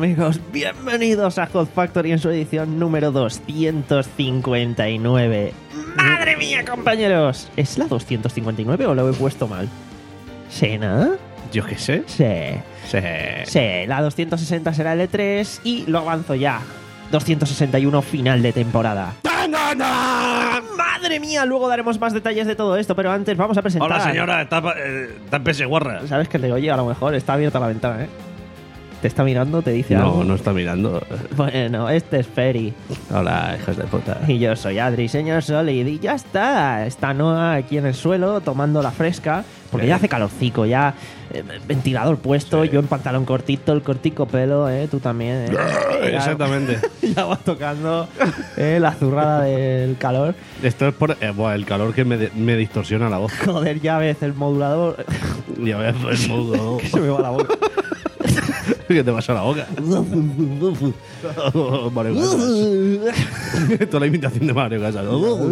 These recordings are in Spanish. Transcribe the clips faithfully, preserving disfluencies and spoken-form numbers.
amigos? Bienvenidos a Hot Factory en su edición número doscientos cincuenta y nueve. ¡Madre mía, compañeros! ¿Es la doscientos cincuenta y nueve o lo he puesto mal? ¿Sí, no? Yo qué sé. Sí. Sí. Sí, la doscientos sesenta será el E tres y lo avanzo ya. doscientos sesenta y uno final de temporada. ¡Madre mía! Luego daremos más detalles de todo esto, pero antes vamos a presentar... Hola, señora. Está, eh, está en Peseguarra. ¿Sabes que te oye? A lo mejor está abierta la ventana, ¿eh? Te está mirando, te dice No, algo. no está mirando. Bueno, este es Feri. Hola, hijos de puta. Y yo soy Adri, señor Solid. Y ya está. Está Noah aquí en el suelo tomando la fresca. Porque Eh. ya hace calorcico, ya eh, ventilador puesto, Sí. yo en pantalón cortito, el cortico pelo, ¿eh? Tú también, ¿eh? Ya- Exactamente. Ya vas tocando eh, la zurrada del calor. Esto es por eh, buah, el calor que me, de- me distorsiona la voz. Joder, ya ves el modulador. Ya ves, el mudo. Que se me va la boca. ¿Qué te pasa a la boca? Mario Casas. Toda la imitación de Mario Casas.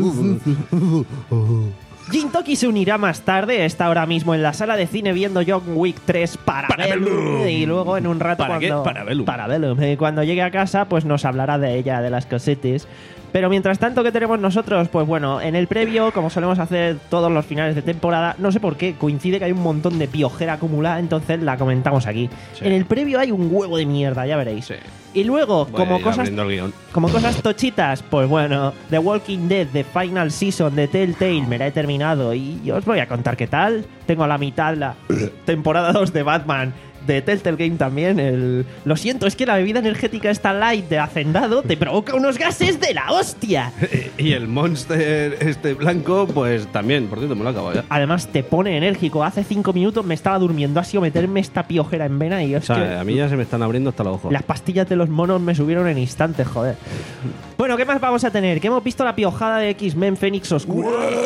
Gintoki se unirá más tarde, está ahora mismo en la sala de cine viendo John Wick tres Parabellum, Parabellum. y luego en un rato ¿Para qué? cuando Parabellum. Parabellum, y cuando llegue a casa pues nos hablará de ella, de las cosetes. Pero mientras tanto, ¿qué tenemos nosotros? Pues bueno, en el previo, como solemos hacer todos los finales de temporada, no sé por qué, coincide que hay un montón de piojera acumulada, entonces la comentamos aquí. Sí. En el previo hay un huevo de mierda, ya veréis. Sí. Y luego, Voy a como ir cosas abriendo el guión. como cosas tochitas, pues bueno, The Walking Dead, The Final Season de Telltale, me la he terminado y yo os voy a contar qué tal. Tengo a la mitad la temporada dos de Batman, de Telltale Game también. El... Lo siento, es que la bebida energética esta light de Hacendado te provoca unos gases de la hostia. Y el Monster este blanco, pues también, por cierto, me lo he acabado ya. Además te pone enérgico. Hace cinco minutos me estaba durmiendo, ha sido meterme esta piojera en vena y es O sea, que... a mí ya se me están abriendo hasta los ojos. Las pastillas de los monos me subieron en instantes, joder. Bueno, ¿qué más vamos a tener? Que hemos visto la piojada de X-Men Fénix Oscura.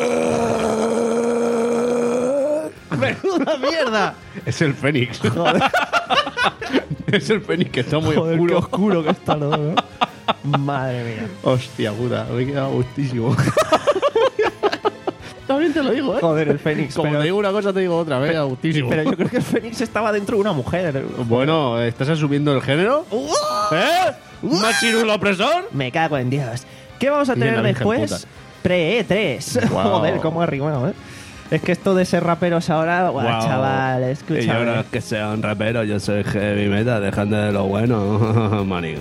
¡Menuda mierda! Es el Fénix. Joder, Es el Fénix que está muy joder, qué oscuro. oscuro que está todo, ¿no? Madre mía. Hostia puta, me he quedado gustísimo. También te lo digo, ¿eh? Joder, el Fénix. Como pero, te digo una cosa, te digo otra, me he quedado gustísimo. pero yo creo que el Fénix estaba dentro de una mujer. Bueno, ¿estás asumiendo el género? ¿Eh? ¿Machirulo opresor? Me cago en Dios. ¿Qué vamos a tener Bien, la Virgen después? puta. Pre-E tres. Guau. Joder, cómo ha rimado, ¿eh? Es que esto de ser raperos ahora, guau, Guau. chaval, Y yo escúchame. no es que sea un rapero, yo soy heavy metal, dejando de lo bueno, maní.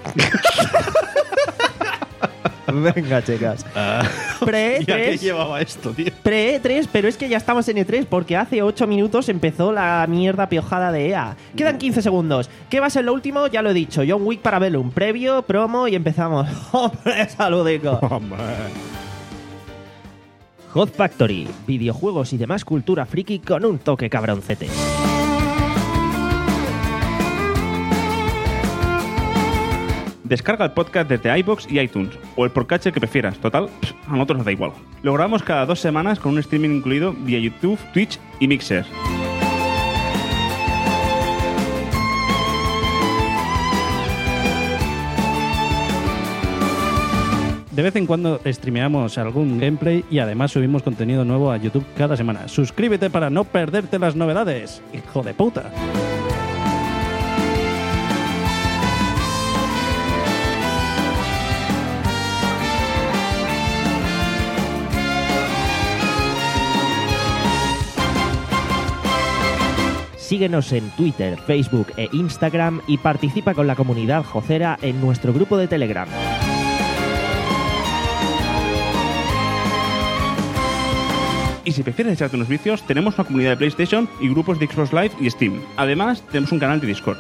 Venga, chicas. Pre-E ¿Ya qué tres. llevaba esto, tío? Pre-E tres, pero es que ya estamos en E tres porque hace ocho minutos empezó la mierda piojada de E A. Quedan quince segundos. ¿Qué va a ser lo último? Ya lo he dicho. John Wick Parabellum. Previo, promo y empezamos. ¡Hombre, saludico! Hot Factory. Videojuegos y demás cultura friki con un toque cabroncete. Descarga el podcast desde iVoox y iTunes, o el podcatcher que prefieras. Total, pff, a nosotros nos da igual. Lo grabamos cada dos semanas con un streaming incluido vía YouTube, Twitch y Mixer. De vez en cuando streameamos algún gameplay y además subimos contenido nuevo a YouTube cada semana. Suscríbete para no perderte las novedades, hijo de puta. Síguenos en Twitter, Facebook e Instagram y participa con la comunidad jocera en nuestro grupo de Telegram. Y si prefieres echarte unos vicios, tenemos una comunidad de PlayStation y grupos de Xbox Live y Steam. Además, tenemos un canal de Discord.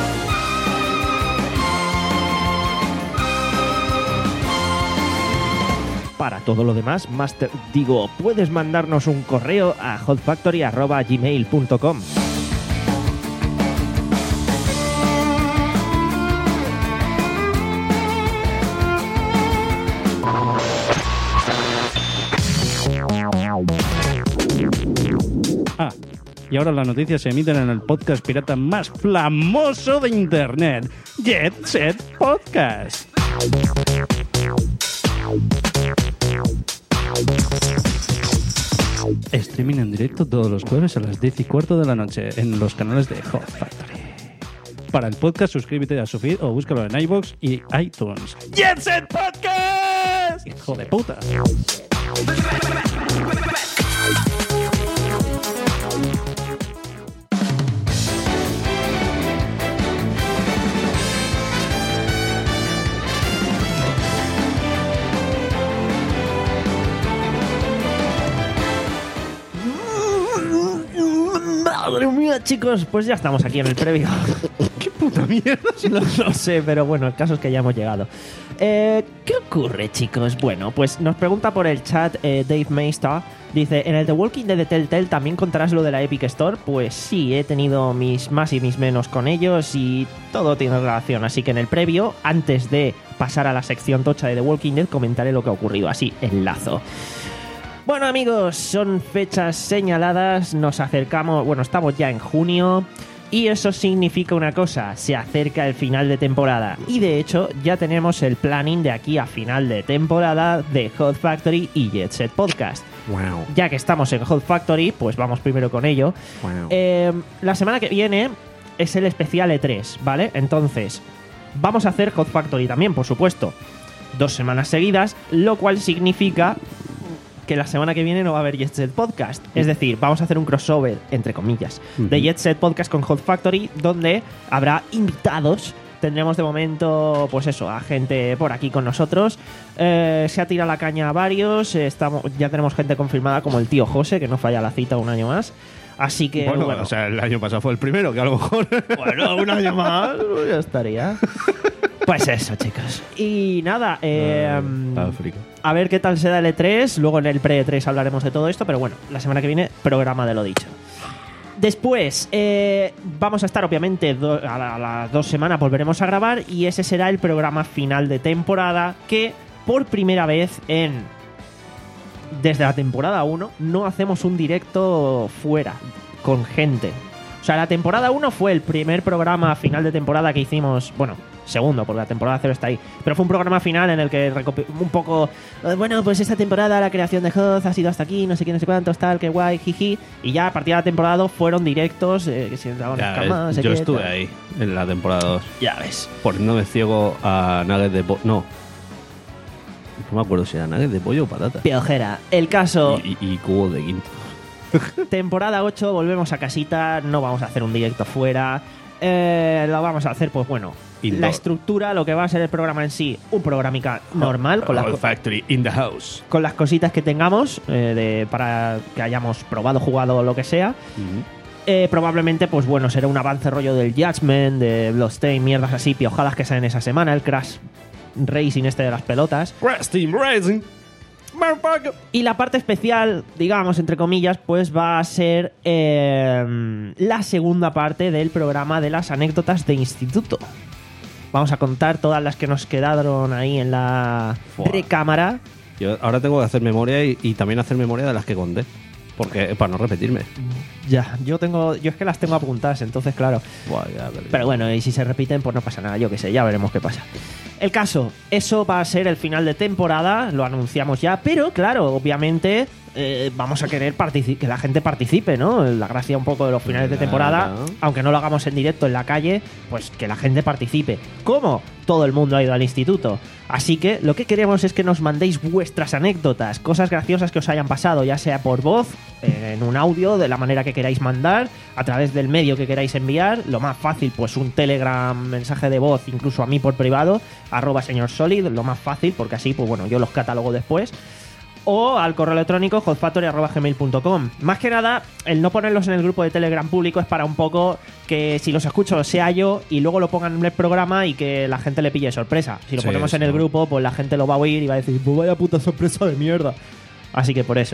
Para todo lo demás, Master, digo, puedes mandarnos un correo a hotfactory arroba gmail punto com. Ah, y ahora las noticias se emiten en el podcast pirata más famoso de internet, Jet Set Podcast. Streaming en directo todos los jueves a las diez y cuarto de la noche en los canales de Hot Factory. Para el podcast, suscríbete a su feed o búscalo en iVoox y iTunes. ¡Jet Set Podcast! ¡Hijo de puta! Madre mía, chicos, pues ya estamos aquí en el previo. ¡Qué puta mierda! No lo sé, pero bueno, el caso es que ya hemos llegado. Eh, ¿Qué ocurre, chicos? Bueno, pues nos pregunta por el chat eh, Dave Meister. Dice, ¿en el The Walking Dead de Telltale también contarás lo de la Epic Store? Pues sí, he tenido mis más y mis menos con ellos y todo tiene relación. Así que en el previo, antes de pasar a la sección tocha de The Walking Dead, comentaré lo que ha ocurrido. Así, enlazo. Bueno, amigos, son fechas señaladas, nos acercamos, bueno, estamos ya en junio y eso significa una cosa, se acerca el final de temporada y de hecho ya tenemos el planning de aquí a final de temporada de Hot Factory y Jet Set Podcast. Wow. Ya que estamos en Hot Factory, pues vamos primero con ello. Wow. Eh, la semana que viene es el especial E tres, ¿vale? Entonces, vamos a hacer Hot Factory también, por supuesto, dos semanas seguidas, lo cual significa que la semana que viene no va a haber Jet Set Podcast. Es decir, vamos a hacer un crossover, entre comillas, uh-huh. de Jet Set Podcast con Hot Factory, donde habrá invitados. Tendremos de momento, pues eso, a gente por aquí con nosotros. Eh, se ha tirado la caña a varios. Estamos, ya tenemos gente confirmada como el tío José, que no falla la cita un año más. Así que, bueno, bueno, o sea, el año pasado fue el primero, que a lo mejor... Bueno, un año más ya estaría. Pues eso, chicos. Y nada, eh, a ver qué tal se da el E tres. Luego en el pre-E tres hablaremos de todo esto. Pero bueno, la semana que viene, programa de lo dicho. Después, eh, vamos a estar obviamente do- a, la, a las dos semanas, volveremos a grabar. Y ese será el programa final de temporada. Que por primera vez en... Desde la temporada uno no hacemos un directo fuera, con gente. O sea, la temporada uno fue el primer programa final de temporada que hicimos, bueno, segundo, porque la temporada cero está ahí, pero fue un programa final en el que recopi- un poco, eh, bueno, pues esta temporada la creación de Hoth ha sido hasta aquí, no sé qué, no sé cuántos, tal, qué guay, jiji, y ya a partir de la temporada dos fueron directos, eh, que si entraban en cama, no sé yo qué, estuve tal. ahí, en la temporada dos. Ya ves. Poniéndome ciego a nuggets de pollo. No. No me acuerdo si era nuggets de pollo o patata. Piojera. El caso... Y, y, y cubos de quinto. Temporada ocho, volvemos a casita, no vamos a hacer un directo fuera, eh, lo vamos a hacer, pues bueno, Indoor. La estructura, lo que va a ser el programa en sí, un programica normal, con las, Hot co- Factory in the house. con las cositas que tengamos, eh, de, para que hayamos probado, jugado o lo que sea. Uh-huh. Eh, probablemente, pues bueno, será un avance rollo del Judgment, de Bloodstain, mierdas así, piojadas que salen esa semana, el Crash Racing este de las pelotas. Crash Team Racing. Y la parte especial, digamos, entre comillas, pues va a ser eh, la segunda parte del programa de las anécdotas de instituto. Vamos a contar todas las que nos quedaron ahí en la Fua. recámara. Yo ahora tengo que hacer memoria y, y también hacer memoria de las que conté. Porque, para no repetirme. Ya, yo tengo, yo es que las tengo apuntadas, entonces claro. Buah, ya, pero- Pero bueno, y si se repiten, pues no pasa nada, yo qué sé, ya veremos qué pasa. El caso, eso va a ser el final de temporada, lo anunciamos ya, pero claro, obviamente eh, vamos a querer partici- que la gente participe, ¿no? La gracia un poco de los finales de temporada, Claro. aunque no lo hagamos en directo en la calle, pues que la gente participe. ¿Cómo? Todo el mundo ha ido al instituto. Así que lo que queremos es que nos mandéis vuestras anécdotas, cosas graciosas que os hayan pasado, ya sea por voz, en un audio, de la manera que queráis mandar, a través del medio que queráis enviar. Lo más fácil, pues un Telegram, mensaje de voz, incluso a mí por privado, arroba señor Solid, lo más fácil, porque así, pues bueno, yo los catalogo después. O al correo electrónico hotfactory arroba gmail punto com. Más que nada, el no ponerlos en el grupo de Telegram público es para un poco que si los escucho lo sea yo y luego lo pongan en el programa y que la gente le pille sorpresa. Si lo Sí, ponemos sí, en el ¿no? grupo, pues la gente lo va a oír y va a decir, pues vaya puta sorpresa de mierda. Así que por eso.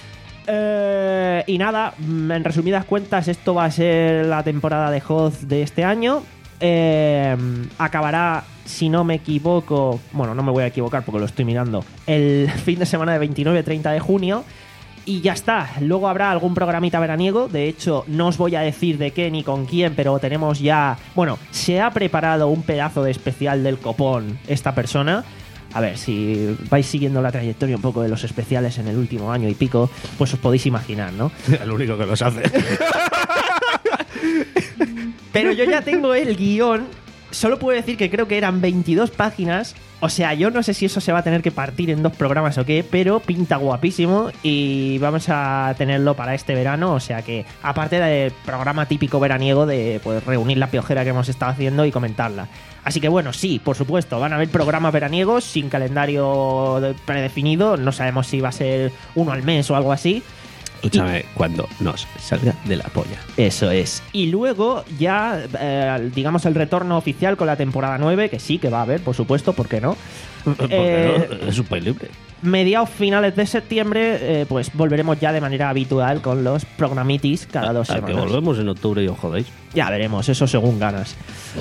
Eh, y nada, mm, en resumidas cuentas, esto va a ser la temporada de Hoth de este año. Eh, acabará, si no me equivoco, bueno, no me voy a equivocar porque lo estoy mirando, el fin de semana de veintinueve a treinta de junio. Y ya está. Luego habrá algún programita veraniego. De hecho, no os voy a decir de qué ni con quién, pero tenemos ya... Bueno, se ha preparado un pedazo de especial del copón esta persona. A ver, si vais siguiendo la trayectoria un poco de los especiales en el último año y pico, pues os podéis imaginar, ¿no? El único que los hace. Pero yo ya tengo el guión. Solo puedo decir que creo que eran veintidós páginas. O sea, yo no sé si eso se va a tener que partir en dos programas o qué, pero pinta guapísimo y vamos a tenerlo para este verano. O sea que, aparte del programa típico veraniego de pues, reunir la piojera que hemos estado haciendo y comentarla. Así que bueno, sí, por supuesto, van a haber programas veraniegos sin calendario predefinido. No sabemos si va a ser uno al mes o algo así. Escúchame, y cuando nos salga de la polla. Eso es. Y luego ya, eh, digamos, el retorno oficial con la temporada nueve, que sí que va a haber, por supuesto, ¿por qué no? ¿Por qué Eh, no? Es un país libre. Mediados finales de septiembre, eh, pues volveremos ya de manera habitual con los programitis cada dos A que semanas. volvemos en octubre y os jodéis. Ya veremos, eso según ganas.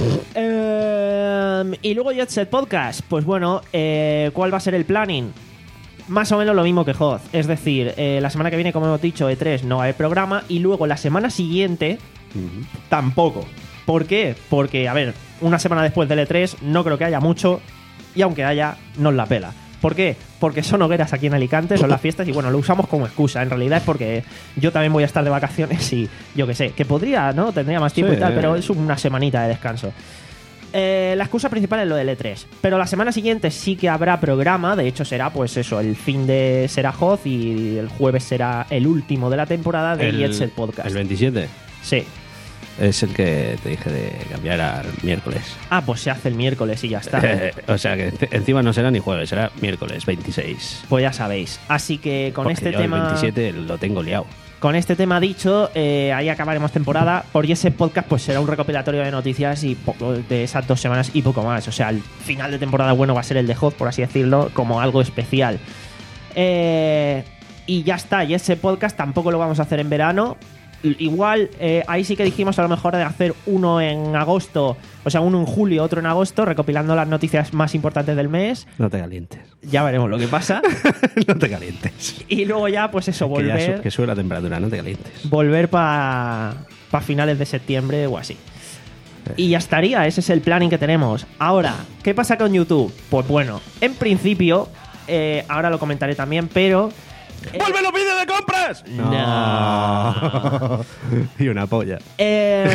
Eh, y luego Jet Set Podcast. Pues bueno, eh, ¿cuál va a ser el planning? Más o menos lo mismo que Hoz. Es decir, eh, la semana que viene, como hemos dicho, E tres no va a haber programa. Y luego la semana siguiente, Uh-huh. tampoco. ¿Por qué? Porque, a ver, una semana después del E tres no creo que haya mucho. Y aunque haya, nos la pela. ¿Por qué? Porque son hogueras aquí en Alicante, son las fiestas y bueno, lo usamos como excusa. En realidad es porque yo también voy a estar de vacaciones y yo qué sé, que podría, ¿no? Tendría más tiempo Sí. y tal, pero es una semanita de descanso. Eh, la excusa principal es lo del E tres. Pero la semana siguiente sí que habrá programa. De hecho será pues eso, el fin de será Hoz y el jueves será el último de la temporada de Jet Set Podcast. El veintisiete Sí. es el que te dije de cambiar al miércoles. Ah, pues se hace el miércoles y ya está. Eh, o sea que ence- encima no será ni jueves, será miércoles veintiséis. Pues ya sabéis. Así que con Porque este yo tema... el veintisiete lo tengo liado. Con este tema dicho, eh, ahí acabaremos temporada. Por ese podcast pues será un recopilatorio de noticias y poco de esas dos semanas y poco más. O sea, el final de temporada bueno va a ser el de Hoz, por así decirlo, como algo especial. Eh, y ya está. Y ese podcast tampoco lo vamos a hacer en verano. I- Igual, eh, ahí sí que dijimos a lo mejor de hacer uno en agosto, o sea, uno en julio, otro en agosto, recopilando las noticias más importantes del mes. No te calientes. Ya veremos lo que pasa. No te calientes. Y luego ya, pues eso, Que ya volver... su- que sube la temperatura, no te calientes. volver para pa finales de septiembre o así. Y ya estaría, ese es el planning que tenemos. Ahora, ¿qué pasa con YouTube? Pues bueno, en principio, eh, ahora lo comentaré también, pero... eh, ¡Vuelve los vídeos de compras! No. Y una polla. eh,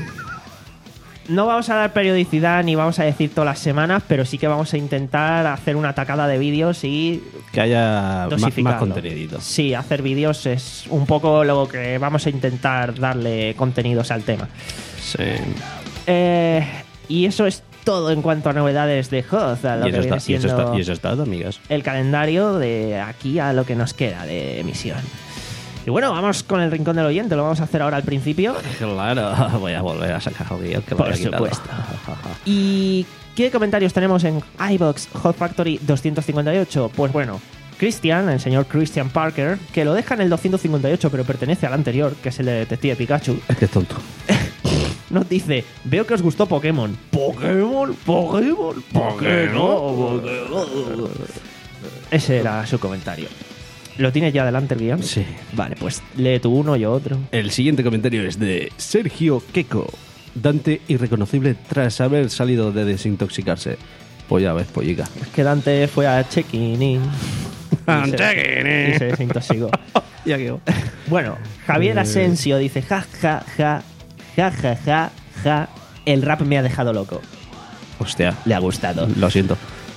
no vamos a dar periodicidad ni vamos a decir todas las semanas, pero sí que vamos a intentar hacer una tacada de vídeos y Que haya ma- más, dosificarlo. contenido. Sí, hacer vídeos es un poco lo que vamos a intentar darle contenidos al tema. Sí. Eh, y eso es todo en cuanto a novedades de Hoz, a lo Y que eso, viene está, y, eso siendo está, y eso está, amigas. el calendario de aquí a lo que nos queda de emisión. Y bueno, vamos con el rincón del oyente, lo vamos a hacer ahora al principio. Claro, voy a volver a sacar el guión que me Por había quitado. supuesto. ¿Y qué comentarios tenemos en iVoox Hot Factory doscientos cincuenta y ocho? Pues bueno, Christian, el señor Christian Parker, que lo deja en el doscientos cincuenta y ocho, pero pertenece al anterior, que es el de Detective Pikachu, Es que es tonto. nos dice: veo que os gustó Pokémon. Pokémon, Pokémon, Pokémon, Pokémon. Ese era su comentario. ¿Lo tienes ya delante el guión? Sí. Vale, pues lee tú uno, yo otro. El siguiente comentario es de Sergio Queco. Dante irreconocible tras haber salido de desintoxicarse. Pues ya ves, pollica. Es que Dante fue a check-in y, A y se- check-in. y se desintoxicó. Ya quedó. Bueno, Javier Asensio dice: ja, ja, ja, ja, ja, ja, ja. El rap me ha dejado loco. Hostia, Le ha gustado. lo siento.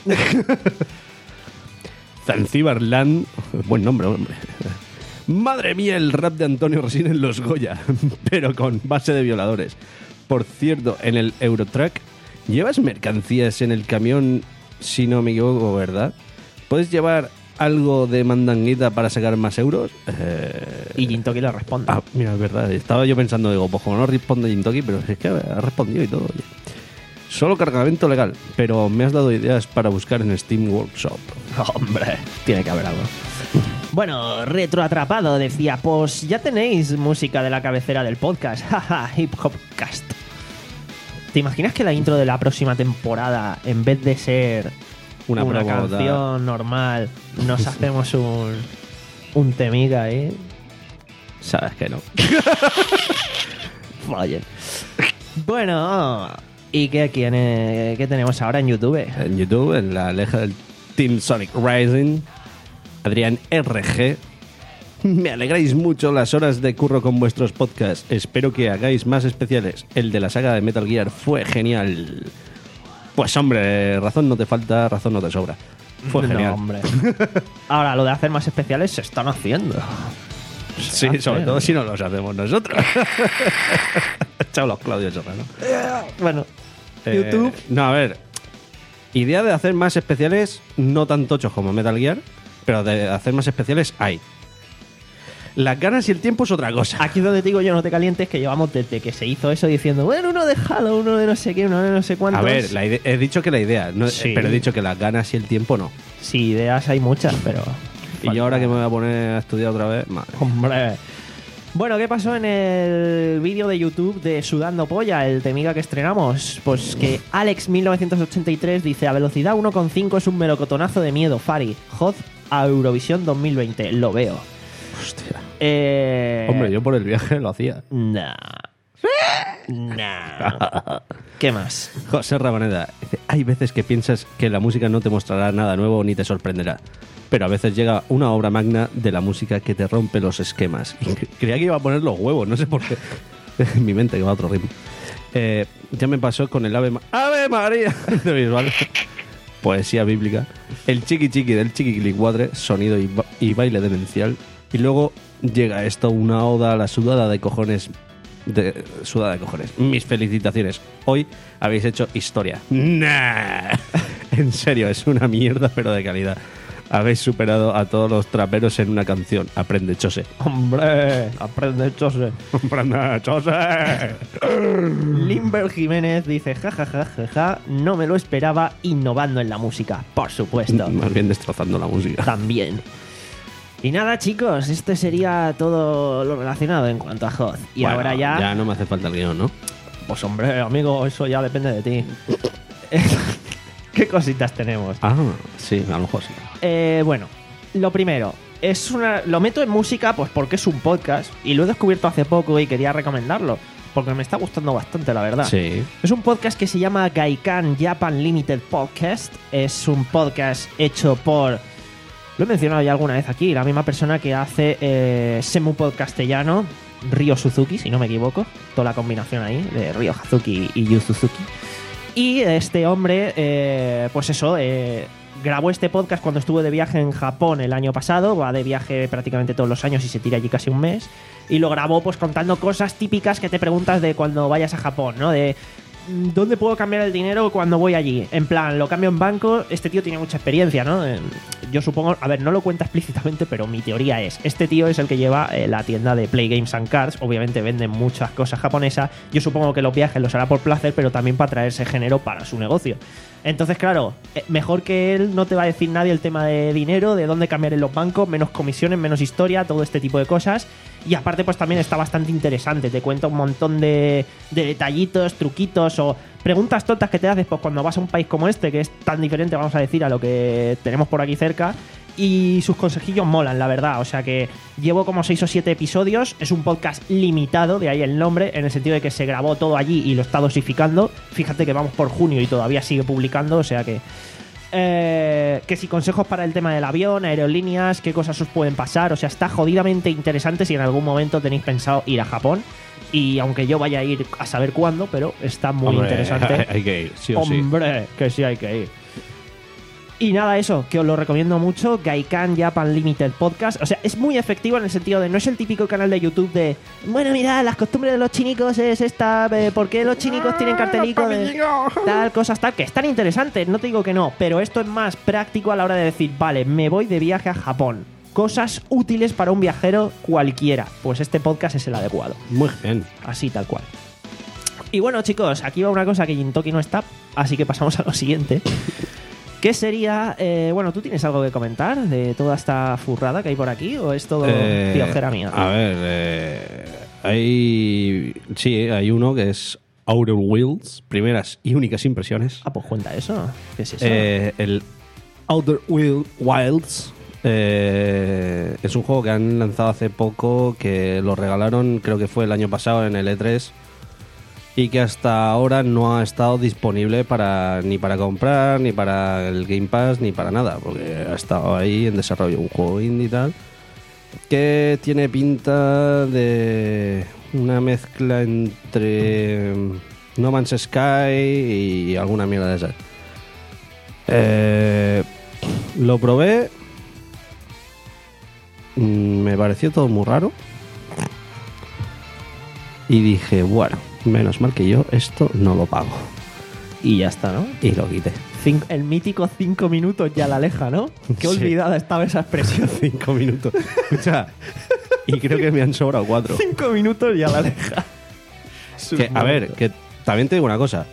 Zanzibarland. Buen nombre, hombre. Madre mía, el rap de Antonio Resina en los Goya, pero con base de violadores. Por cierto, en el Eurotrack, ¿llevas mercancías en el camión, si no me equivoco, verdad? ¿Puedes llevar algo de mandanguita para sacar más euros? Eh... Y Jintoki le responde. Ah, mira, es verdad. Estaba yo pensando, digo, pues como no responde Jintoki, pero es que ha respondido y todo. Oye. Solo cargamento legal, pero me has dado ideas para buscar en Steam Workshop. Hombre, tiene que haber algo. Bueno, Retroatrapado decía: pues ya tenéis música de la cabecera del podcast. Jaja, Hip Hop Cast. ¿Te imaginas que la intro de la próxima temporada, en vez de ser Una una, promo, canción normal, nos hacemos un, un temiga, eh? Sabes que no. Vaya. Bueno, ¿y qué, quién, eh, qué tenemos ahora en YouTube? En YouTube, en la aleja del Team Sonic Rising, Adrián R G Me alegráis mucho las horas de curro con vuestros podcasts. Espero que hagáis más especiales. El de la saga de Metal Gear fue genial. Pues hombre, razón no te falta, razón no te sobra. Fue genial. No, hombre. Ahora, lo de hacer más especiales se están haciendo. Sí, hace. sobre todo si no los hacemos nosotros. Chao los Claudio Serrano. Bueno, Eh, YouTube. No, a ver. Idea de hacer más especiales, no tan tochos como Metal Gear, pero de hacer más especiales hay. Las ganas y el tiempo es otra cosa. Aquí donde te digo yo, no te calientes, que llevamos desde que se hizo eso diciendo, bueno, uno de Halo, uno de no sé qué, uno de no sé cuántos. A ver, la ide- he dicho que la idea, no, Sí. pero he dicho que las ganas y el tiempo no. Sí, ideas hay muchas, pero... Y yo ahora que me voy a poner a estudiar otra vez, madre. Hombre. Bueno, ¿qué pasó en el vídeo de YouTube de Sudando Polla, el temiga que estrenamos? Pues que Alex mil novecientos ochenta y tres dice, a velocidad uno coma cinco es un melocotonazo de miedo, Fari. Hot a Eurovisión dos mil veinte. Lo veo. Hostia. Eh... Hombre, yo por el viaje lo hacía. Nah. Nah. ¿Qué más? José Rabaneda dice, hay veces que piensas que la música no te mostrará nada nuevo ni te sorprenderá. Pero a veces llega una obra magna de la música que te rompe los esquemas. Y cre- creía que iba a poner los huevos, no sé por qué. En mi mente que va a otro ritmo. Eh, ya me pasó con el Ave, Ma- Ave María de Bisbal. Poesía bíblica. El chiqui chiqui del chiquilicuadre, sonido y, ba- y baile demencial. Y luego llega esto, una oda a la sudada de cojones. De, sudada de cojones. Mis felicitaciones. Hoy habéis hecho historia. Nah. En serio, es una mierda, pero de calidad. Habéis superado a todos los traperos en una canción. Aprende, Chose. Hombre, aprende, Chose. Aprende, Chose. Limber Jiménez dice, jajaja, ja, ja, ja, no me lo esperaba, innovando en la música, por supuesto. Más bien destrozando la música. También. Y nada, chicos, este sería todo lo relacionado en cuanto a Hoth. Y Bueno, ahora ya, Ya no me hace falta el guión, ¿no? pues hombre, amigo, eso ya depende de ti. ¿Qué cositas tenemos? Ah, sí, a lo mejor sí. Eh, bueno, lo primero, es una, lo meto en música pues porque es un podcast y lo he descubierto hace poco y quería recomendarlo porque me está gustando bastante, la verdad. Sí. Es un podcast que se llama Gaikan Japan Limited Podcast. Es un podcast hecho por... Lo he mencionado ya alguna vez aquí, la misma persona que hace eh, Semu Podcastellano, Ryo Suzuki, si no me equivoco. Toda la combinación ahí de Ryo Hazuki y Yu Suzuki. Y este hombre, eh, pues eso, eh, grabó este podcast cuando estuvo de viaje en Japón el año pasado. Va de viaje prácticamente todos los años y se tira allí casi un mes. Y lo grabó pues contando cosas típicas que te preguntas de cuando vayas a Japón, ¿no? De ¿dónde puedo cambiar el dinero cuando voy allí? En plan, lo cambio en banco. Este tío tiene mucha experiencia, ¿no? Eh, Yo supongo, a ver, no lo cuenta explícitamente, pero mi teoría es, este tío es el que lleva eh, la tienda de Play Games and Cards. Obviamente vende muchas cosas japonesas. Yo supongo que los viajes los hará por placer, pero también para traerse género para su negocio. Entonces, claro, eh, mejor que él no te va a decir nadie el tema de dinero, de dónde cambiar en los bancos, menos comisiones, menos historia, todo este tipo de cosas. Y aparte, pues también está bastante interesante. Te cuenta un montón de, de detallitos, truquitos o preguntas tontas que te haces pues, cuando vas a un país como este, que es tan diferente, vamos a decir, a lo que tenemos por aquí cerca. Y sus consejillos molan, la verdad. O sea que llevo como seis o siete episodios. Es un podcast limitado, de ahí el nombre, en el sentido de que se grabó todo allí y lo está dosificando. Fíjate que vamos por junio y todavía sigue publicando, o sea que... Eh, que si consejos para el tema del avión, aerolíneas, qué cosas os pueden pasar. O sea, está jodidamente interesante si en algún momento tenéis pensado ir a Japón. Y aunque yo vaya a ir a saber cuándo, pero está muy Hombre, interesante. Hay que ir, sí o sí. Hombre, que sí hay que ir. Y nada, eso, que os lo recomiendo mucho. Gaikan Japan Limited Podcast. O sea, es muy efectivo en el sentido de no es el típico canal de YouTube de bueno, mira, las costumbres de los chinicos es esta, eh, ¿por qué los chinicos tienen cartelico de tal, cosas tal? Que están interesantes, no te digo que no, pero esto es más práctico a la hora de decir, vale, me voy de viaje a Japón. Cosas útiles para un viajero cualquiera. Pues este podcast es el adecuado. Muy bien. Así tal cual. Y bueno, chicos, aquí va una cosa que Jintoki no está, así que pasamos a lo siguiente. ¿Qué sería? Eh, bueno, ¿tú tienes algo que comentar de toda esta furrada que hay por aquí? ¿O es todo Eh, piojera mía? A ver, eh, hay. Sí, hay uno que es Outer Wilds, primeras y únicas impresiones. Ah, pues cuenta eso. ¿Qué es eso? Eh, el Outer Wil- Wilds eh, es un juego que han lanzado hace poco, que lo regalaron, creo que fue el año pasado en el E tres, y que hasta ahora no ha estado disponible para ni para comprar, ni para el Game Pass, ni para nada, porque ha estado ahí en desarrollo, un juego indie y tal. que tiene pinta de una mezcla entre No Man's Sky y alguna mierda de esas. Eh, lo probé, me pareció todo muy raro y dije, bueno, menos mal que yo esto no lo pago. Y ya está, ¿no? Y lo quité. Cin- el mítico cinco minutos ya la aleja, ¿no? Qué Sí. olvidada estaba esa expresión. Cinco minutos. Escucha, y creo que me han sobrado cuatro. Cinco minutos ya la aleja. Que, a ver, que también te digo una cosa.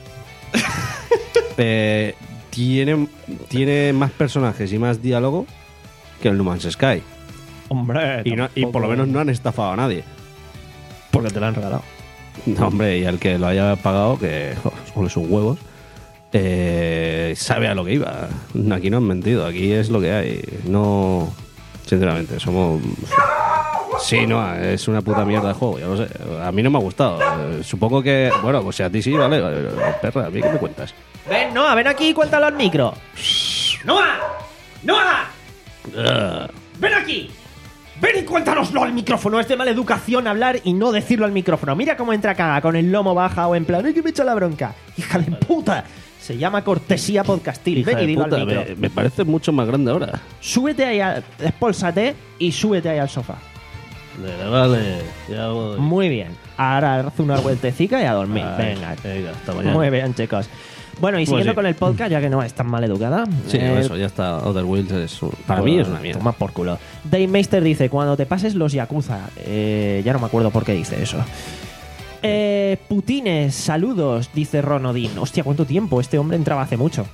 Eh, tiene, tiene más personajes y más diálogo que el No Man's Sky. Hombre, Y, no- y por lo menos no han estafado a nadie. porque te lo han regalado. No, hombre, y al que lo haya pagado, que jo, son sus huevos, eh, sabe a lo que iba. Aquí no han mentido, aquí es lo que hay. No, sinceramente, somos... Sí, no, es una puta mierda de juego, ya lo sé. A mí no me ha gustado. Eh, supongo que, bueno, pues si a ti sí, vale, vale, perra, ¿a mí qué me cuentas? Ven, Noah, ven aquí y cuéntalo al micro. ¡Noah! ¡Noah! Ah, ¡Ven aquí! ¡Ven y cuéntanoslo al micrófono! Es de mala educación hablar y no decirlo al micrófono. Mira cómo entra caga, con el lomo baja o en plan, ¡ay, que me echa la bronca! ¡Hija de puta! Se llama cortesía podcastil. hija Ven y de dilo puta, al micro. me, me parece mucho más grande ahora. Súbete ahí, a, espólsate y súbete ahí al sofá. Vale, vale, ya voy. Muy bien. Ahora haz una vueltecica y a dormir. Ay, Venga. venga, hasta mañana. Muy bien, chicos. Bueno, y Pues siguiendo sí. con el podcast, ya que no es tan mal educada. Sí, eh, eso, ya está. Outer Wilds es un- para mí es una mierda. Toma por culo. Dave Meister dice, cuando te pases los Yakuza. Eh, ya no me acuerdo por qué dice eso. Eh, Putines, saludos, dice Ronodin. Hostia, ¿cuánto tiempo? Este hombre entraba hace mucho.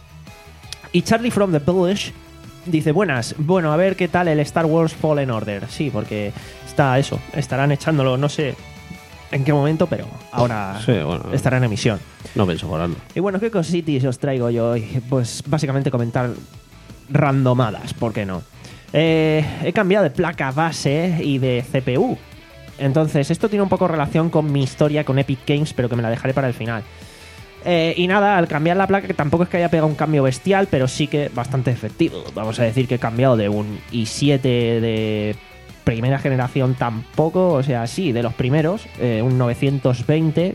Y Charlie from the Village dice, buenas, bueno, a ver qué tal el Star Wars Fallen Order. Sí, porque está eso, estarán echándolo, no sé en qué momento, pero ahora Sí, bueno. estará en emisión. No pienso jugarlo. Y bueno, ¿qué cositis os traigo yo hoy? Pues básicamente comentar randomadas, ¿por qué no? Eh, he cambiado de placa base y de C P U. Entonces, esto tiene un poco relación con mi historia con Epic Games, pero que me la dejaré para el final. Eh, y nada, al cambiar la placa, que tampoco es que haya pegado un cambio bestial, pero sí que bastante efectivo. Vamos a decir que he cambiado de un i siete de primera generación tampoco, o sea, sí, de los primeros, eh, un novecientos veinte.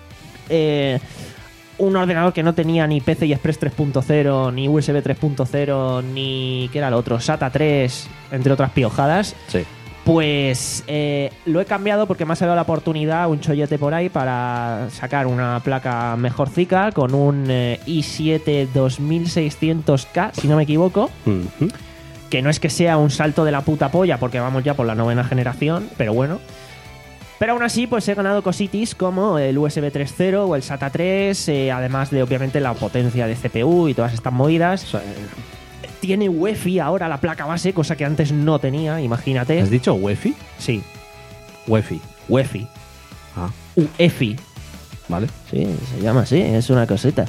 Eh, un ordenador que no tenía ni P C I Express tres punto cero, ni U S B tres punto cero, ni... ¿qué era lo otro? SATA tres, entre otras piojadas. Sí. Pues eh, lo he cambiado porque me ha salido la oportunidad, un chollete por ahí, para sacar una placa mejorcica con un eh, i siete dos mil seiscientos K, si no me equivoco. Ujú. Que no es que sea un salto de la puta polla, porque vamos ya por la novena generación, pero bueno. Pero aún así, pues he ganado cositis como el U S B tres punto cero o el SATA tres, eh, además de obviamente la potencia de C P U y todas estas movidas. O sea, Tiene UEFI ahora la placa base, cosa que antes no tenía, imagínate. ¿has dicho Wi-Fi? Sí, Wi-Fi. UEFI. Ah, UEFI. vale. Sí, se llama así, es una cosita.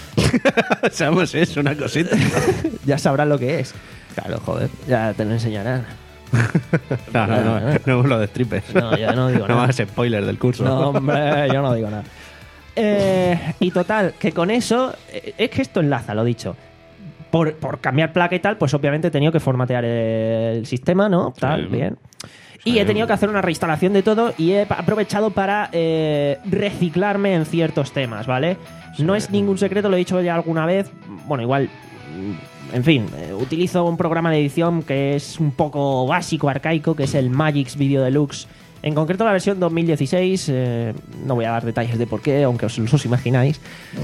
Sabemos, es una cosita. Ya sabrán lo que es. Claro, joder. Ya te lo enseñarán. No, no, no, no, no lo destripes. No, yo no digo No nada. hagas spoiler del curso. No, hombre, yo no digo nada. Eh, y total, que con eso, eh, es que esto enlaza, lo dicho. Por, por cambiar placa y tal, pues obviamente he tenido que formatear el sistema, ¿no? Tal, Sí. bien. Y he tenido que hacer una reinstalación de todo y he aprovechado para eh, reciclarme en ciertos temas, ¿vale? No es ningún secreto, lo he dicho ya alguna vez. Bueno, igual, mm, en fin, eh, utilizo un programa de edición que es un poco básico, arcaico, que es el Magix Video Deluxe. En concreto la versión dos mil dieciséis, eh, no voy a dar detalles de por qué, aunque os los imagináis.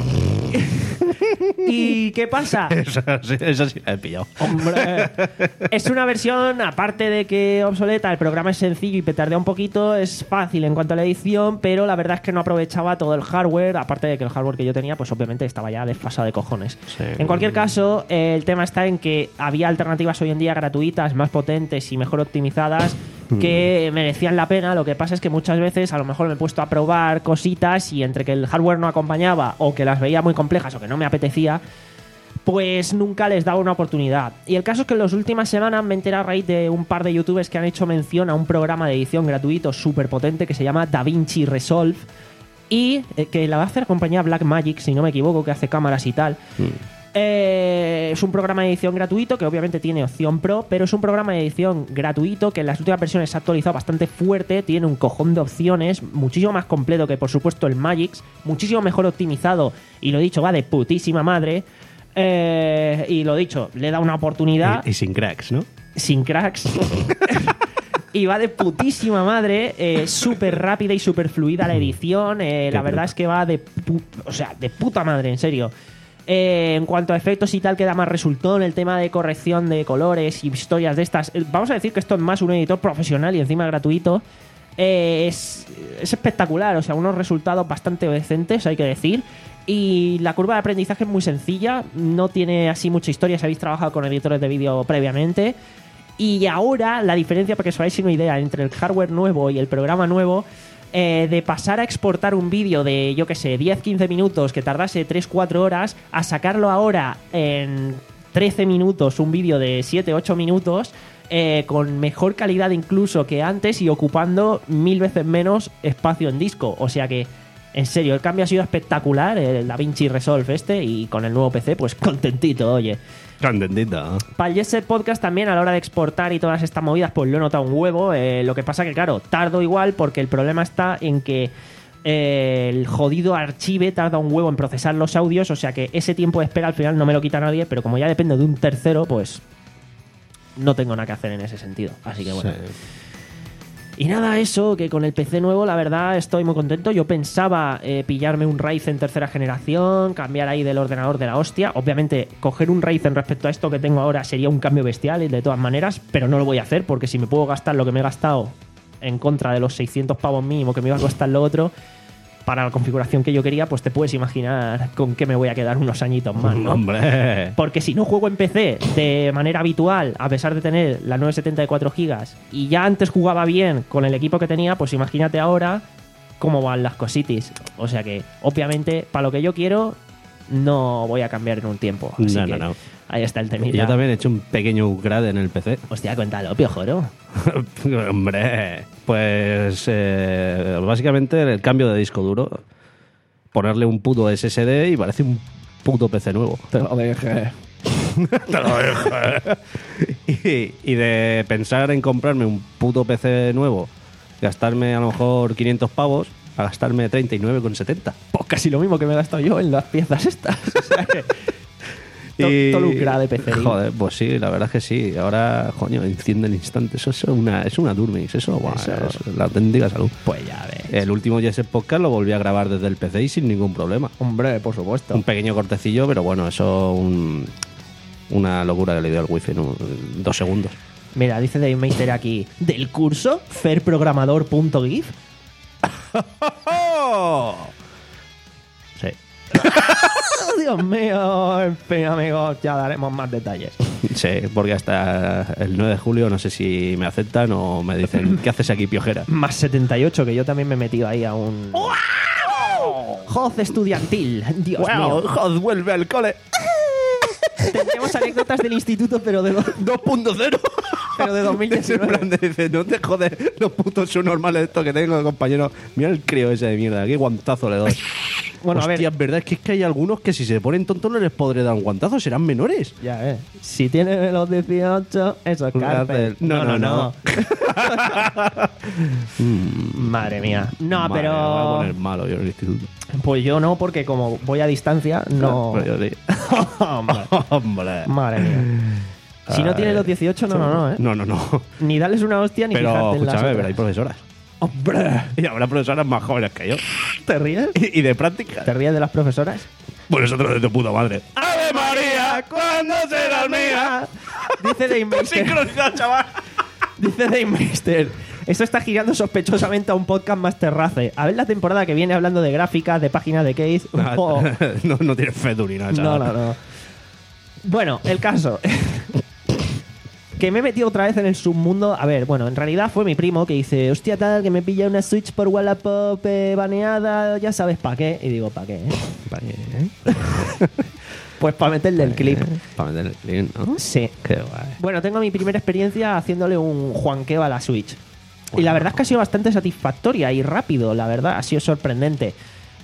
¿Y qué pasa? Eso, sí, eso sí la he pillado. Hombre, es una versión, aparte de que obsoleta, el programa es sencillo y petardea un poquito, es fácil en cuanto a la edición, pero la verdad es que no aprovechaba todo el hardware, aparte de que el hardware que yo tenía, pues obviamente estaba ya desfasado de cojones. Sí. En cualquier caso, eh, el tema está en que había alternativas hoy en día gratuitas, más potentes y mejor optimizadas, que merecían la pena. Lo que pasa es que muchas veces a lo mejor me he puesto a probar cositas y entre que el hardware no acompañaba o que las veía muy complejas o que no me apetecía, pues nunca les daba una oportunidad. Y el caso es que en las últimas semanas me he enterado a raíz de un par de youtubers que han hecho mención a un programa de edición gratuito súper potente que se llama DaVinci Resolve y eh, que la va a hacer la compañía Blackmagic, si no me equivoco, que hace cámaras y tal. Eh, es un programa de edición gratuito que obviamente tiene opción pro, pero es un programa de edición gratuito que en las últimas versiones se ha actualizado bastante fuerte, tiene un cojón de opciones, muchísimo más completo que por supuesto el Magix, muchísimo mejor optimizado y lo dicho, va de putísima madre. Eh, y lo dicho, le da una oportunidad. Y, y sin cracks, ¿no? Sin cracks. Y va de putísima madre, eh, súper rápida y súper fluida la edición. Eh, la verdad es que va de, pu- o sea, de puta madre, en serio. Eh, en cuanto a efectos y tal, queda más resultón. El tema de corrección de colores y historias de estas. eh, Vamos a decir que esto es más un editor profesional y encima gratuito. Eh, es, es espectacular, o sea, unos resultados bastante decentes, hay que decir. Y la curva de aprendizaje es muy sencilla, no tiene así mucha historia si habéis trabajado con editores de vídeo previamente. Y ahora la diferencia, para que os hagáis una idea, entre el hardware nuevo y el programa nuevo, eh, de pasar a exportar un vídeo de, yo que sé, diez a quince minutos que tardase tres a cuatro horas, a sacarlo ahora en trece minutos, un vídeo de siete a ocho minutos, eh, con mejor calidad incluso que antes y ocupando mil veces menos espacio en disco. O sea que, en serio, el cambio ha sido espectacular, el DaVinci Resolve este, y con el nuevo P C, pues contentito, oye. Contentita. Para el Jet Set Podcast también, a la hora de exportar y todas estas movidas, pues lo he notado un huevo. Eh, lo que pasa que, claro, tardo igual porque el problema está en que eh, el jodido archive tarda un huevo en procesar los audios, o sea que ese tiempo de espera al final no me lo quita nadie, pero como ya depende de un tercero, pues no tengo nada que hacer en ese sentido. Así que bueno. Sí. Y nada, eso, que con el P C nuevo la verdad estoy muy contento. Yo pensaba eh, pillarme un Ryzen tercera generación, cambiar ahí del ordenador de la hostia. Obviamente, coger un Ryzen respecto a esto que tengo ahora sería un cambio bestial de todas maneras, pero no lo voy a hacer porque si me puedo gastar lo que me he gastado en contra de los seiscientos pavos mínimo que me iba a costar lo otro, para la configuración que yo quería, pues te puedes imaginar con qué me voy a quedar unos añitos más, ¿no? Hombre. Porque si no juego en P C de manera habitual, a pesar de tener la nueve setenta de cuatro gigas, y ya antes jugaba bien con el equipo que tenía, pues imagínate ahora cómo van las cositis. O sea que, obviamente, para lo que yo quiero, no voy a cambiar en un tiempo. Así No, que no, no. ahí está el temita. Yo también he hecho un pequeño upgrade en el P C. Hostia, cuéntalo, piojoro. Hombre, pues eh, básicamente el cambio de disco duro, ponerle un puto S S D y parece un puto P C nuevo. Te lo dejé. Te lo dejé. y, y de pensar en comprarme un puto P C nuevo, gastarme a lo mejor quinientos pavos, a gastarme treinta y nueve con setenta. Pues casi lo mismo que me he gastado yo en las piezas estas. O sea que... Y- Todo lucra de P C. Joder, pues sí, la verdad es que sí. Ahora, coño, enciende el instante. Eso es una, es una Durmix. Eso, buah, Eso- es la auténtica salud. Pues ya ves. El último Jet Set Podcast lo volví a grabar desde el P C y sin ningún problema. Hombre, por supuesto. Un pequeño cortecillo, pero bueno, eso un, una locura que le dio al wifi, ¿no? Dos segundos. Mira, dice Dave Meister aquí, del curso fairprogramador punto gif. Sí. Dios mío, en fin, amigos, ya daremos más detalles. Sí, porque hasta el nueve de julio no sé si me aceptan o me dicen, ¿qué haces aquí, piojera? Más setenta y ocho, que yo también me he metido ahí a un... Hoz estudiantil, Dios mío. Joder, vuelve al cole. Tendríamos anécdotas del instituto, pero de, dos- dos punto cero. pero de dos mil En diecinueve. plan de, dice, no te jodes los putos subnormales estos que tengo, compañero. Mira el crío ese de mierda, qué guantazo le doy. Bueno, a ver. Hostia, es verdad, es que, es que hay algunos que si se ponen tontos no les podré dar un guantazo, serán menores. Ya, eh. Si tienen los dieciocho, eso es cárcel. No, no, no. Madre mía. No, Madre, me voy a pero... poner malo yo en el instituto. Pues yo no, porque como voy a distancia, no... Pero yo sí. Hombre. Hombre. Madre mía. Si no tiene los dieciocho, no, no, no, ¿eh? No, no, no. Ni darles una hostia ni Pero fijarte en las escúchame, otras. pero hay profesoras. ¡Hombre! Y habrá profesoras más jóvenes que yo. ¿Te ríes? Y, y de práctica. ¿Te ríes de las profesoras? Pues nosotros de tu puta madre. ¡Ave María! ¿Cuándo serás mía? Dice Dave Meister. Sincronizado, chaval. Dice Dave Meister. Esto está girando sospechosamente a un podcast más terrace. A ver la temporada que viene hablando de gráficas, de páginas de case. Oh. no, no tienes fe tú ni nada, No, chaval. no, no. Bueno, el caso. Que me he metido otra vez en el submundo. A ver, bueno, en realidad fue mi primo que dice, hostia tal, que me pilla una Switch por Wallapop eh, baneada, ya sabes para qué. Y digo, ¿para qué? eh? ¿Para qué, eh? Pues para meterle el clip. Para meter el clip, ¿no? Sí. Qué guay. Bueno, tengo mi primera experiencia haciéndole un juanqueo a la Switch. Y la verdad es que ha sido bastante satisfactoria y rápido, la verdad, ha sido sorprendente.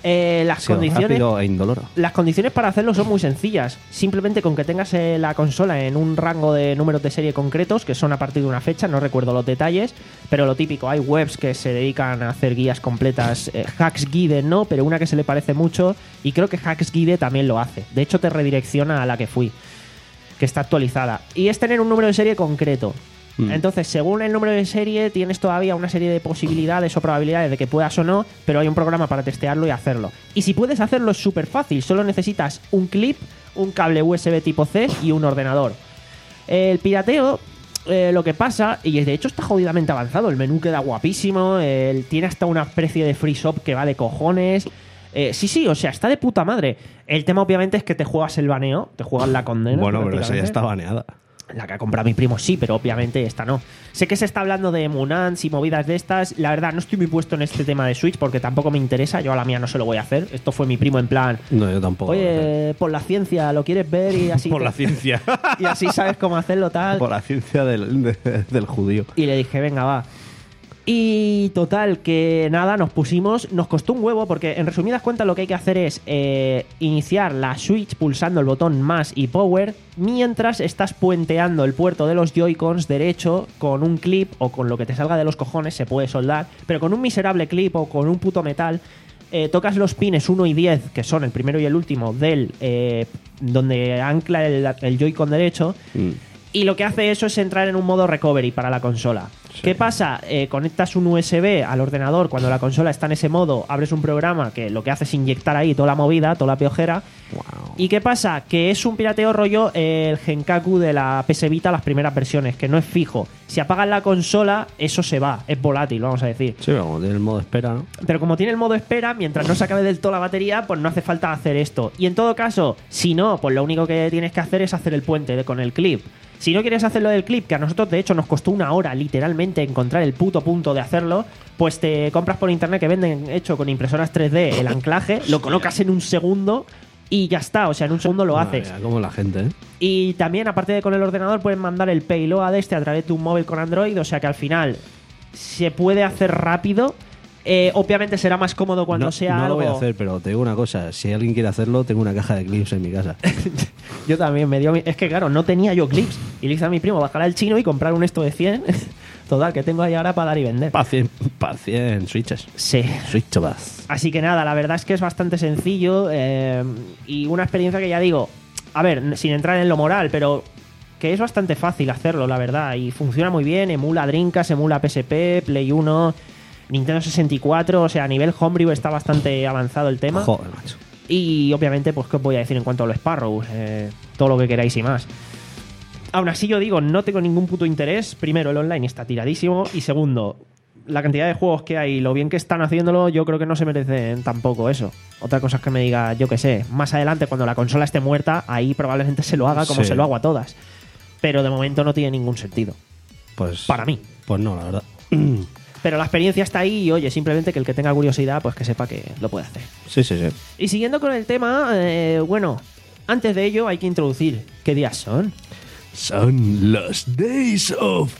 Eh, las Ha sido condiciones rápido e indoloro. Las condiciones para hacerlo son muy sencillas. Simplemente con que tengas eh, la consola en un rango de números de serie concretos, que son a partir de una fecha, no recuerdo los detalles, pero lo típico, hay webs que se dedican a hacer guías completas. eh, Hacksguide no, pero una que se le parece mucho, y creo que Hacksguide también lo hace. De hecho, te redirecciona a la que fui, que está actualizada. Y es tener un número de serie concreto. Mm. Entonces, según el número de serie, tienes todavía una serie de posibilidades o probabilidades de que puedas o no, pero hay un programa para testearlo y hacerlo. Y si puedes hacerlo es súper fácil, solo necesitas un clip, un cable U S B tipo C y un ordenador. El pirateo, eh, lo que pasa, y de hecho está jodidamente avanzado, el menú queda guapísimo, el, tiene hasta una especie de free shop que va de cojones. Eh, sí, sí, o sea, está de puta madre. El tema obviamente es que te juegas el baneo, te juegas la condena. Bueno, pero esa ya prácticamente. está baneada. La que ha comprado mi primo sí, pero obviamente esta no. Sé que se está hablando de Munans y movidas de estas. La verdad, no estoy muy puesto en este tema de Switch porque tampoco me interesa. Yo a la mía no se lo voy a hacer. Esto fue mi primo en plan... No, yo tampoco. Oye, por la ciencia, ¿lo quieres ver? Y así, Por la ciencia. y así sabes cómo hacerlo, tal. Por la ciencia del, de- del judío. Y le dije, venga, va. Y total, que nada, nos pusimos, nos costó un huevo porque en resumidas cuentas lo que hay que hacer es eh, iniciar la Switch pulsando el botón más y power mientras estás puenteando el puerto de los Joy-Cons derecho con un clip o con lo que te salga de los cojones, se puede soldar, pero con un miserable clip o con un puto metal. Eh, tocas los pines uno y diez, que son el primero y el último del eh, donde ancla el, el Joy-Con derecho. Mm. Y lo que hace eso es entrar en un modo recovery para la consola. Sí. ¿Qué pasa? Eh, conectas un U S B al ordenador cuando la consola está en ese modo, abres un programa que lo que hace es inyectar ahí toda la movida, toda la piojera. Wow. ¿Y qué pasa? Que es un pirateo rollo eh, el Genkaku de la P S Vita, las primeras versiones, que no es fijo. Si apagas la consola, eso se va, es volátil, vamos a decir. Sí, pero como tiene el modo espera, ¿no? Pero como tiene el modo espera, mientras no se acabe del todo la batería, pues no hace falta hacer esto. Y en todo caso, si no, pues lo único que tienes que hacer es hacer el puente de, con el clip. Si no quieres hacerlo del clip, que a nosotros de hecho nos costó una hora literalmente encontrar el puto punto de hacerlo, pues te compras por internet que venden hecho con impresoras tres D el anclaje, lo colocas en un segundo y ya está, o sea, en un segundo lo Madre haces. mía, como la gente, ¿eh? Y también, aparte de con el ordenador, puedes mandar el payload este a través de un móvil con Android, o sea que al final se puede hacer rápido. Eh, obviamente será más cómodo cuando no, sea no algo... lo voy a hacer, pero te digo una cosa. Si alguien quiere hacerlo, tengo una caja de clips en mi casa. Yo también me dio... mi- Es que claro, no tenía yo clips. Y le hice a mi primo bajar al chino y comprar un esto de cien. Total, que tengo ahí ahora para dar y vender. Para cien, pa cien switches. Sí. Switchabas. Así que nada, la verdad es que es bastante sencillo eh, y una experiencia que ya digo, a ver, sin entrar en lo moral, pero que es bastante fácil hacerlo, la verdad, y funciona muy bien, emula Dreamcast, emula P S P, Play uno, Nintendo sesenta y cuatro, o sea, a nivel homebrew está bastante avanzado el tema. Joder, macho. Y obviamente, pues, ¿qué os voy a decir en cuanto a los Sparrows? Eh, todo lo que queráis y más. Aún así, yo digo, no tengo ningún puto interés. Primero, el online está tiradísimo. Y segundo, la cantidad de juegos que hay, lo bien que están haciéndolo, yo creo que no se merecen tampoco eso. Otra cosa es que me diga, yo qué sé, más adelante, cuando la consola esté muerta, ahí probablemente se lo haga como Sí. se lo hago a todas. Pero de momento no tiene ningún sentido. Pues, Para mí. Pues no, la verdad. Pero la experiencia está ahí y, oye, simplemente que el que tenga curiosidad, pues que sepa que lo puede hacer. Sí, sí, sí. Y siguiendo con el tema, eh, bueno, antes de ello hay que introducir qué días son. Son los Days of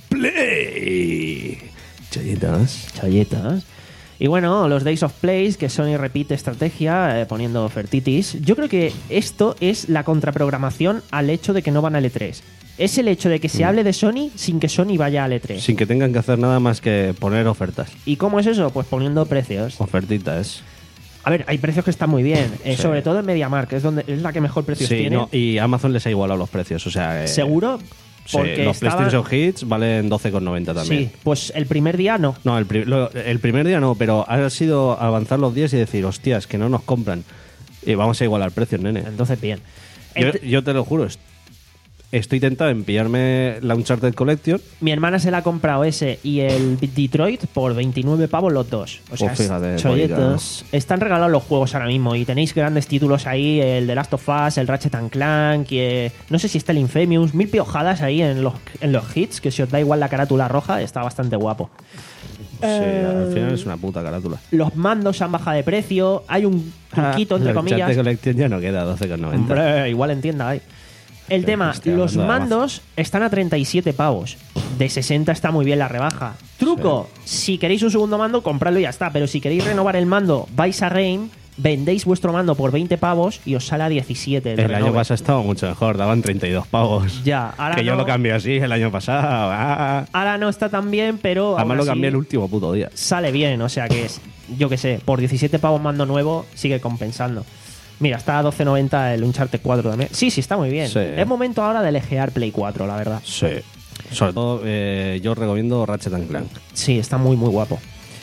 Play. Chollitas. Cholletas. Y bueno, los Days of Play, que Sony repite estrategia eh, poniendo ofertitis. Yo creo que esto es la contraprogramación al hecho de que no van al E tres. Es el hecho de que se hable de Sony sin que Sony vaya al E tres. Sin que tengan que hacer nada más que poner ofertas. ¿Y cómo es eso? Pues poniendo precios. Ofertitas. A ver, hay precios que están muy bien, eh, Sí. sobre todo en MediaMarkt, es donde es la que mejor precios Sí, tiene. no, y Amazon les ha igualado los precios. O sea, eh, ¿Seguro? sí, Porque los estaba- PlayStation Hits valen doce con noventa también. Sí, pues el primer día no. No, el, pri- lo- el primer día no, pero ha sido avanzar los días y decir, hostias, que no nos compran. Y vamos a igualar precios, nene. Entonces, bien. Yo, El- yo te lo juro, est- estoy tentado en pillarme la Uncharted Collection. Mi hermana se la ha comprado ese y el Detroit por veintinueve pavos los dos. O sea, Pues fíjate, cholletos. Están regalados los juegos ahora mismo y tenéis grandes títulos ahí, el The Last of Us, el Ratchet and Clank, y, eh, no sé si está el Infamous, mil piojadas ahí en los, en los hits, que si os da igual la carátula roja, está bastante guapo. Sí, Eh, al final es una puta carátula. Los mandos han bajado de precio, hay un truquito, entre la comillas. Uncharted Collection ya no queda doce con noventa. Hombre, igual entienda ahí. El Sí, tema, estoy los hablando de mandos están a treinta y siete pavos. De sesenta está muy bien la rebaja. Truco, si queréis un segundo mando, compradlo y ya está. Pero si queréis renovar el mando, vais a Game vendéis vuestro mando por veinte pavos y os sale a diecisiete. El, El renove. año pasado estaba mucho mejor, daban treinta y dos pavos. Ya, ahora que yo no. lo cambié así el año pasado. Ah. Ahora no está tan bien, pero Además aún lo así cambié el último puto día. sale bien. O sea que, es, yo qué sé, por diecisiete pavos mando nuevo sigue compensando. Mira, está a doce noventa el Uncharted cuatro también. Sí, sí, está muy bien. Sí. Es momento ahora de lejear Play cuatro, la verdad. Sí. Sobre todo eh, yo recomiendo Ratchet and Clank. Sí, está muy, muy guapo.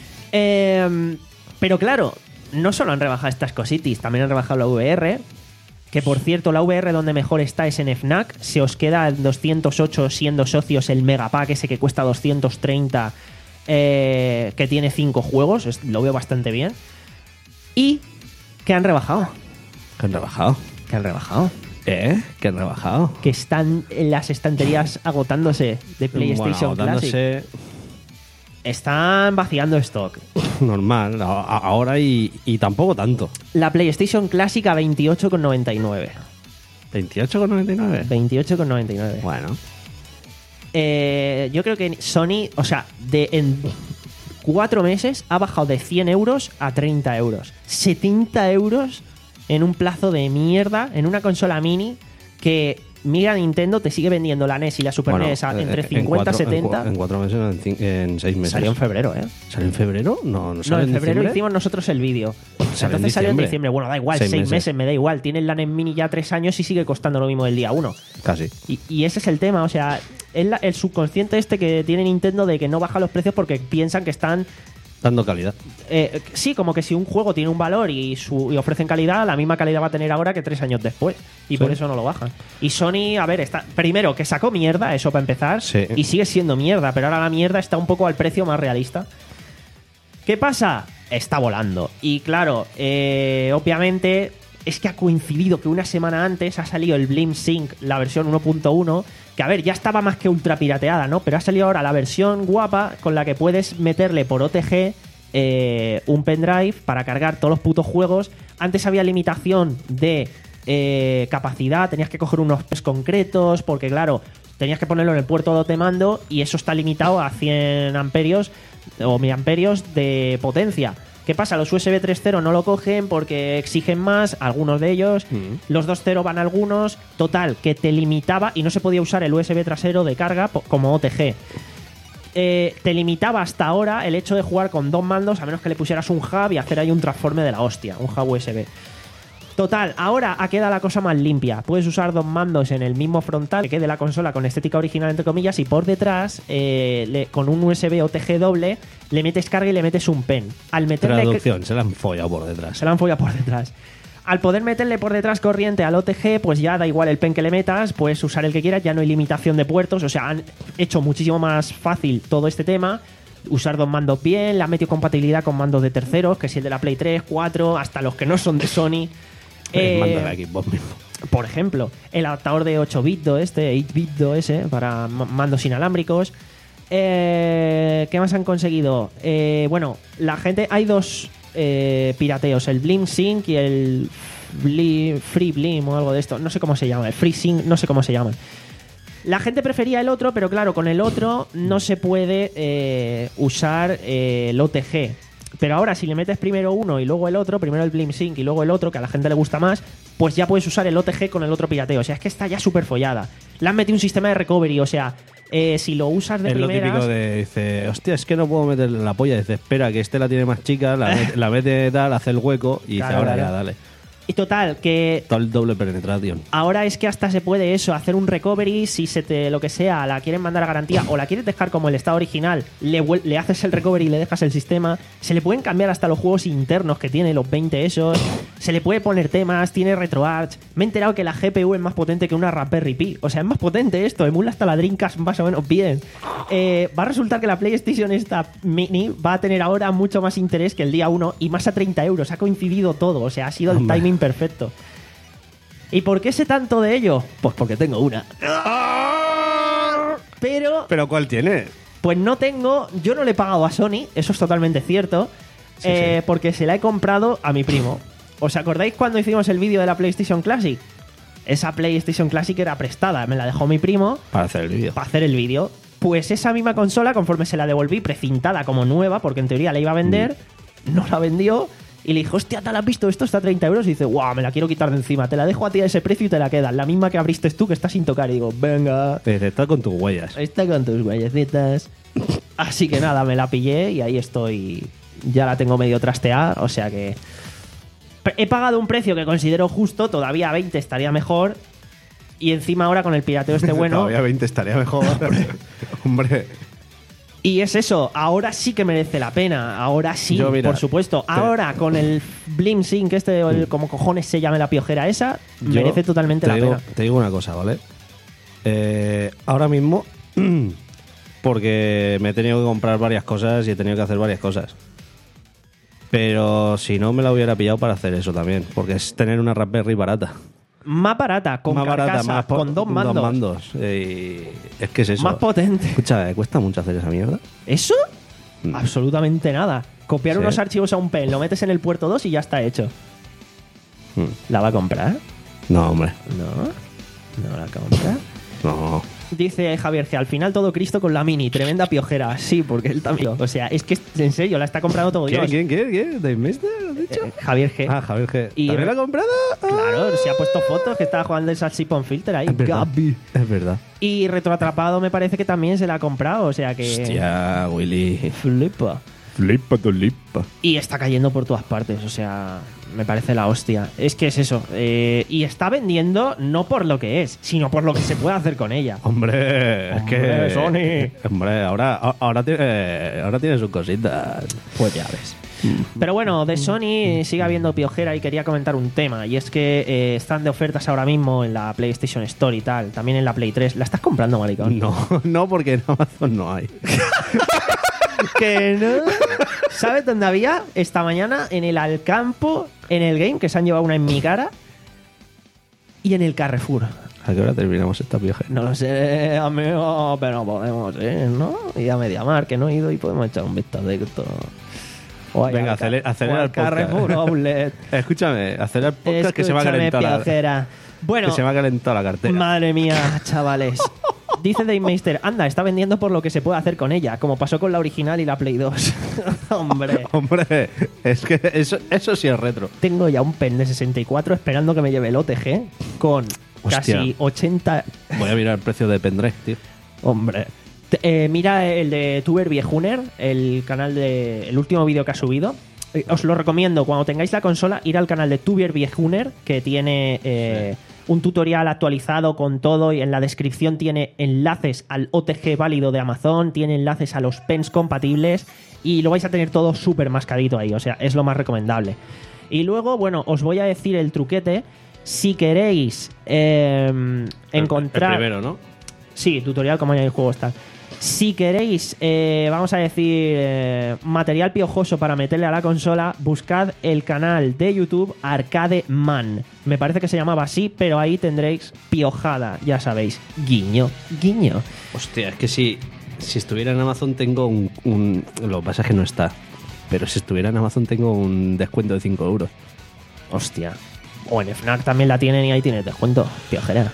Eh, pero claro, no solo han rebajado estas cositis, también han rebajado la V R. Que por cierto, la V R donde mejor está es en Fnac. Se os queda en doscientos ocho siendo socios el Megapack ese que cuesta doscientos treinta, eh, que tiene cinco juegos. Es- lo veo bastante bien. Y que han rebajado. ¿Que han rebajado? Que han rebajado. ¿Eh? ¿Que han rebajado? Que están en las estanterías agotándose de PlayStation Bueno, Classic. dándose Están vaciando stock. normal. a- a- Ahora y, y tampoco tanto. La PlayStation Classic a veintiocho con noventa y nueve. ¿veintiocho con noventa y nueve? veintiocho con noventa y nueve. Bueno. Eh, yo creo que Sony, o sea, de en cuatro meses ha bajado de cien euros a treinta euros. setenta euros en un plazo de mierda, en una consola mini que, mira, Nintendo te sigue vendiendo la N E S y la Super Bueno, N E S a- eh, entre en cincuenta y cuatro- en setenta. cua- En cuatro meses, en, cin- en seis meses. Salió en febrero, ¿eh? ¿Salió en febrero? No, no No, salió en febrero diciembre. hicimos nosotros el vídeo. Salió en Entonces salió en diciembre. diciembre. Bueno, da igual, Seis seis, meses. meses. me da igual. Tiene la N E S Mini ya tres años y sigue costando lo mismo del día uno. Casi. Y, y ese es el tema, o sea, es la- el subconsciente este que tiene Nintendo de que no baja los precios porque piensan que están... Dando calidad. eh, sí, como que si un juego tiene un valor y, su, y ofrecen calidad, la misma calidad va a tener ahora que tres años después. Y por eso no lo bajan. Y Sony, a ver, está primero que sacó mierda, eso para empezar, Sí. y sigue siendo mierda, pero ahora la mierda está un poco al precio más realista. ¿Qué pasa? Está volando. Y claro, eh, obviamente es que ha coincidido que una semana antes ha salido el Blim Sync, la versión uno punto uno, que a ver, ya estaba más que ultra pirateada, ¿no? Pero ha salido ahora la versión guapa con la que puedes meterle por O T G eh, un pendrive para cargar todos los putos juegos. Antes había limitación de eh, capacidad, tenías que coger unos P E S concretos, porque claro, tenías que ponerlo en el puerto de mando y eso está limitado a cien amperios o miliamperios de potencia. ¿Qué pasa? Los U S B tres punto cero no lo cogen porque exigen más, algunos de ellos. Mm. Los dos punto cero van algunos. Total, que te limitaba y no se podía usar el U S B trasero de carga po- como O T G. Eh, te limitaba hasta ahora el hecho de jugar con dos mandos, a menos que le pusieras un hub y hacer ahí un transforme de la hostia, un hub U S B. Total, ahora ha quedado la cosa más limpia. Puedes usar dos mandos en el mismo frontal que quede la consola con estética original, entre comillas, y por detrás, eh, le- con un U S B O T G doble, le metes carga y le metes un pen. Al meterle Traducción, se la han follado por detrás. se la han follado por detrás. Al poder meterle por detrás corriente al O T G, pues ya da igual el pen que le metas, puedes usar el que quieras, ya no hay limitación de puertos, o sea, han hecho muchísimo más fácil todo este tema. Usar dos mandos bien, le han metido compatibilidad con mandos de terceros, que si el de la Play tres, cuatro, hasta los que no son de Sony. El Eh, mando de Xbox mismo. por ejemplo, el adaptador de ocho bit este, ocho bit ese, para ma- mandos inalámbricos. Eh, ¿Qué más han conseguido? Eh, bueno, la gente. Hay dos eh, pirateos: el Blim Sync y el Blim- Free Blim o algo de esto. No sé cómo se llama. El Free Sync, no sé cómo se llama. La gente prefería el otro, pero claro, con el otro no se puede eh, usar eh, el O T G. Pero ahora, si le metes primero uno y luego el otro, primero el Blim Sync y luego el otro, que a la gente le gusta más, pues ya puedes usar el O T G con el otro pirateo. O sea, es que está ya súper follada. Le han metido un sistema de recovery, o sea, eh, si lo usas de Es lo primeras... típico de, dice, hostia, es que no puedo meterle la polla. Dice, espera, que este la tiene más chica, la, mete, la mete tal, hace el hueco y dice, Claro, ahora claro. ya, dale. Y total, que Todo el doble penetración. ahora es que hasta se puede eso, hacer un recovery, si se te lo que sea, la quieren mandar a garantía o la quieres dejar como el estado original, le, vuel- le haces el recovery y le dejas el sistema. Se le pueden cambiar hasta los juegos internos que tiene, los veinte esos. Se le puede poner temas, tiene RetroArch. Me he enterado que la G P U es más potente que una Raspberry Pi. O sea, es más potente esto, emula hasta la Dreamcast más o menos bien. Eh, va a resultar que la PlayStation esta mini va a tener ahora mucho más interés que el día uno y más a treinta euros. Ha coincidido todo, o sea, ha sido el Hombre. timing perfecto. ¿Y por qué sé tanto de ello? Pues porque tengo una. Pero, ¿Pero cuál tiene? pues no tengo. Yo no le he pagado a Sony, eso es totalmente cierto. Sí, eh, sí. Porque se la he comprado a mi primo. ¿Os acordáis cuando hicimos el vídeo de la PlayStation Classic? Esa PlayStation Classic era prestada, me la dejó mi primo Para hacer el vídeo. para hacer el vídeo. Pues esa misma consola, conforme se la devolví precintada como nueva, porque en teoría la iba a vender, Mm. no la vendió Y le dije, hostia, ¿te la has visto? Esto está a treinta euros. Y dice, guau, me la quiero quitar de encima. Te la dejo a ti a ese precio y te la quedas. La misma que abriste tú, que está sin tocar. Y digo, venga. Te está con tus huellas. Está con tus huellecitas. Así que nada, me la pillé y ahí estoy. Ya la tengo medio trasteada. O sea que... He pagado un precio que considero justo. Todavía a veinte estaría mejor. Y encima ahora con el pirateo este bueno... Todavía veinte estaría mejor. Hombre... Y es eso, ahora sí que merece la pena. Ahora sí, Yo, mira, por supuesto. te- Ahora con el Blim Sync, este, o el como cojones se llame la piojera esa, Yo merece totalmente te la digo, pena. Te digo una cosa, ¿vale? Eh, ahora mismo, porque me he tenido que comprar varias cosas y he tenido que hacer varias cosas. Pero si no, me la hubiera pillado para hacer eso también, porque es tener una Raspberry barata. Más barata, con más carcasa, barata, más po- con dos mandos. Dos mandos. Eh, y es que es eso. Más potente. Escucha, ¿me cuesta mucho hacer esa mierda? ¿Eso? Mm. Absolutamente nada. Copiar Sí. unos archivos a un pen, lo metes en el puerto dos y ya está hecho. Mm. ¿La va a comprar? No, hombre. No. No la compra. No. Dice Javier G, al final todo Cristo con la Mini, tremenda piojera. Sí, porque él también. O sea, es que en serio, la está comprando todo ¿Quién, Dios. quién, quién? ¿Quién? ¿Dave Meister? ¿Has dicho? Eh, Javier G. Ah, Javier G. Y- ¿También la ha comprado? Claro, se ha puesto fotos que estaba jugando el Salsipon Filter ahí. Es verdad. Gabi. Es verdad. Y Retroatrapado me parece que también se la ha comprado, o sea que... Hostia, Willy. Flipa. Flipa tu lipa. Y está cayendo por todas partes, o sea, me parece la hostia. Es que es eso. eh, y está vendiendo no por lo que es, sino por lo que se puede hacer con ella. Hombre, es Hombre, que. Sony. Hombre, ahora, ahora, tiene, ahora tiene sus cositas. Pues ya ves. Pero bueno, de Sony sigue habiendo piojera y quería comentar un tema. Y es que eh, están de ofertas ahora mismo en la PlayStation Store y tal. También en la Play tres. ¿La estás comprando, maricón? No, no, porque en Amazon no hay. Que no. ¿Sabes dónde había? Esta mañana en el Alcampo, en el game, que se han llevado una en mi cara. Y en el Carrefour. ¿A qué hora terminamos esta viaje? No lo sé, amigo, pero podemos ir, ¿no? Y a Mediamar, que no he ido y podemos echar un vistazo de esto. O ahí Venga, al ca- acele- acelera o al el podcast. Carrefour Outlet. Escúchame, hacer el podcast que se me ha Escúchame, calentado la, piojera. Bueno, que se me ha calentado la cartera. madre mía, chavales. Dice Dave Meister, anda, está vendiendo por lo que se puede hacer con ella, como pasó con la original y la Play dos. Hombre, Hombre, es que eso, eso sí es retro. tengo ya un pen de sesenta y cuatro esperando que me lleve el O T G con Hostia. casi ochenta... Voy a mirar el precio de pendrive, tío. Hombre. Te- eh, mira el de Tuber Viejuner, el canal de... el último vídeo que ha subido. Eh, Os lo recomiendo, cuando tengáis la consola, ir al canal de Tuber Viejuner, que tiene eh, un tutorial actualizado con todo y en la descripción tiene enlaces al O T G válido de Amazon, tiene enlaces a los pens compatibles y lo vais a tener todo súper mascadito ahí, o sea, es lo más recomendable. Y luego, bueno, os voy a decir el truquete. Si queréis eh, encontrar... El primero, ¿no? Sí, tutorial como añadir juegos tal. Si queréis, eh, vamos a decir, eh, material piojoso para meterle a la consola, buscad el canal de YouTube Arcade Man. Me parece que se llamaba así, pero ahí tendréis piojada, ya sabéis. Guiño, guiño. Hostia, es que si, si estuviera en Amazon tengo un, un... Lo que pasa es que no está. Pero si estuviera en Amazon tengo un descuento de cinco euros. Hostia. O en Fnac también la tienen y ahí tienes descuento. Piojera.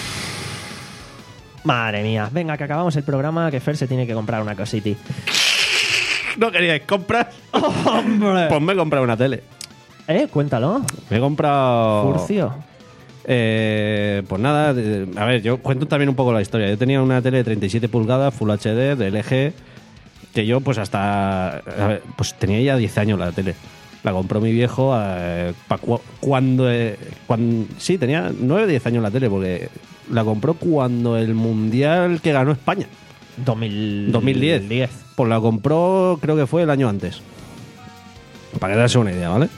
Madre mía. Venga, que acabamos el programa, que Fer se tiene que comprar una cosita. ¿No queríais comprar? ¡Hombre! Pues me he comprado una tele. Eh, cuéntalo. Me he comprado... Furcio. Eh, pues nada, eh, a ver, yo cuento también un poco la historia. Yo tenía una tele de treinta y siete pulgadas, Full H D, de L G, que yo pues hasta... a ver, pues tenía ya diez años la tele. La compró mi viejo eh, pa cu- cuando, eh, cuando... Sí, tenía nueve o diez años la tele, porque la compró cuando el Mundial que ganó España. dos mil dos mil diez. Pues la compró, creo que fue el año antes. Para que darse una idea, ¿vale?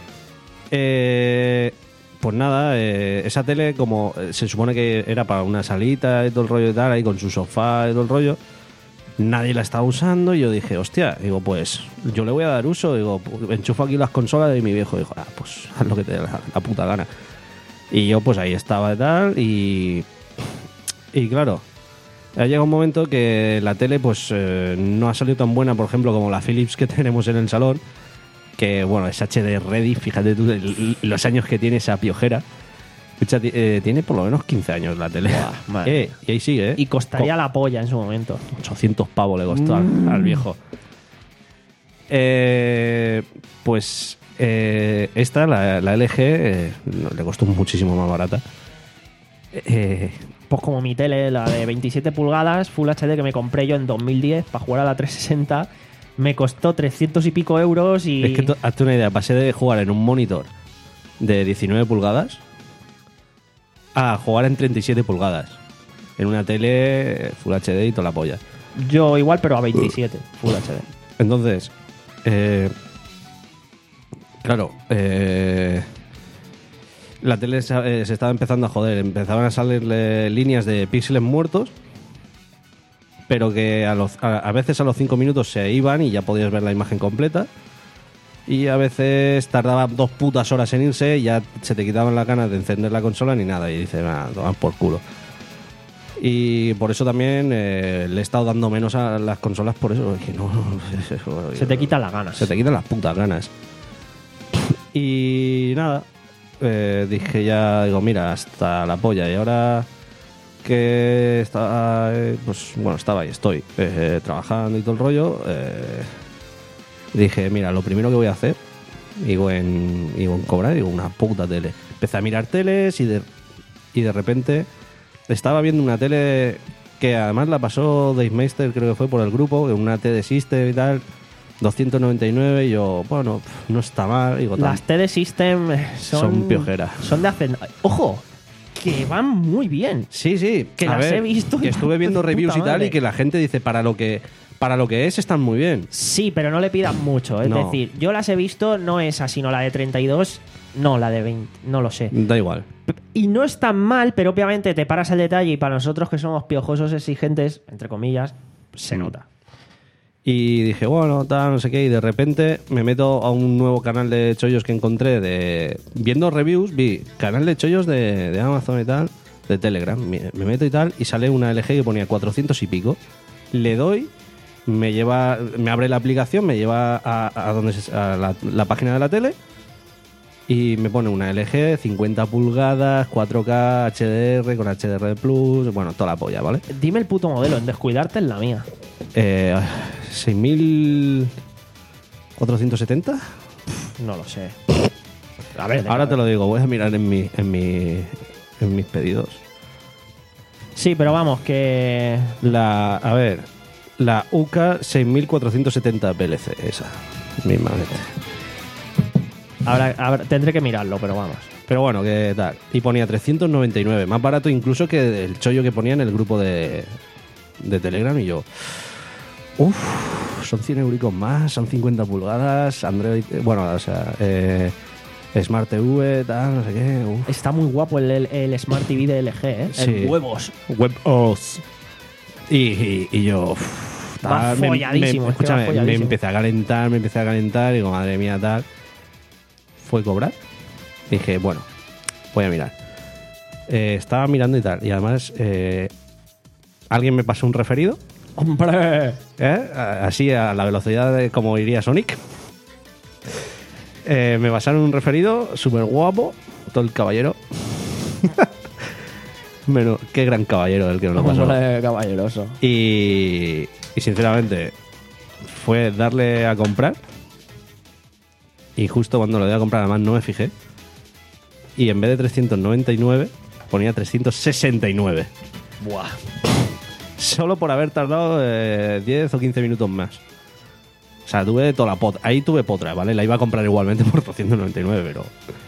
Eh, pues nada, eh, esa tele, como eh, se supone que era para una salita y todo el rollo y tal, ahí con su sofá y todo el rollo, nadie la estaba usando y yo dije, hostia, digo, pues yo le voy a dar uso, digo, pu- enchufo aquí las consolas y mi viejo dijo, ah, pues haz lo que te dé la, la puta gana. Y yo pues ahí estaba y tal y... Y claro, ha llegado un momento que la tele pues eh, no ha salido tan buena, por ejemplo, como la Philips que tenemos en el salón, que bueno, es H D Ready, fíjate tú el- los años que tiene esa piojera. Escucha, ti- eh, tiene por lo menos quince años la tele. Buah, madre. Eh, y ahí sigue, ¿eh? Y costaría la polla en su momento. ochocientos pavos le costó al, al viejo. Eh, pues eh, esta, la, la L G, eh, no, le costó muchísimo más barata. Eh, Pues como mi tele, la de veintisiete pulgadas, Full H D que me compré yo en dos mil diez para jugar a la trescientos sesenta, me costó trescientos y pico euros y... Es que, tú- hazte una idea, pasé de jugar en un monitor de diecinueve pulgadas a jugar en treinta y siete pulgadas. En una tele Full H D y toda la polla. Yo igual, pero a veintisiete, Full H D. Entonces, eh, claro, eh, la tele se, eh, se estaba empezando a joder. Empezaban a salirle líneas de píxeles muertos, pero que a, los, a, a veces a los cinco minutos se iban y ya podías ver la imagen completa. Y a veces tardaba dos putas horas en irse y ya se te quitaban las ganas de encender la consola ni nada. Y dices, nada, toman por culo. Y por eso también eh, le he estado dando menos a las consolas por eso. Es que no, Se te quitan las ganas. Se te quitan las putas ganas. Y nada, eh, dije ya, digo, mira, hasta la polla. Y ahora que estaba, eh, pues bueno, estaba y estoy eh, trabajando y todo el rollo, eh, dije, mira, lo primero que voy a hacer, digo en, digo en cobrar, digo, una puta tele. Empecé a mirar teles y de, y de repente estaba viendo una tele que además la pasó Dave Meister, creo que fue por el grupo, una T D System y tal, doscientos noventa y nueve, y yo, bueno, pf, no está mal. Digo, Las T D System son... Son piojeras. Son de hace... ¡Ojo! Que van muy bien. Sí, sí. Que a las ver, he visto. Que estuve viendo Puta reviews y tal madre. y que la gente dice, para lo que para lo que es, están muy bien. Sí, pero no le pidan mucho. Es No. decir, yo las he visto, no esa, sino la de treinta y dos, no la de veinte, no lo sé. Da igual. Y no es tan mal, pero obviamente te paras al detalle y para nosotros que somos piojosos exigentes, entre comillas, se Mm. nota. Y dije, bueno, tal, no sé qué, y de repente me meto a un nuevo canal de chollos que encontré de... Viendo reviews, vi canal de chollos de, de Amazon y tal, de Telegram, me, me meto y tal, y sale una L G que ponía cuatrocientos y pico. Le doy, me lleva, me abre la aplicación, me lleva a, a donde se- a la, la página de la tele y me pone una L G cincuenta pulgadas, cuatro K, H D R con H D R Plus, bueno, toda la polla, ¿vale? Dime el puto modelo, en descuidarte es la mía. Eh, seis mil cuatrocientos setenta. No lo sé. A ver, Ahora te lo digo, voy a mirar en mi, en mi, en mis pedidos. Sí, pero vamos, que... La, a ver, la U K seis mil cuatrocientos setenta P L C, esa, mismamente. Habrá, habrá- tendré que mirarlo, pero vamos. Pero bueno, ¿qué tal? Y ponía trescientos noventa y nueve, más barato incluso que el chollo que ponía en el grupo de, de Telegram. Y yo, uff, son cien euricos más, son cincuenta pulgadas, Android, eh, bueno, o sea, eh, Smart T V, tal, no sé qué. Uf. Está muy guapo el, el, el Smart T V de L G, ¿eh? Sí. El huevos. WebOS. Y, y, y yo, uff, Va tal, me- folladísimo, me, es que va escúchame, me folladísimo. empecé a calentar, me empecé a calentar, y digo, madre mía, tal. Fue cobrar. Dije, bueno, voy a mirar. Eh, estaba mirando y tal, y además eh, alguien me pasó un referido, ¡Hombre! ¿eh? A- así a la velocidad de como iría Sonic. Eh, me pasaron un referido súper guapo, todo el caballero. Bueno, qué gran caballero el que nos lo pasó. Hombre, caballeroso. Y, y sinceramente, fue darle a comprar. Y justo cuando lo di a comprar, además no me fijé. Y en vez de trescientos noventa y nueve, ponía trescientos sesenta y nueve. Buah. Solo por haber tardado eh, diez o quince minutos más. O sea, tuve toda la potra. Ahí tuve potra, ¿vale? La iba a comprar igualmente por doscientos noventa y nueve, pero...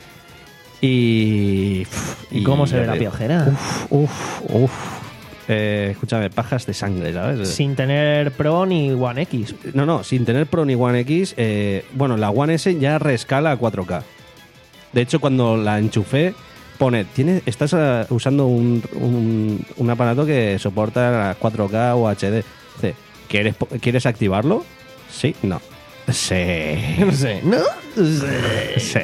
Y... ¿Y cómo se ya ve la te- piojera? Uf, uf. Eh, escúchame, pajas de sangre, ¿sabes? Sin tener Pro ni One X. No, no, sin tener Pro ni One X. eh, bueno, la One S ya reescala a cuatro K. De hecho, cuando la enchufé, pone, ¿tienes, estás eh, usando un, un, un aparato que soporta cuatro K o H D. Dice, ¿quieres, po- ¿quieres activarlo? Sí, no. Sí. No sé. ¿No? Sí.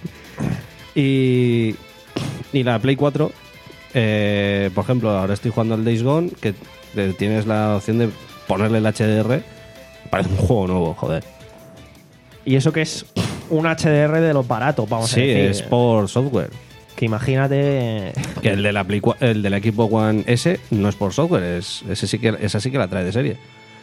Y, y la Play cuatro, eh, por ejemplo, ahora estoy jugando al Days Gone, que te- tienes la opción de ponerle el H D R. Parece un juego nuevo, joder. Y eso que es un H D R de los baratos, vamos Sí, a decir. es por software. Que imagínate... Que el de la Play cua- el de la Xbox One S no es por software, es, ese sí que, esa sí que la trae de serie.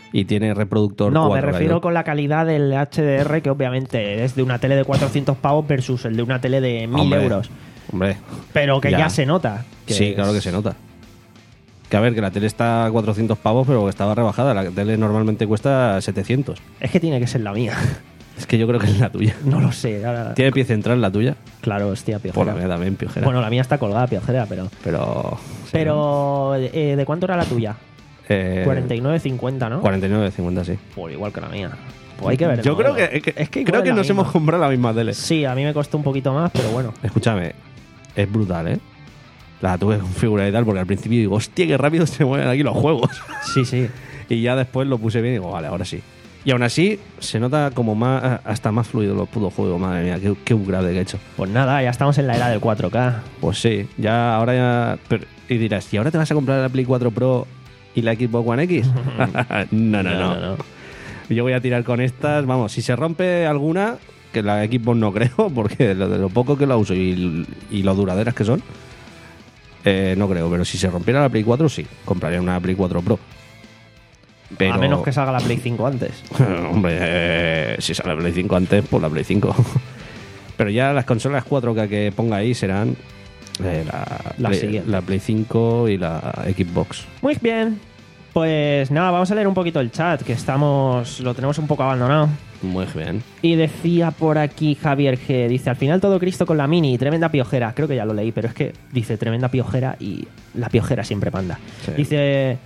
Y tiene reproductor No, me cuatro K. refiero con la calidad del H D R, que obviamente es de una tele de cuatrocientos pavos versus el de una tele de mil Hombre, euros. Hombre. Pero que ya, ya se nota. Que Sí, es- claro que se nota. Que a ver, que la tele está a cuatrocientos pavos, pero que estaba rebajada. La tele normalmente cuesta setecientos. Es que tiene que ser la mía. Es que yo creo que es la tuya. No lo sé. Ahora... ¿Tiene pie central la tuya? Claro, hostia, Por piojera. la mía también, piojera. Bueno, la mía está colgada, piojera, pero... pero... sí, Pero, eh, ¿de cuánto era la tuya? eh, cuarenta y nueve cincuenta, ¿no? cuarenta y nueve cincuenta, sí. Pues igual que la mía. Pues hay que ver. el Yo creo modelo. que, que- es que igual creo es que la nos misma. hemos comprado la misma tele. Sí, a mí me costó un poquito más, pero bueno. Escúchame, es brutal, ¿eh? La tuve que configurar y tal, porque al principio digo, hostia, qué rápido se mueven aquí los juegos. Sí, sí. Y ya después lo puse bien y digo, vale, ahora sí. Y aún así, se nota como más hasta más fluido los putos juegos. Madre mía, qué, qué upgrade que he hecho. Pues nada, ya estamos en la era del cuatro K. Pues sí, ya, ahora ya... pero- y dirás, ¿y ahora te vas a comprar la Play cuatro Pro y la Xbox One X? no, no, no, Yo voy a tirar con estas. Vamos, si se rompe alguna, que la Xbox no creo, porque lo de lo poco que la uso y, y lo duraderas que son, eh, no creo. Pero si se rompiera la Play cuatro, sí, compraría una Play cuatro Pro. Pero, A menos que salga la Play cinco antes. hombre, eh, si sale la Play cinco antes, pues la Play cinco. Pero ya las consolas cuatro K que ponga ahí serán eh, la, La Play, siguiente. la Play cinco y la Xbox. Muy bien. Pues nada, vamos a leer un poquito el chat, que estamos lo tenemos un poco abandonado. Muy bien. Y decía por aquí Javier G, dice, al final todo Cristo con la Mini, tremenda piojera. Creo que ya lo leí, pero es que dice tremenda piojera y la piojera siempre manda. Sí. Dice,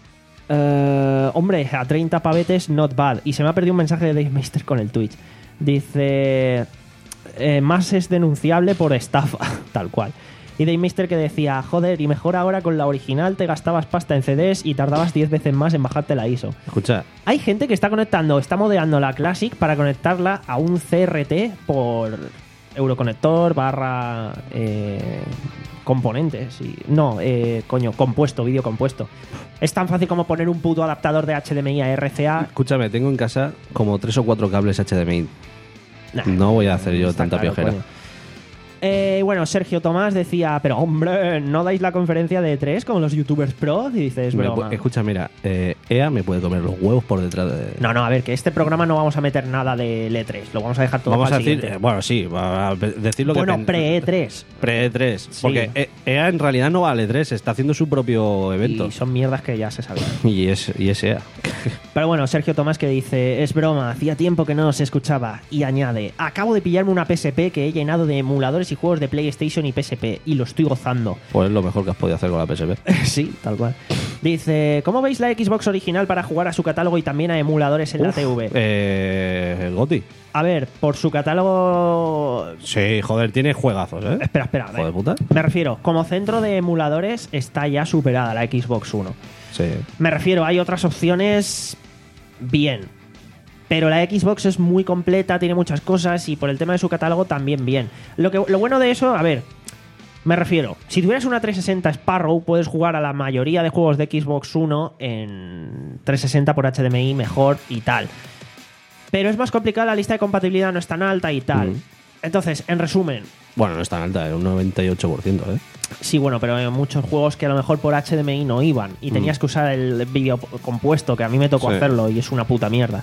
eh, hombre, a treinta pavetes, not bad. Y se me ha perdido un mensaje de Dave Meister con el Twitch. Dice, eh, más es denunciable por estafa, tal cual. Y Dave Meister que decía, joder, y mejor ahora con la original te gastabas pasta en C Ds y tardabas diez veces más en bajarte la I S O. Escucha, Hay gente que está conectando, está modeando la Classic para conectarla a un C R T por Euroconector barra eh, componentes. Y, no, eh, coño, compuesto, vídeo compuesto. Es tan fácil como poner un puto adaptador de H D M I a R C A. escúchame, tengo en casa como tres o cuatro cables H D M I. Nah, No voy a hacer yo está tanta claro, piojera. coño. Eh, bueno, Sergio Tomás decía, pero hombre, ¿no dais la conferencia de E tres como los youtubers pro? Y dices, Me broma. pu- escucha, mira, eh, E A me puede comer los huevos por detrás de... No, no, a ver, que este programa no vamos a meter nada de E tres, lo vamos a dejar todo Vamos para a el decir, siguiente. eh, bueno, sí, va a decir lo que... Bueno, pen- pre-E tres. Pre-E tres. Sí. Porque E- EA en realidad no vale E tres, está haciendo su propio evento. Y son mierdas que ya se sabían. Y es, y es E A. Pero bueno, Sergio Tomás que dice, es broma, hacía tiempo que no se escuchaba. Y añade, acabo de pillarme una P S P que he llenado de emuladores y juegos de PlayStation y P S P y lo estoy gozando. Pues es lo mejor que has podido hacer con la P S P. Sí, tal cual. Dice, ¿cómo veis la Xbox original para jugar a su catálogo y también a emuladores en la Uf, T V? Eh, el Goti. A ver, por su catálogo... Sí, joder, tiene juegazos, ¿eh? Espera, espera. a ver. Joder, puta. Me refiero, como centro de emuladores está ya superada la Xbox One. Sí. Me refiero, hay otras opciones bien. Pero la Xbox es muy completa, tiene muchas cosas y por el tema de su catálogo también bien. Lo, que, lo bueno de eso, a ver, me refiero, si tuvieras una trescientos sesenta Sparrow, puedes jugar a la mayoría de juegos de Xbox One en trescientos sesenta por H D M I mejor y tal. Pero es más complicado, la lista de compatibilidad no es tan alta y tal. Mm. Entonces, en resumen, Bueno, no es tan alta, es un noventa y ocho por ciento, ¿eh? sí, bueno, pero hay muchos juegos que a lo mejor por H D M I no iban y tenías que usar el vídeo compuesto, que a mí me tocó Sí. hacerlo y es una puta mierda.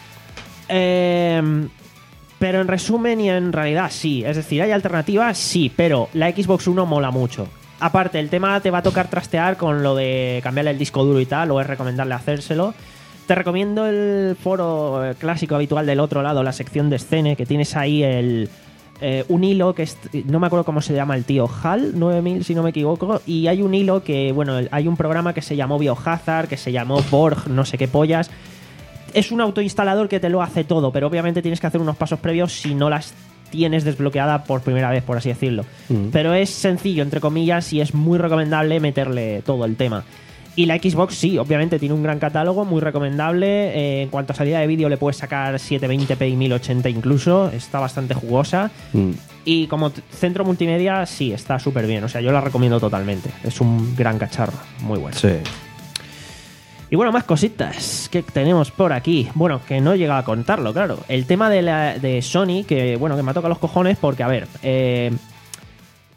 Eh, pero en resumen y en realidad sí, es decir, hay alternativas, sí, pero la Xbox One mola mucho. Aparte, el tema te va a tocar trastear con lo de cambiarle el disco duro y tal, o es recomendable hacérselo. Te recomiendo el foro eh, clásico habitual del otro lado, la sección de escene, que tienes ahí el... Eh, un hilo que es, no me acuerdo cómo se llama el tío, HAL nueve mil si no me equivoco, y hay un hilo que, bueno, hay un programa que se llamó Biohazard, que se llamó Borg, no sé qué pollas. Es un autoinstalador que te lo hace todo, pero obviamente tienes que hacer unos pasos previos si no las tienes desbloqueada por primera vez, por así decirlo. Mm. Pero es sencillo, entre comillas, y es muy recomendable meterle todo el tema. Y la Xbox sí, obviamente tiene un gran catálogo, muy recomendable. Eh, en cuanto a salida de vídeo le puedes sacar setecientos veinte p y mil ochenta incluso, está bastante jugosa. Mm. Y como t- centro multimedia sí, está súper bien, o sea, yo la recomiendo totalmente. Es un gran cacharro, muy bueno. Sí. Y bueno, más cositas que tenemos por aquí. Bueno, que no he llegado a contarlo, claro. El tema de, la, de Sony, que bueno, que me ha tocado los cojones porque, a ver, eh,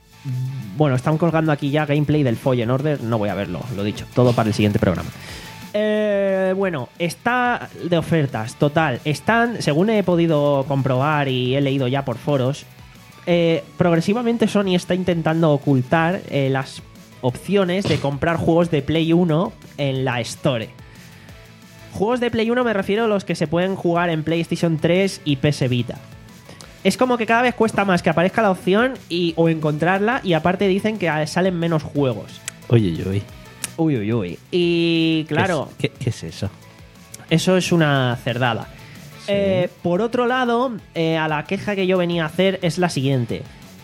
bueno, están colgando aquí ya gameplay del Fallen Order. No voy a verlo, lo dicho, todo para el siguiente programa. Eh, bueno, está de ofertas, total. Están, según he podido comprobar y he leído ya por foros, eh, progresivamente Sony está intentando ocultar eh, las opciones de comprar juegos de Play uno en la Store. Juegos de Play uno me refiero a los que se pueden jugar en PlayStation tres y P S Vita. Es como que cada vez cuesta más que aparezca la opción y, o encontrarla, y aparte dicen que salen menos juegos. Oye, yo, oye. Uy, uy, uy. Y claro, ¿Qué es, qué, qué es eso? eso es una cerdada. Sí. Eh, por otro lado, eh, a la queja que yo venía a hacer es la siguiente.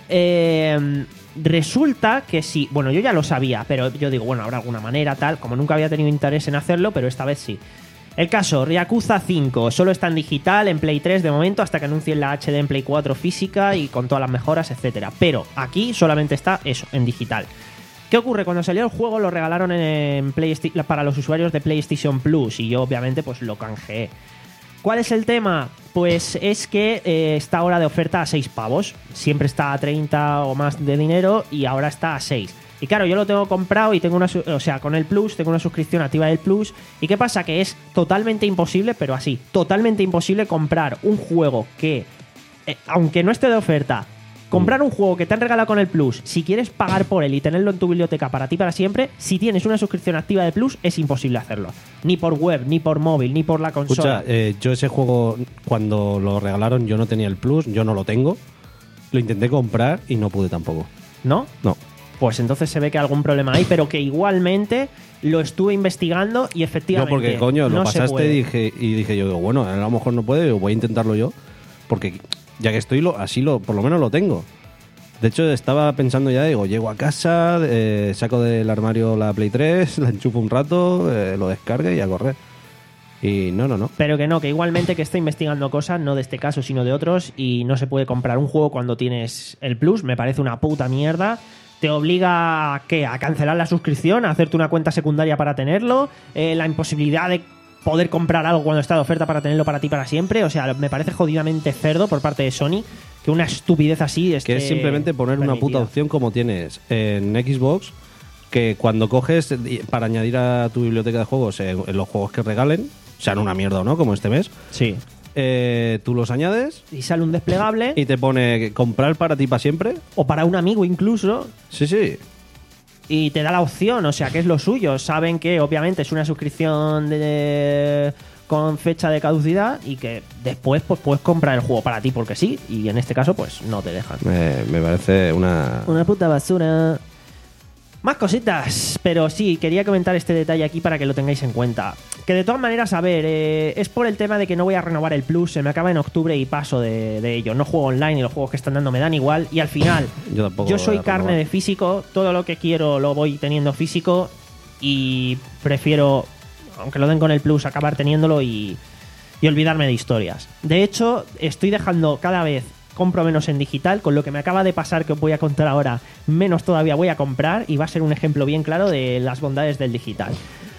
Eh, resulta que sí, bueno, yo ya lo sabía, pero yo digo, bueno, habrá alguna manera, tal, como nunca había tenido interés en hacerlo, pero esta vez sí. El caso, Yakuza cinco solo está en digital, en Play tres de momento, hasta que anuncien la H D en Play cuatro física y con todas las mejoras, etcétera. Pero aquí solamente está eso, en digital. ¿Qué ocurre? Cuando salió el juego lo regalaron en PlayStation, para los usuarios de PlayStation Plus, y yo obviamente pues lo canjeé. ¿Cuál es el tema? Pues es que eh, está ahora de oferta a seis pavos. Siempre está a treinta o más de dinero y ahora está a seis. Y claro, yo lo tengo comprado y tengo una... O sea, con el Plus, tengo una suscripción activa del Plus. ¿Y qué pasa? Que es totalmente imposible, pero así, totalmente imposible comprar un juego que, eh, aunque no esté de oferta... Comprar un juego que te han regalado con el Plus, si quieres pagar por él y tenerlo en tu biblioteca para ti para siempre, si tienes una suscripción activa de Plus, es imposible hacerlo. Ni por web, ni por móvil, ni por la consola. Escucha, eh, yo ese juego, cuando lo regalaron, yo no tenía el Plus, yo no lo tengo. Lo intenté comprar y no pude tampoco. ¿No? No. Pues entonces se ve que hay algún problema ahí, pero que igualmente lo estuve investigando y Yo efectivamente porque, coño, lo no se pasaste puede. y dije, y dije yo, bueno, a lo mejor no puede, voy a intentarlo yo. Porque ya que estoy, lo, así lo, por lo menos lo tengo. De hecho, estaba pensando ya, digo, llego a casa, eh, saco del armario la Play tres, la enchufo un rato, eh, lo descargue y a correr. Y no, no, no. Pero que no, que igualmente que está investigando cosas, no de este caso, sino de otros, y no se puede comprar un juego cuando tienes el Plus, me parece una puta mierda. Te obliga a, ¿qué? A cancelar la suscripción, a hacerte una cuenta secundaria para tenerlo, eh, la imposibilidad de poder comprar algo cuando está de oferta para tenerlo para ti para siempre. O sea, me parece jodidamente cerdo por parte de Sony que una estupidez así esté Que es simplemente poner una puta permitida. opción como tienes en Xbox, que cuando coges para añadir a tu biblioteca de juegos eh, los juegos que regalen, sean una mierda o no, como este mes, Sí. eh, tú los añades Y sale un desplegable, y te pone comprar para ti para siempre. o para un amigo incluso, Sí, sí. y te da la opción, o sea, que es lo suyo. Saben que obviamente es una suscripción de, con fecha de caducidad y que después pues puedes comprar el juego para ti porque sí, y en este caso pues no te dejan. Me, me parece una... Una puta basura. Más cositas, pero sí, quería comentar este detalle aquí para que lo tengáis en cuenta. Que de todas maneras, a ver, eh, es por el tema de que no voy a renovar el Plus, se me acaba en octubre y paso de, de ello. No juego online y los juegos que están dando me dan igual. Y al final, Yo tampoco yo voy soy a carne renovar. de físico, todo lo que quiero lo voy teniendo físico y prefiero, aunque lo den con el Plus, acabar teniéndolo y, y olvidarme de historias. De hecho, estoy dejando cada vez... compro menos en digital, con lo que me acaba de pasar que os voy a contar ahora, menos todavía voy a comprar y va a ser un ejemplo bien claro de las bondades del digital.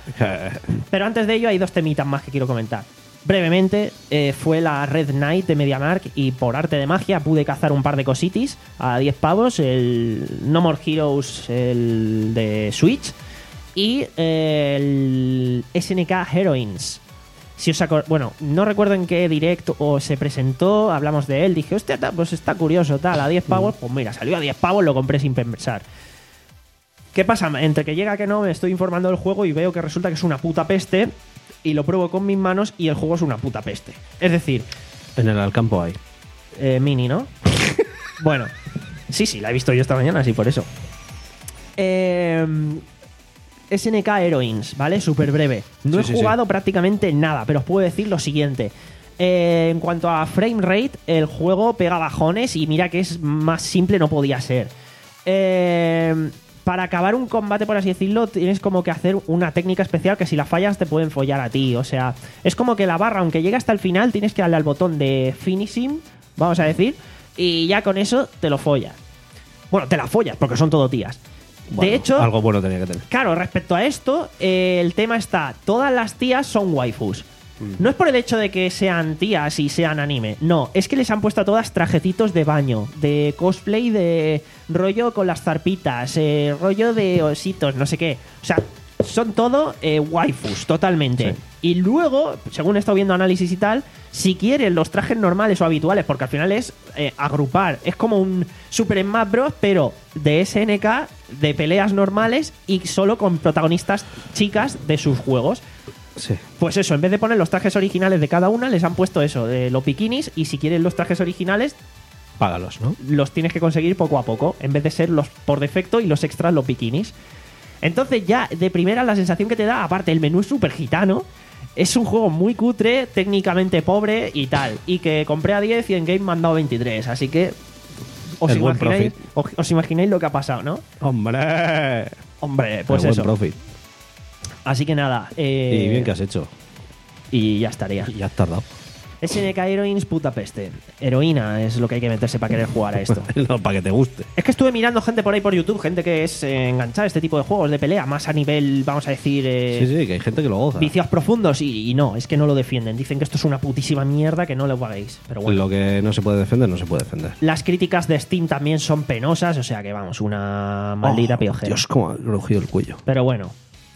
Pero antes de ello hay dos temitas más que quiero comentar. Brevemente, eh, fue la Red Night de MediaMarkt y por arte de magia pude cazar un par de cositis a diez pavos, el No More Heroes, el de Switch, y eh, el S N K Heroines. Si os acor- bueno, no recuerdo en qué directo o se presentó, hablamos de él, dije, hostia, ta, pues está curioso, tal, a diez pavos, pues mira, salió a diez pavos, lo compré sin pensar. ¿Qué pasa? Entre que llega que no, me estoy informando del juego y veo que resulta que es una puta peste y lo pruebo con mis manos y el juego es una puta peste. Es decir, En el Alcampo hay. eh, mini, ¿no? Bueno, sí, sí, la he visto yo esta mañana, sí, por eso. Eh, S N K Heroines, ¿vale? Súper breve. No Sí, he sí, jugado prácticamente nada, pero os puedo decir lo siguiente. Eh, en cuanto a frame rate, el juego pega bajones y mira que es más simple no podía ser. Eh, para acabar un combate, por así decirlo, tienes como que hacer una técnica especial que si la fallas te pueden follar a ti. O sea, es como que la barra, aunque llegue hasta el final, tienes que darle al botón de finishing, vamos a decir, y ya con eso te lo follas. Bueno, te la follas, porque son todo tías. Bueno, de hecho, algo bueno tenía que tener. claro, respecto a esto, eh, el tema está, todas las tías son waifus. No es por el hecho de que sean tías y sean anime, no, es que les han puesto a todas trajecitos de baño, de cosplay, de rollo con las zarpitas, eh, rollo de ositos, no sé qué. O sea, son todo eh, waifus, totalmente. Sí. Y luego, según he estado viendo análisis y tal, si quieren los trajes normales o habituales, porque al final es eh, agrupar, es como un Super Smash Bros, pero de S N K, de peleas normales y solo con protagonistas chicas de sus juegos. Sí. Pues eso, en vez de poner los trajes originales de cada una, les han puesto eso, de los bikinis, y si quieren los trajes originales, Págalos, ¿no? los tienes que conseguir poco a poco, en vez de ser los por defecto y los extras los bikinis. Entonces ya de primera la sensación que te da, aparte el menú es súper gitano, es un juego muy cutre, técnicamente pobre y tal, y que compré a diez y en game me han dado veintitrés, así que os El buen imagináis, os, os imagináis lo que ha pasado, ¿no? ¡Hombre! Hombre, pues El eso. buen profit. Así que nada, eh, Y bien que has hecho. y ya estaría. Y ya has tardado. S N K Heroines, puta peste. Heroína es lo que hay que meterse para querer jugar a esto. No, para que te guste. Es que estuve mirando gente por ahí por YouTube, gente que es eh, enganchada a este tipo de juegos de pelea, más a nivel, vamos a decir, eh, Sí, sí, que hay gente que lo goza. vicios profundos, y, y no, es que no lo defienden. Dicen que esto es una putísima mierda, que no lo hagáis. Pero bueno. Lo que no se puede defender, no se puede defender. Las críticas de Steam también son penosas, o sea que vamos, una maldita Oh, piojera. Dios, cómo ha rugido el cuello. Pero bueno.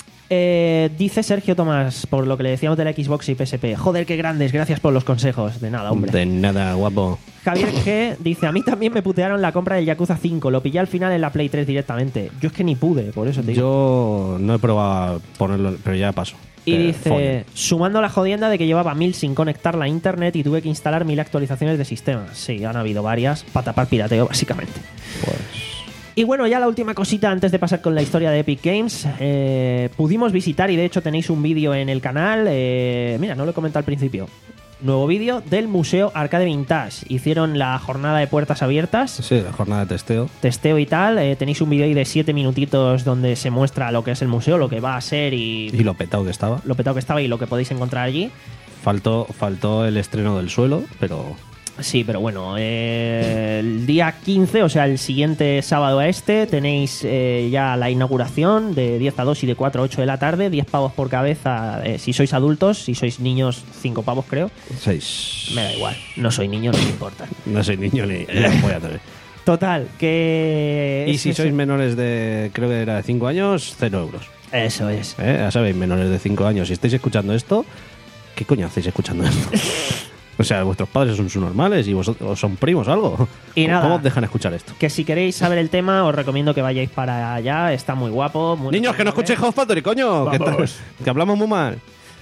Eh, dice Sergio Tomás, por lo que le decíamos de la Xbox y P S P. Joder, qué grandes, gracias por los consejos. De nada, hombre. De nada, guapo. Javier G dice, a mí también me putearon la compra del Yakuza cinco, lo pillé al final en la Play tres directamente. Yo es que ni pude, por eso te digo. Yo no he probado a ponerlo, pero ya paso. Y Que dice, follen. sumando la jodienda de que llevaba mil sin conectarla a internet y tuve que instalar mil actualizaciones de sistema. Sí, han habido varias para tapar pirateo, básicamente. Pues... Y bueno, ya la última cosita antes de pasar con la historia de Epic Games. Eh, pudimos visitar, y de hecho tenéis un vídeo en el canal. Eh, mira, no lo he comentado al principio. Nuevo vídeo del Museo Arcade Vintage. Hicieron la jornada de puertas abiertas, Sí, la jornada de testeo. testeo y tal. Eh, tenéis un vídeo ahí de siete minutitos donde se muestra lo que es el museo, lo que va a ser y, Y lo petado que estaba. lo petado que estaba y lo que podéis encontrar allí. Faltó, faltó el estreno del suelo, pero... Sí, pero bueno, eh, el día quince, o sea, el siguiente sábado a este, tenéis eh, ya la inauguración de diez a dos y de cuatro a ocho de la tarde, diez pavos por cabeza eh, si sois adultos, si sois niños, cinco pavos creo. Seis. Me da igual, no soy niño, no me importa. No soy niño ni, ni voy a tener. Total, que... Y es si eso. sois menores de, creo que era de cinco años, cero euros. Eso es. ¿Eh? Ya sabéis, menores de cinco años. Si estáis escuchando esto, ¿qué coño hacéis escuchando esto? O sea, vuestros padres son subnormales y vosotros o son primos o algo. Y ¿Cómo, nada. ¿Cómo os dejan escuchar esto? Que si queréis saber el tema, os recomiendo que vayáis para allá, está muy guapo. Muy Niños, que no escuchéis House Factory, coño. Que, Vamos. ta- que hablamos muy mal.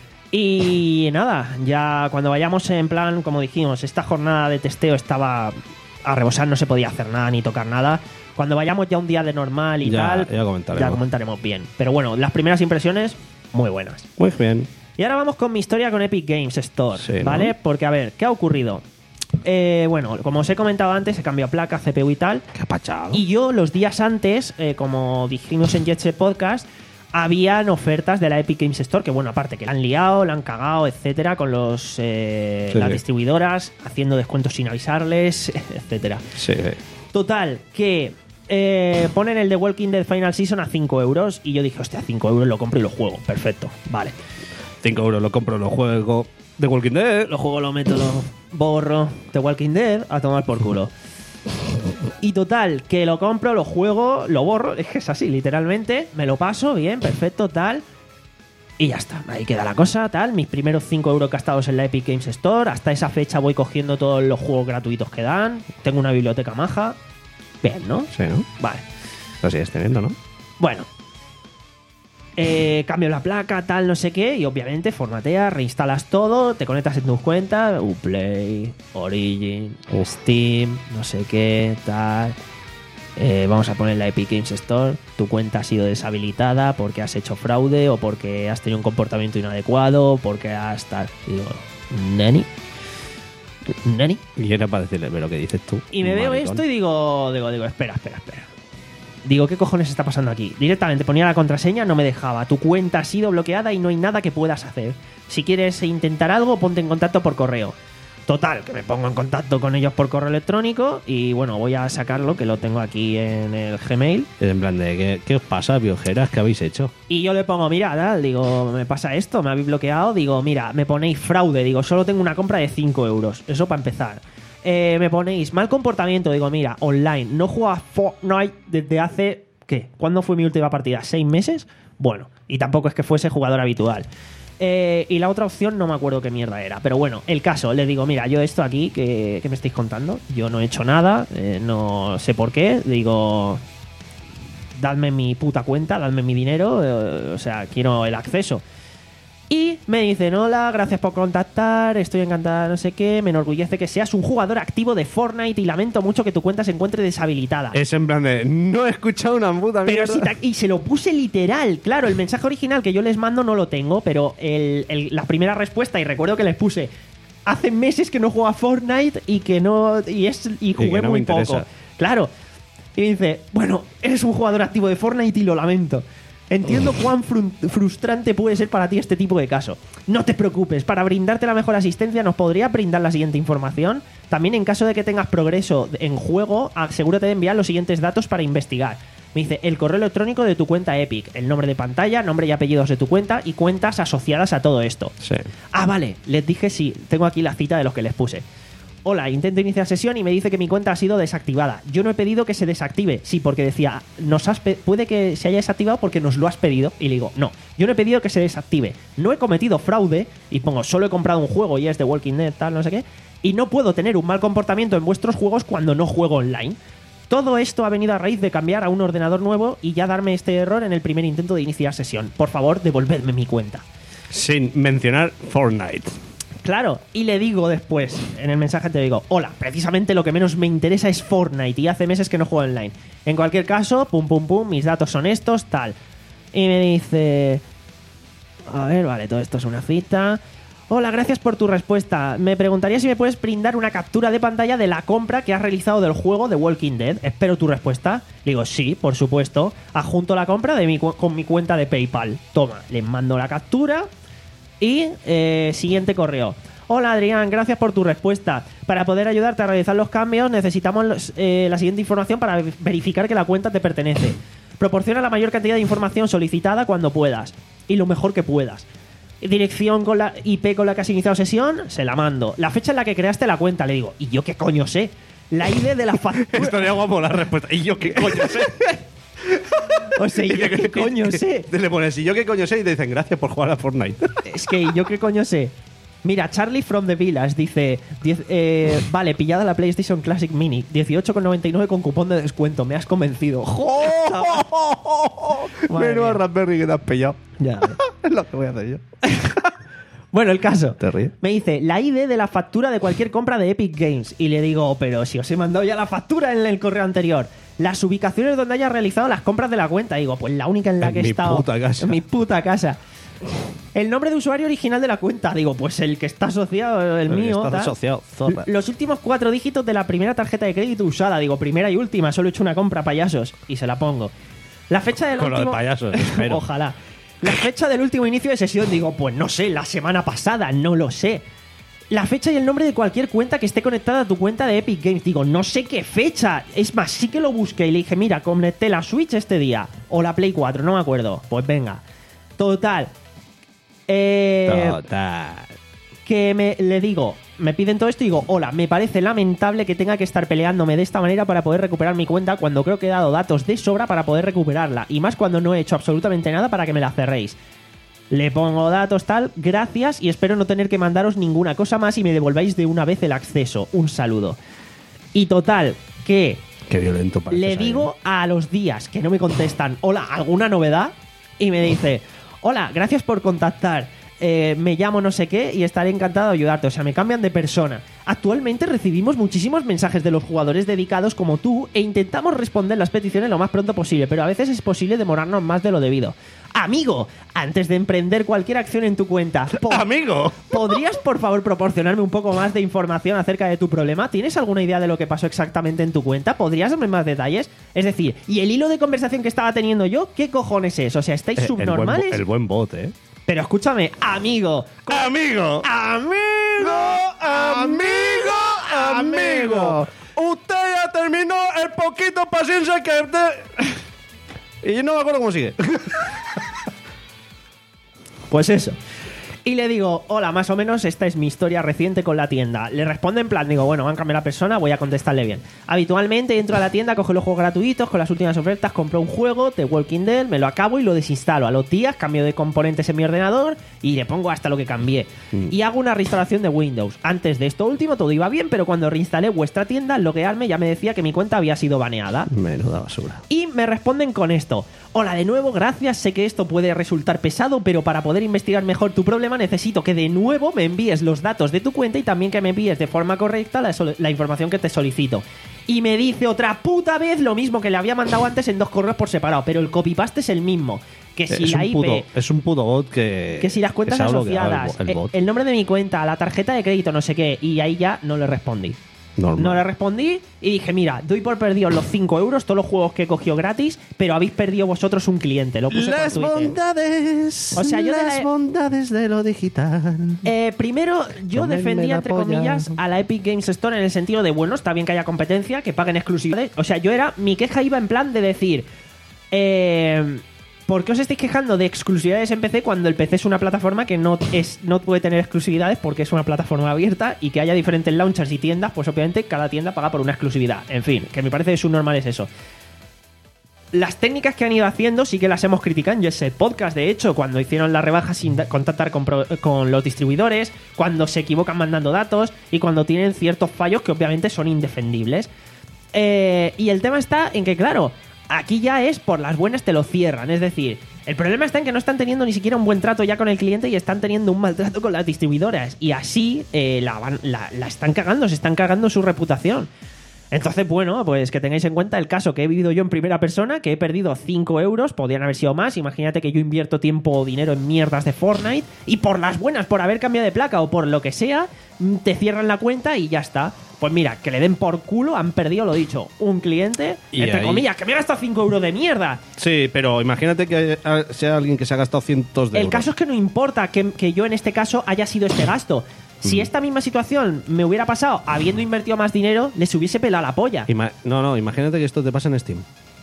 Y nada, ya cuando vayamos en plan, como dijimos, esta jornada de testeo estaba a rebosar, no se podía hacer nada ni tocar nada. Cuando vayamos ya un día de normal y Ya- tal, ya comentaremos. ya comentaremos bien. Pero bueno, las primeras impresiones, muy buenas. Muy bien. Y ahora vamos con mi historia con Epic Games Store, Sí, ¿no? ¿vale? Porque, a ver, ¿qué ha ocurrido? Eh, bueno, como os he comentado antes, he cambiado placa, C P U y tal. Qué apachado. Y yo los días antes, eh, como dijimos en Jet Set Podcast, habían ofertas de la Epic Games Store que, bueno, aparte que la han liado, la han cagado, etcétera, con los eh, Sí, las sí. distribuidoras, haciendo descuentos sin avisarles, etcétera. Sí, sí. Total, que eh, ponen el The Walking Dead Final Season a cinco euros y yo dije, hostia, cinco euros lo compro y lo juego. Perfecto, vale. cinco euros lo compro, lo juego de Walking Dead. Lo juego, lo meto, lo borro. The Walking Dead a tomar por culo. Y total, que lo compro, lo juego, lo borro. Es que es así, literalmente. Me lo paso, bien, perfecto, tal. Y ya está, ahí queda la cosa, tal. Mis primeros cinco euros gastados en la Epic Games Store. Hasta esa fecha voy cogiendo todos los juegos gratuitos que dan. Tengo una biblioteca maja. Bien, ¿no? Sí, ¿no? Vale. Lo sigues teniendo, ¿no? Bueno. Eh, cambio la placa, tal, no sé qué. Y obviamente formateas, reinstalas todo, te conectas en tus cuentas. Uplay, Origin, Uf. Steam, no sé qué, tal. Eh, vamos a poner la Epic Games Store. Tu cuenta ha sido deshabilitada porque has hecho fraude o porque has tenido un comportamiento inadecuado o porque has tal. Y digo, ¿nani? ¿Nani? Y era para decirle, pero ¿qué dices tú? Y me veo maricón? esto y digo, digo, digo, espera, espera, espera. Digo, ¿qué cojones está pasando aquí? Directamente ponía la contraseña, no me dejaba. Tu cuenta ha sido bloqueada y no hay nada que puedas hacer. Si quieres intentar algo, ponte en contacto por correo. Total, que me pongo en contacto con ellos por correo electrónico y bueno, voy a sacarlo, que lo tengo aquí en el Gmail. En plan de, ¿qué, qué os pasa, piojeras? ¿Qué habéis hecho? Y yo le pongo, mira, tal, digo, me pasa esto, me habéis bloqueado. Digo, mira, me ponéis fraude. Digo, solo tengo una compra de cinco euros. Eso para empezar. Eh, me ponéis mal comportamiento. Digo, mira, online. No juego a Fortnite desde hace... ¿Qué? ¿Cuándo fue mi última partida? ¿Seis meses? Bueno, Y tampoco es que fuese jugador habitual. Eh, y la otra opción no me acuerdo qué mierda era. Pero bueno, el caso, le digo, mira, yo esto aquí que, que me estáis contando, yo no he hecho nada, eh, no sé por qué. Digo, dadme mi puta cuenta, dadme mi dinero, eh, o sea, quiero el acceso. Y me dicen, hola, gracias por contactar, estoy encantada, no sé qué, me enorgullece que seas un jugador activo de Fortnite y lamento mucho que tu cuenta se encuentre deshabilitada. Es en plan de, no he escuchado una puta Pero mierda. si ta- y se lo puse literal, claro, el mensaje original que yo les mando no lo tengo, pero el, el- la primera respuesta, y recuerdo que les puse, hace meses que no juego a Fortnite y que no, y, es, y jugué que no muy me poco. interesa. Claro. Y me dice, bueno, eres un jugador activo de Fortnite y lo lamento. Entiendo cuán fru- frustrante puede ser para ti este tipo de caso. No te preocupes, para brindarte la mejor asistencia nos podría brindar la siguiente información. También en caso de que tengas progreso en juego, asegúrate de enviar los siguientes datos para investigar. Me dice el correo electrónico de tu cuenta Epic, el nombre de pantalla, nombre y apellidos de tu cuenta y cuentas asociadas a todo esto. Sí. Ah, vale, les dije sí, tengo aquí la cita de los que les puse. Hola, intento iniciar sesión y me dice que mi cuenta ha sido desactivada. Yo no he pedido que se desactive. Sí, porque decía, nos has pe- puede que se haya desactivado porque nos lo has pedido. Y le digo, no, yo no he pedido que se desactive. No he cometido fraude. Y pongo, solo he comprado un juego y es de Walking Dead, tal, no sé qué. Y no puedo tener un mal comportamiento en vuestros juegos cuando no juego online. Todo esto ha venido a raíz de cambiar a un ordenador nuevo y ya darme este error en el primer intento de iniciar sesión. Por favor, devolvedme mi cuenta. Sin mencionar Fortnite. Claro, y le digo después, en el mensaje te digo, hola, precisamente lo que menos me interesa es Fortnite y hace meses que no juego online. En cualquier caso, pum pum pum, mis datos son estos, tal. Y me dice, a ver, vale, todo esto es una cita. Hola, gracias por tu respuesta. Me preguntaría si me puedes brindar una captura de pantalla de la compra que has realizado del juego de Walking Dead. Espero tu respuesta. Le digo, sí, por supuesto. Adjunto la compra de mi cu- con mi cuenta de PayPal. Toma, les mando la captura. Y eh, siguiente correo. Hola Adrián, gracias por tu respuesta. Para poder ayudarte a realizar los cambios necesitamos los, eh, la siguiente información para verificar que la cuenta te pertenece. Proporciona la mayor cantidad de información solicitada cuando puedas y lo mejor que puedas. Dirección con la I P con la que has iniciado sesión, se la mando. La fecha en la que creaste la cuenta, le digo, ¿y yo qué coño sé? La I D de la factura. Estaría guapo la respuesta. ¿Y yo qué coño sé? O sea, ¿y yo qué coño sé? Te le pones, ¿y yo qué coño sé? Y te dicen, gracias por jugar a Fortnite. Es que yo qué coño sé. Mira, Charlie from the Village dice, diez, eh, vale, pillada la PlayStation Classic Mini, dieciocho con noventa y nueve con cupón de descuento, me has convencido. Joder, chaval. Madre Menudo mía. Raspberry que te has pillado. Ya. Es lo que voy a hacer yo. Bueno, el caso. ¿Te ríes? Me dice la I D de la factura de cualquier compra de Epic Games. Y le digo, pero si os he mandado ya la factura en el correo anterior. Las ubicaciones donde haya realizado las compras de la cuenta. Digo, pues la única en la En que he mi estado. puta casa. En mi puta casa. El nombre de usuario original de la cuenta. Digo, pues el que está asociado, el, El que mío. está tal. asociado, zorra. Los últimos cuatro dígitos de la primera tarjeta de crédito usada. Digo, primera y última. Solo he hecho una compra, payasos. Y se la pongo. La fecha del Con lo de último... payasos, espero. Ojalá. La fecha del último inicio de sesión, digo, pues no sé, la semana pasada, no lo sé. La fecha y el nombre de cualquier cuenta que esté conectada a tu cuenta de Epic Games. Digo, no sé qué fecha. Es más, sí que lo busqué y le dije, mira, conecté la Switch este día. O la Play cuatro, no me acuerdo. Pues venga. Total. Eh, Total. que me, le digo, me piden todo esto y digo, hola, me parece lamentable que tenga que estar peleándome de esta manera para poder recuperar mi cuenta cuando creo que he dado datos de sobra para poder recuperarla. Y más cuando no he hecho absolutamente nada para que me la cerréis. Le pongo datos tal, gracias y espero no tener que mandaros ninguna cosa más y me devolváis de una vez el acceso. Un saludo. Y total, que Qué violento parece. le digo a los días que no me contestan, hola, ¿alguna novedad? Y me dice, hola, gracias por contactar. Eh, me llamo no sé qué y estaré encantado de ayudarte. O sea, me cambian de persona. Actualmente recibimos muchísimos mensajes de los jugadores dedicados como tú e intentamos responder las peticiones lo más pronto posible, pero a veces es posible demorarnos más de lo debido. Amigo, antes de emprender cualquier acción en tu cuenta, po- ¡Amigo! ¿podrías por favor proporcionarme un poco más de información acerca de tu problema? ¿Tienes alguna idea de lo que pasó exactamente en tu cuenta? ¿Podrías darme más detalles? Es decir, ¿y el hilo de conversación que estaba teniendo yo? ¿Qué cojones es? O sea, ¿estáis Eh, El buen, subnormales? el buen bot, ¿eh? Pero escúchame, amigo. ¡Amigo! ¡Amigo! ¡Amigo! ¡Amigo! Usted ya terminó el poquito paciencia que te... Y no me acuerdo cómo sigue. Pues eso. Y le digo, hola, más o menos esta es mi historia reciente con la tienda. Le responde en plan, digo, bueno, báncame la persona, voy a contestarle bien. Habitualmente entro a la tienda, cojo los juegos gratuitos, con las últimas ofertas, compro un juego, The Walking Dead, me lo acabo y lo desinstalo. A los días cambio de componentes en mi ordenador y le pongo hasta lo que cambié. Mm. Y hago una restauración de Windows. Antes de esto último todo iba bien, pero cuando reinstalé vuestra tienda, al loguearme ya me decía que mi cuenta había sido baneada. Menuda basura. Y me responden con esto. Hola de nuevo, gracias, sé que esto puede resultar pesado, pero para poder investigar mejor tu problema necesito que de nuevo me envíes los datos de tu cuenta y también que me envíes de forma correcta la, la información que te solicito. Y me dice otra puta vez lo mismo que le había mandado antes en dos correos por separado, pero el copy-paste es el mismo. Que si es, la un I P, puto, es un puto bot que... Que si las cuentas asociadas, el, el, el nombre de mi cuenta, la tarjeta de crédito, no sé qué, y ahí ya no le respondí. Normal. No le respondí y dije, mira, doy por perdido los cinco euros, todos los juegos que he cogido gratis, pero habéis perdido vosotros un cliente. Lo puse las por Twitter. bondades, o sea, yo las de la... bondades de lo digital. Eh, primero, yo Comerme defendía, entre polla. comillas, a la Epic Games Store en el sentido de, bueno, está bien que haya competencia, que paguen exclusividades. O sea, yo era, mi queja iba en plan de decir, eh... ¿por qué os estáis quejando de exclusividades en P C cuando el P C es una plataforma que no, es, no puede tener exclusividades porque es una plataforma abierta y que haya diferentes launchers y tiendas? Pues obviamente cada tienda paga por una exclusividad. En fin, que me parece que subnormal es eso. Las técnicas que han ido haciendo sí que las hemos criticado en ese podcast, de hecho, cuando hicieron la rebaja sin contactar con, pro, con los distribuidores, cuando se equivocan mandando datos y cuando tienen ciertos fallos que obviamente son indefendibles. Eh, y el tema está en que, claro, aquí ya es por las buenas te lo cierran. Es decir, el problema está en que no están teniendo ni siquiera un buen trato ya con el cliente y están teniendo un mal trato con las distribuidoras. Y así eh, la, van, la, la están cagando, se están cagando su reputación. Entonces, bueno, pues que tengáis en cuenta el caso que he vivido yo en primera persona, que he perdido cinco euros, podrían haber sido más. Imagínate que yo invierto tiempo o dinero en mierdas de Fortnite y por las buenas, por haber cambiado de placa o por lo que sea, te cierran la cuenta y ya está. Pues mira, que le den por culo, han perdido, lo dicho, un cliente, y entre ahí... comillas, que me ha gastado cinco euros de mierda. Sí, pero imagínate que sea alguien que se ha gastado cientos de El euros. caso es que no importa que, que yo en este caso haya sido este gasto. Si esta misma situación me hubiera pasado habiendo invertido más dinero, les hubiese pelado la polla. Ima- no, no, imagínate que esto te pasa en Steam.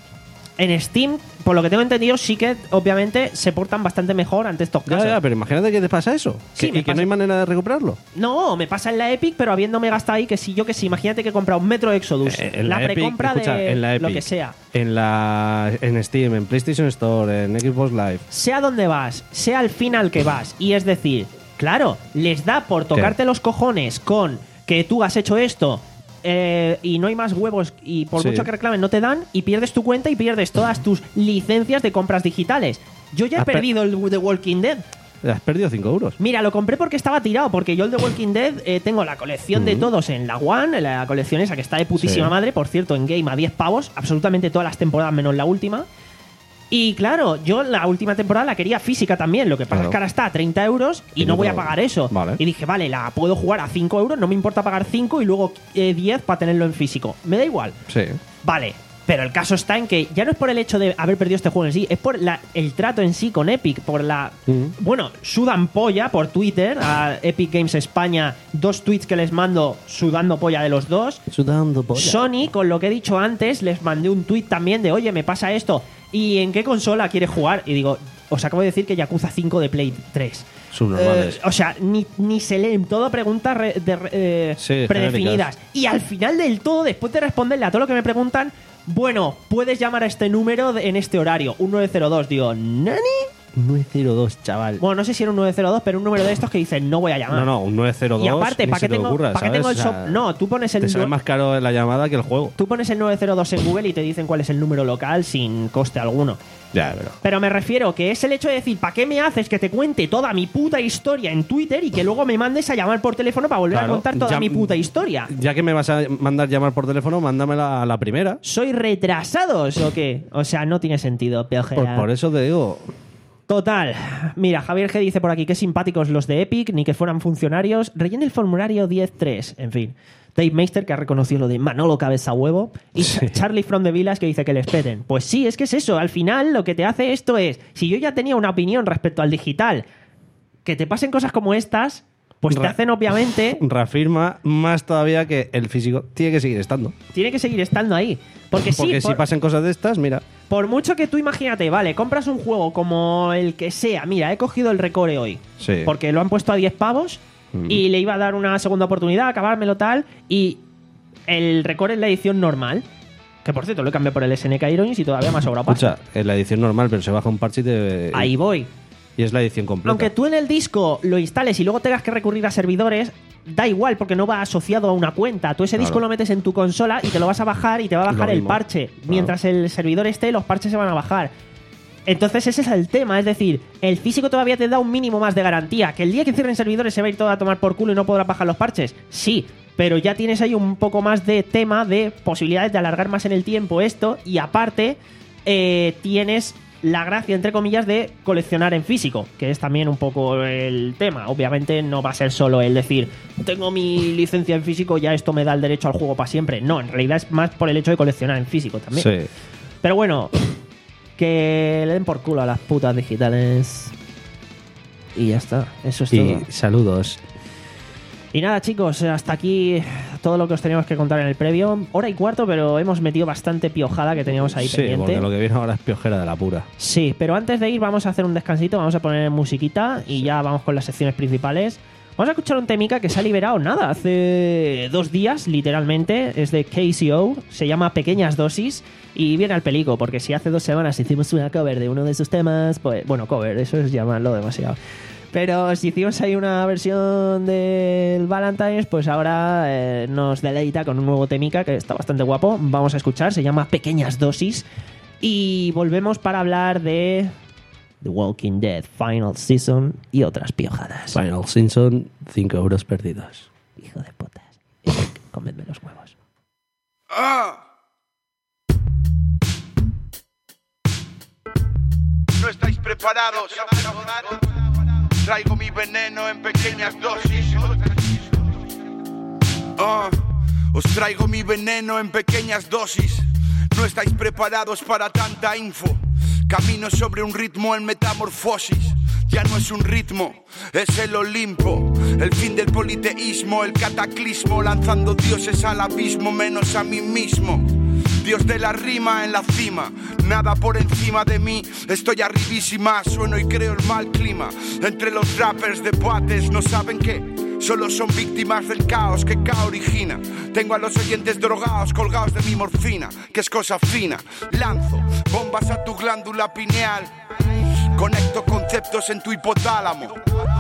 En Steam, por lo que tengo entendido, sí que obviamente se portan bastante mejor ante estos casos. Ya, ya, pero imagínate que te pasa eso. Sí, que, me y que pasa. no hay manera de recuperarlo. No, me pasa en la Epic, pero habiéndome gastado ahí que sí, yo que sí, imagínate que he comprado un Metro Exodus, Eh, en la, la Epic, precompra escucha, de en la Epic, lo que sea. En la en Steam, en PlayStation Store, en Xbox Live. Sea donde vas, sea al final que vas, y es decir, claro, les da por tocarte ¿Qué? los cojones con que tú has hecho esto eh, y no hay más huevos y por Sí. mucho que reclamen no te dan y pierdes tu cuenta y pierdes todas tus licencias de compras digitales. Yo ya he Has per- perdido el The Walking Dead. Has perdido cinco euros. Mira, lo compré porque estaba tirado, porque yo el The Walking Dead eh, tengo la colección de todos en la One, la colección esa que está de putísima Sí. madre, por cierto, en Game a diez pavos, absolutamente todas las temporadas menos la última. Y claro, yo la última temporada la quería física también, lo que pasa Claro. es que ahora está a treinta euros y, Y no no voy a te lo- pagar eso. Vale. Y dije, vale, la puedo jugar a cinco euros, no me importa pagar cinco y luego eh, diez para tenerlo en físico. Me da igual. Sí. Vale, pero el caso está en que ya no es por el hecho de haber perdido este juego en sí, es por la, el trato en sí con Epic, por la... Mm. Bueno, sudan polla por Twitter, a Epic Games España, dos tweets que les mando sudando polla de los dos. Sudando polla. Sony, con lo que he dicho antes, les mandé un tweet también de, oye, me pasa esto, ¿y en qué consola quieres jugar? Y digo, os acabo de decir que Yakuza cinco de Play tres. Subnormales. Eh, o sea, ni, ni se leen, todo preguntas re- de, eh, Sí, predefinidas. genéricas. Y al final del todo, después de responderle a todo lo que me preguntan, bueno, puedes llamar a este número de- en este horario, un nueve cero dos. Digo, ¿nani? nueve cero dos, chaval. Bueno, no sé si era un nueve cero dos, pero un número de estos que dicen, no voy a llamar. No, no, un nueve cero dos. Y aparte, ni ¿para se qué te tengo, ocurra, ¿para qué tengo el ¿sabes? shop? O sea, No, tú pones el Te sale nu- más caro la llamada que el juego. Tú pones el nueve cero dos en Google y te dicen cuál es el número local sin coste alguno. Ya, pero... Pero me refiero que es el hecho de decir, ¿para qué me haces que te cuente toda mi puta historia en Twitter y que luego me mandes a llamar por teléfono para volver Claro, a contar toda ya- mi puta historia? Ya que me vas a mandar llamar por teléfono, mándamela a la primera. ¿Soy retrasados o qué? O sea, no tiene sentido, peojera. Pues por eso te digo... Total. Mira, Javier G dice por aquí que simpáticos los de Epic, ni que fueran funcionarios. Rellena el formulario diez tres. En fin. Dave Meister, que ha reconocido lo de Manolo Cabeza Huevo. Y Sí. Charlie from the Villas, que dice que les peten. Pues sí, es que es eso. Al final, lo que te hace esto es... Si yo ya tenía una opinión respecto al digital, que te pasen cosas como estas... pues te Ra- hacen obviamente... Reafirma más todavía que el físico tiene que seguir estando. Tiene que seguir estando ahí. Porque, Porque sí, si por, pasan cosas de estas, mira. por mucho que tú imagínate, vale, compras un juego como el que sea. Mira, he cogido el Recore hoy. Sí. Porque lo han puesto a diez pavos Mm. y le iba a dar una segunda oportunidad, acabármelo tal. Y el Recore es la edición normal. Que por cierto, lo he cambiado por el S N K Heroines y todavía me ha sobrado pasta. Escucha, es la edición normal, pero se baja un parche y te... Ahí voy. Y es la edición completa. Aunque tú en el disco lo instales y luego tengas que recurrir a servidores, da igual porque no va asociado a una cuenta. Tú ese disco Claro. lo metes en tu consola y te lo vas a bajar y te va a bajar Lo el mismo. parche. Claro. Mientras el servidor esté, los parches se van a bajar. Entonces ese es el tema, es decir, el físico todavía te da un mínimo más de garantía. ¿Que el día que cierren servidores se va a ir todo a tomar por culo y no podrás bajar los parches? Sí, pero ya tienes ahí un poco más de tema de posibilidades de alargar más en el tiempo esto y aparte eh, tienes la gracia, entre comillas, de coleccionar en físico, que es también un poco el tema. Obviamente no va a ser solo el decir, tengo mi licencia en físico, ya esto me da el derecho al juego para siempre. No, en realidad es más por el hecho de coleccionar en físico también. Sí. Pero bueno, que le den por culo a las putas digitales. Y ya está, eso es Y todo. saludos. Y nada, chicos, hasta aquí todo lo que os teníamos que contar en el previo. Hora y cuarto, pero hemos metido bastante piojada que teníamos ahí Sí, pendiente. porque lo que viene ahora es piojera de la pura. Sí, pero antes de ir vamos a hacer un descansito, vamos a poner musiquita y ya vamos con las secciones principales. Vamos a escuchar un temica que se ha liberado, nada, hace dos días, literalmente. Es de K C O, se llama Pequeñas Dosis y viene al pelico, porque si hace dos semanas hicimos una cover de uno de sus temas, pues, bueno, cover, eso es llamarlo demasiado. Pero si hicimos ahí una versión del Valentine's, pues ahora eh, nos deleita con un nuevo temica que está bastante guapo. Vamos a escuchar, se llama Pequeñas Dosis. Y volvemos para hablar de The Walking Dead Final Season y otras piojadas. Final Simpson, cinco euros perdidos. Hijo de putas. Comedme los huevos. No estáis preparados. Traigo mi veneno en pequeñas dosis. Ah, os traigo mi veneno en pequeñas dosis. No estáis preparados para tanta info. Camino sobre un ritmo en metamorfosis. Ya no es un ritmo, es el Olimpo. El fin del politeísmo, el cataclismo. Lanzando dioses al abismo, menos a mí mismo. Dios de la rima en la cima, nada por encima de mí. Estoy arribísima, sueno y creo el mal clima. Entre los rappers debates, no saben qué. Solo son víctimas del caos que K origina. Tengo a los oyentes drogados, colgados de mi morfina, que es cosa fina. Lanzo bombas a tu glándula pineal. Conecto conceptos en tu hipotálamo.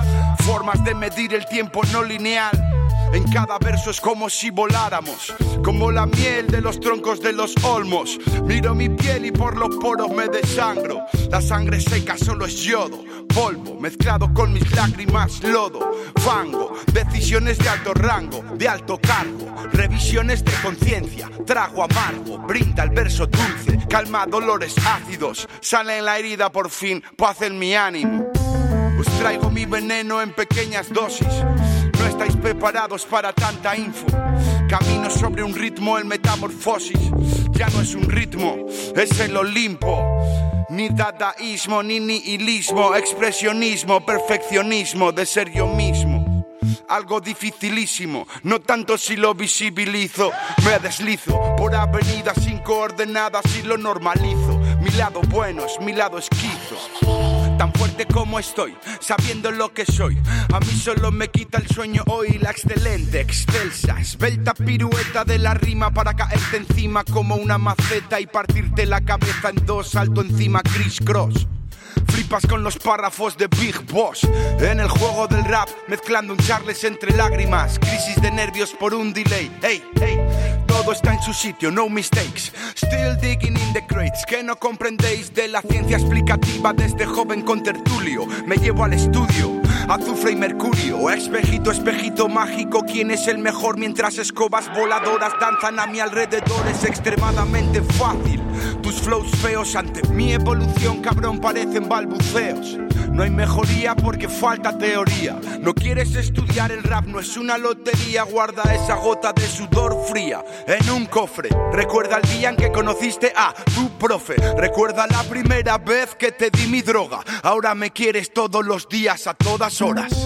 Formas de medir el tiempo no lineal. En cada verso es como si voláramos, como la miel de los troncos de los olmos. Miro mi piel y por los poros me desangro. La sangre seca solo es yodo, polvo mezclado con mis lágrimas, lodo, fango. Decisiones de alto rango, de alto cargo. Revisiones de conciencia, trago amargo. Brinda el verso dulce, calma dolores ácidos. Sale en la herida por fin, paz en mi ánimo. Os traigo mi veneno en pequeñas dosis. No estáis preparados para tanta info. Camino sobre un ritmo en metamorfosis. Ya no es un ritmo, es el Olimpo. Ni dadaísmo, ni nihilismo. Expresionismo, perfeccionismo de ser yo mismo. Algo dificilísimo, no tanto si lo visibilizo. Me deslizo por avenidas sin coordenadas y lo normalizo. Mi lado bueno es mi lado esquizo. Tan fuerte como estoy, sabiendo lo que soy. A mí solo me quita el sueño hoy. La excelente, excelsa, esbelta pirueta de la rima para caerte encima como una maceta y partirte la cabeza en dos, salto encima criss cross. Flipas con los párrafos de Big Boss. En el juego del rap, mezclando un Charles entre lágrimas. Crisis de nervios por un delay. Hey, hey, todo está en su sitio, no mistakes. Still digging in the crates. Que no comprendéis de la ciencia explicativa desde joven con tertulio. Me llevo al estudio, azufre y mercurio. Espejito, espejito mágico. ¿Quién es el mejor? Mientras escobas voladoras danzan a mi alrededor. Es extremadamente fácil. Tus flows feos ante mi evolución, cabrón, parecen balbuceos. No hay mejoría porque falta teoría. No quieres estudiar el rap, no es una lotería. Guarda esa gota de sudor fría en un cofre. Recuerda el día en que conociste a tu profe. Recuerda la primera vez que te di mi droga. Ahora me quieres todos los días, a todas horas.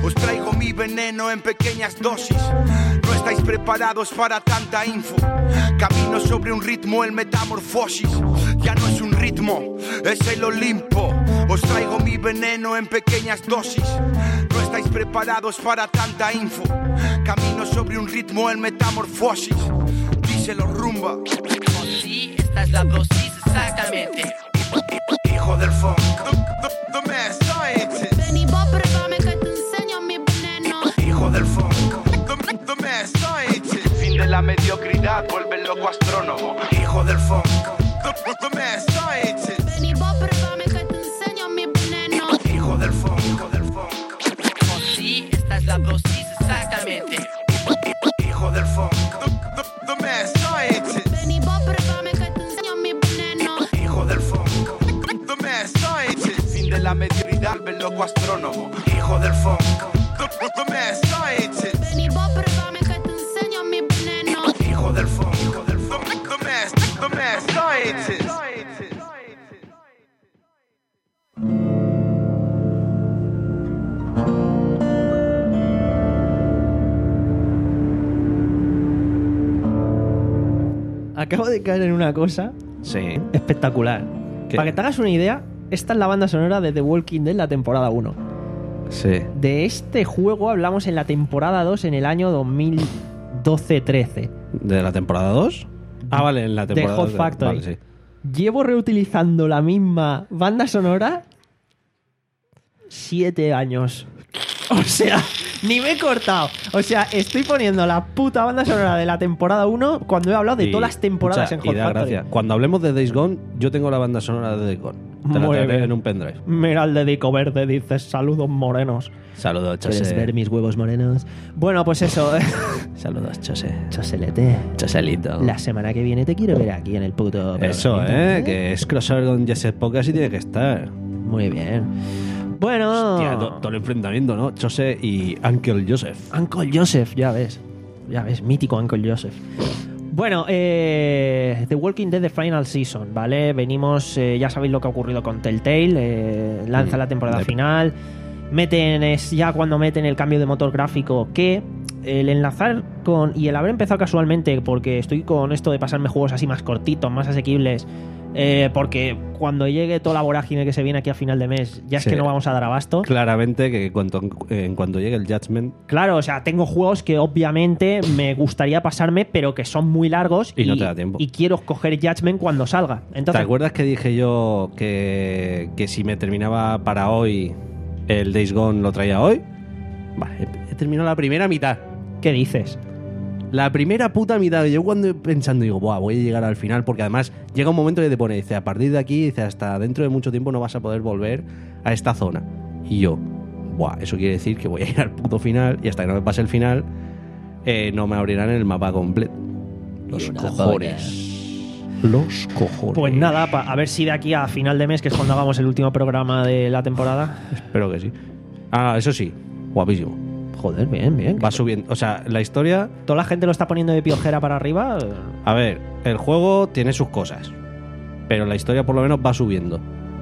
Os traigo mi veneno en pequeñas dosis. No estáis preparados para tanta info. Camino sobre un ritmo, el metamorfosis. Ya no es un ritmo, es el Olimpo. Os traigo mi veneno en pequeñas dosis. No estáis preparados para tanta info. Camino sobre un ritmo, el metamorfosis. Díselo, rumba. Sí, esta es la dosis exactamente. Hijo del funk. The, the, the mad scientist. Ven y vos pruébame que te enseño mi veneno. Hijo del funk. The, the mad scientist. Fin de la mediocridad, vuelve loco astrónomo. Hijo del funk. The, the mad scientist. Ven y vos pruébame que te enseño mi veneno. Hijo del funk. Hijo del funk. Sí, esta es la dosis exactamente. Hijo del funk. The, the, the mad scientist. Ven y vos pruébame que te enseño mi veneno. Hijo del funk. The mad scientist. Fin de la mediocridad, vuelve loco astrónomo. Hijo del funk. The, the mad scientist. Ven y vos pruébame que te enseño mi veneno. Hijo del funk. Hijo del funk. The mad, the mad scientist. Acabo de caer en una cosa Sí. espectacular. ¿Qué? Para que te hagas una idea, esta es la banda sonora de The Walking Dead, la temporada uno. Sí. De este juego hablamos en la temporada dos en el año dos mil doce trece. ¿De la temporada dos? Ah, vale, en la De temporada Hot dos Factory. Vale, sí. Llevo reutilizando la misma banda sonora siete años. O sea, ni me he cortado. O sea, estoy poniendo la puta banda sonora de la temporada uno cuando he hablado de Y, todas las temporadas escucha, en Hot y da Factory. gracia. Cuando hablemos de Days Gone, yo tengo la banda sonora de Days Gone. Te la Muy traeré bien. en un pendrive. Mira el dedico verde, dices saludos morenos. Saludos, ¿Quieres Chose. ver mis huevos morenos? Bueno, pues eso. Saludos, Chose. Choselete. Choselito. La semana que viene te quiero ver aquí en el puto... Eso, programita, ¿eh? Que es crossover con Jesse Podcast y tiene que estar. Muy bien. Bueno... Hostia, to- todo el enfrentamiento, ¿no? Chose y Uncle Joseph. Uncle Joseph, ya ves. Ya ves, mítico Uncle Joseph. Bueno, eh, The Walking Dead The Final Season, ¿vale? Venimos, eh, ya sabéis lo que ha ocurrido con Telltale. Eh, lanza Mm, la temporada yep. final. Meten, es ya cuando meten el cambio de motor gráfico que el enlazar con... Y el haber empezado casualmente, porque estoy con esto de pasarme juegos así más cortitos, más asequibles... Eh, porque cuando llegue toda la vorágine que se viene aquí a final de mes, ya es Sí. que no vamos a dar abasto. Claramente que cuanto, en cuanto llegue el Judgment Claro, o sea, tengo juegos que obviamente me gustaría pasarme, pero que son muy largos Y no te da tiempo. y quiero coger Judgment cuando salga. Entonces, ¿Te acuerdas que dije yo que, que si me terminaba para hoy el Days Gone lo traía hoy? Vale, he, he terminado la primera mitad. ¿qué dices? La primera puta mitad. Yo cuando pensando digo, Buah, voy a llegar al final, porque además llega un momento que te pone, dice, a partir de aquí, dice, hasta dentro de mucho tiempo no vas a poder volver a esta zona. Y yo, Buah, eso quiere decir que voy a ir al puto final y hasta que no me pase el final eh, no me abrirán el mapa completo. Los cojones. Los cojones. Pues nada, pa- a ver si de aquí a final de mes, que es cuando hagamos el último programa de la temporada. Espero que sí. Ah, eso sí, guapísimo. Joder, bien, bien. Va subiendo. O sea, la historia. Toda la gente lo está poniendo de piojera para arriba. eh, A ver, el juego tiene sus cosas. Pero la historia por lo menos va subiendo.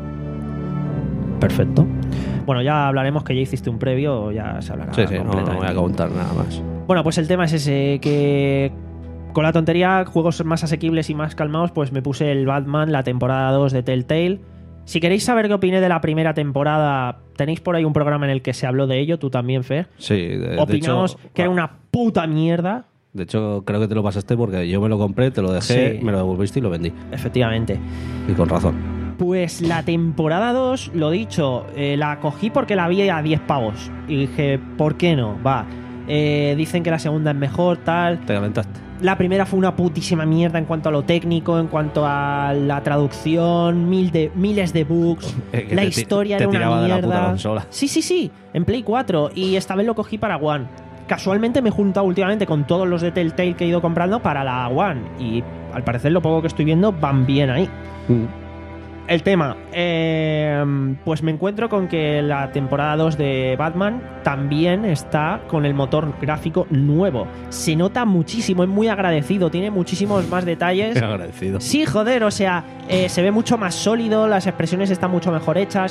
Perfecto. Bueno, ya hablaremos, que ya hiciste un previo, ya se hablará Sí, sí, no, no completamente. voy a contar nada más. Bueno, pues el tema es ese, que con la tontería, juegos más asequibles y más calmados, pues me puse el Batman, la temporada dos de Telltale. Si queréis saber qué opiné de la primera temporada, tenéis por ahí un programa en el que se habló de ello, tú también, Fer. Sí, de, de Opinamos hecho, que era una puta mierda, De hecho, creo que te lo pasaste porque yo me lo compré, te lo dejé, Sí. me lo devolviste y lo vendí. efectivamente. Y con razón. Pues la temporada dos, lo dicho, eh, la cogí porque la vi a diez pavos. Y dije, ¿por qué no? Va. Eh, dicen que la segunda es mejor, tal. Te calentaste. La primera fue una putísima mierda en cuanto a lo técnico, en cuanto a la traducción, mil de, miles de bugs. Eh, que La te ti- historia te era una tiraba de la mierda. puta consola. Sí, sí, sí, en Play cuatro. Y esta vez lo cogí para One. Casualmente me he juntado últimamente con todos los de Telltale que he ido comprando para la One. Y al parecer lo poco que estoy viendo van bien ahí. Mm. El tema, eh, pues me encuentro con que la temporada dos de Batman también está con el motor gráfico nuevo. Se nota muchísimo, es muy agradecido, tiene muchísimos más detalles. Agradecido. Sí, joder, o sea, eh, se ve mucho más sólido, las expresiones están mucho mejor hechas.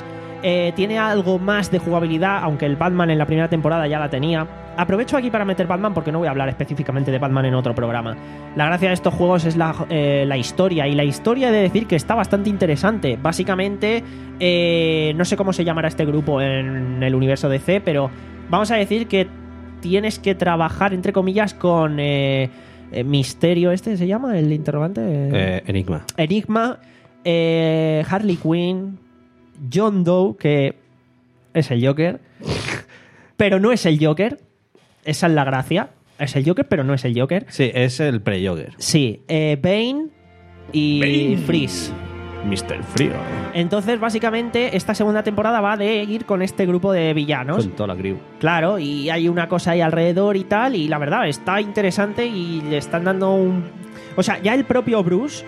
Eh, tiene algo más de jugabilidad, aunque el Batman en la primera temporada ya la tenía. Aprovecho aquí para meter Batman porque no voy a hablar específicamente de Batman en otro programa. La gracia de estos juegos es la, eh, la historia, y la historia he de decir que está bastante interesante. Básicamente, eh, no sé cómo se llamará este grupo en el universo D C, pero vamos a decir que tienes que trabajar, entre comillas, con eh, eh, Misterio, ¿este se llama? ¿El interrogante? Eh, Enigma. Enigma, eh, Harley Quinn, John Doe, que es el Joker, pero no es el Joker. Esa es la gracia. Es el Joker, pero no es el Joker. Sí, es el pre-Joker. Sí, eh, Bane y Bane. Freeze. mister Frío. Entonces, básicamente, esta segunda temporada va de ir con este grupo de villanos. Con toda la crew. Claro, y hay una cosa ahí alrededor y tal, y la verdad, está interesante y le están dando un... O sea, ya el propio Bruce...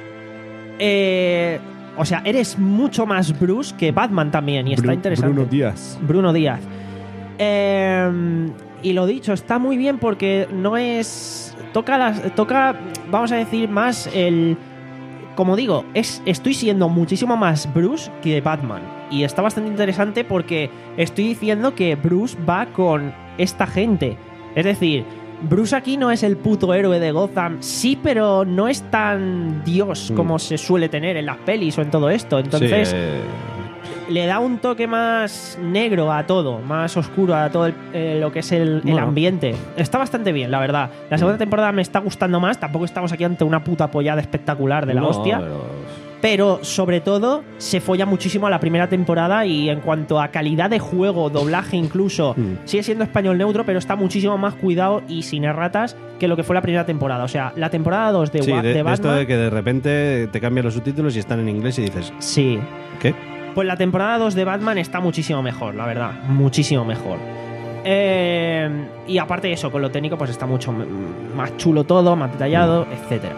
Eh, o sea, eres mucho más Bruce que Batman también, y está Bru- interesante. Bruno Díaz. Bruno Díaz. Eh, y lo dicho, está muy bien porque no es... Toca, las, toca vamos a decir, más el... Como digo, es, estoy siendo muchísimo más Bruce que Batman. Y está bastante interesante porque estoy diciendo que Bruce va con esta gente. Es decir, Bruce aquí no es el puto héroe de Gotham. Sí, pero no es tan Dios Mm. como se suele tener en las pelis o en todo esto. Entonces... Sí, eh, le da un toque más negro a todo, más oscuro a todo el- eh, lo que es el, el Bueno. ambiente. Está bastante bien, la verdad. La segunda temporada me está gustando más. Tampoco estamos aquí ante una puta pollada espectacular de la no, hostia. pero- Pero sobre todo se folla muchísimo a la primera temporada, y en cuanto a calidad de juego, doblaje incluso, Mm. sigue siendo español neutro, pero está muchísimo más cuidado y sin erratas que lo que fue la primera temporada. O sea, la temporada dos de, Sí, Wa- de, de de esto Batman... de que de repente te cambian los subtítulos y están en inglés y dices, Sí. ¿qué? Pues la temporada dos de Batman está muchísimo mejor, la verdad. Muchísimo mejor. Eh, y aparte de eso, con lo técnico, pues está mucho m- más chulo todo, más detallado, etcétera.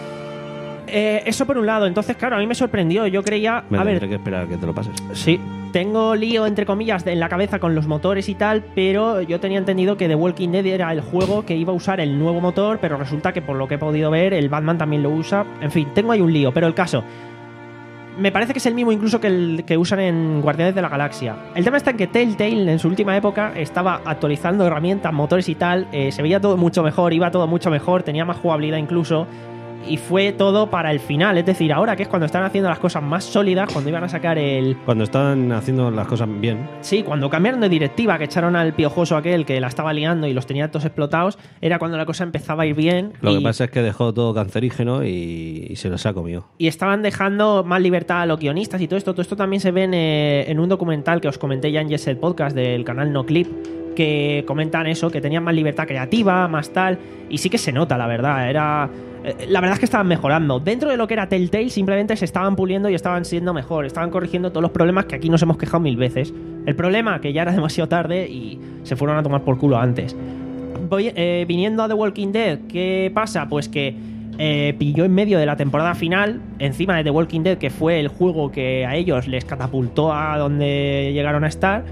Eh, eso por un lado. Entonces, claro, a mí me sorprendió. Yo creía... Me a tendré ver, que esperar a que te lo pases. sí, tengo lío, entre comillas, en la cabeza con los motores y tal, pero yo tenía entendido que The Walking Dead era el juego que iba a usar el nuevo motor, pero resulta que por lo que he podido ver, el Batman también lo usa. En fin, tengo ahí un lío, pero el caso... Me parece que es el mismo incluso que el que usan en Guardianes de la Galaxia. El tema está en que Telltale en su última época estaba actualizando herramientas, motores y tal, eh, se veía todo mucho mejor, iba todo mucho mejor, tenía más jugabilidad incluso, y fue todo para el final. Es decir, ahora que es cuando están haciendo las cosas más sólidas, cuando iban a sacar el... Cuando están haciendo las cosas bien. Sí, cuando cambiaron de directiva, que echaron al piojoso aquel que la estaba liando y los tenía todos explotados, era cuando la cosa empezaba a ir bien. Lo y... que pasa es que dejó todo cancerígeno y, y se los ha comido. y estaban dejando más libertad a los guionistas y todo esto. Todo esto también se ve en, eh, en un documental que os comenté ya en Yes el Podcast del canal No Clip, que comentan eso, que tenían más libertad creativa, más tal, y sí que se nota, la verdad. Era eh, la verdad es que estaban mejorando. Dentro de lo que era Telltale, simplemente se estaban puliendo y estaban siendo mejor. Estaban corrigiendo todos los problemas que aquí nos hemos quejado mil veces. El problema, que ya era demasiado tarde y se fueron a tomar por culo antes. Voy, eh, viniendo a The Walking Dead, ¿qué pasa? Pues que eh, pilló en medio de la temporada final, encima de The Walking Dead, que fue el juego que a ellos les catapultó a donde llegaron a estar.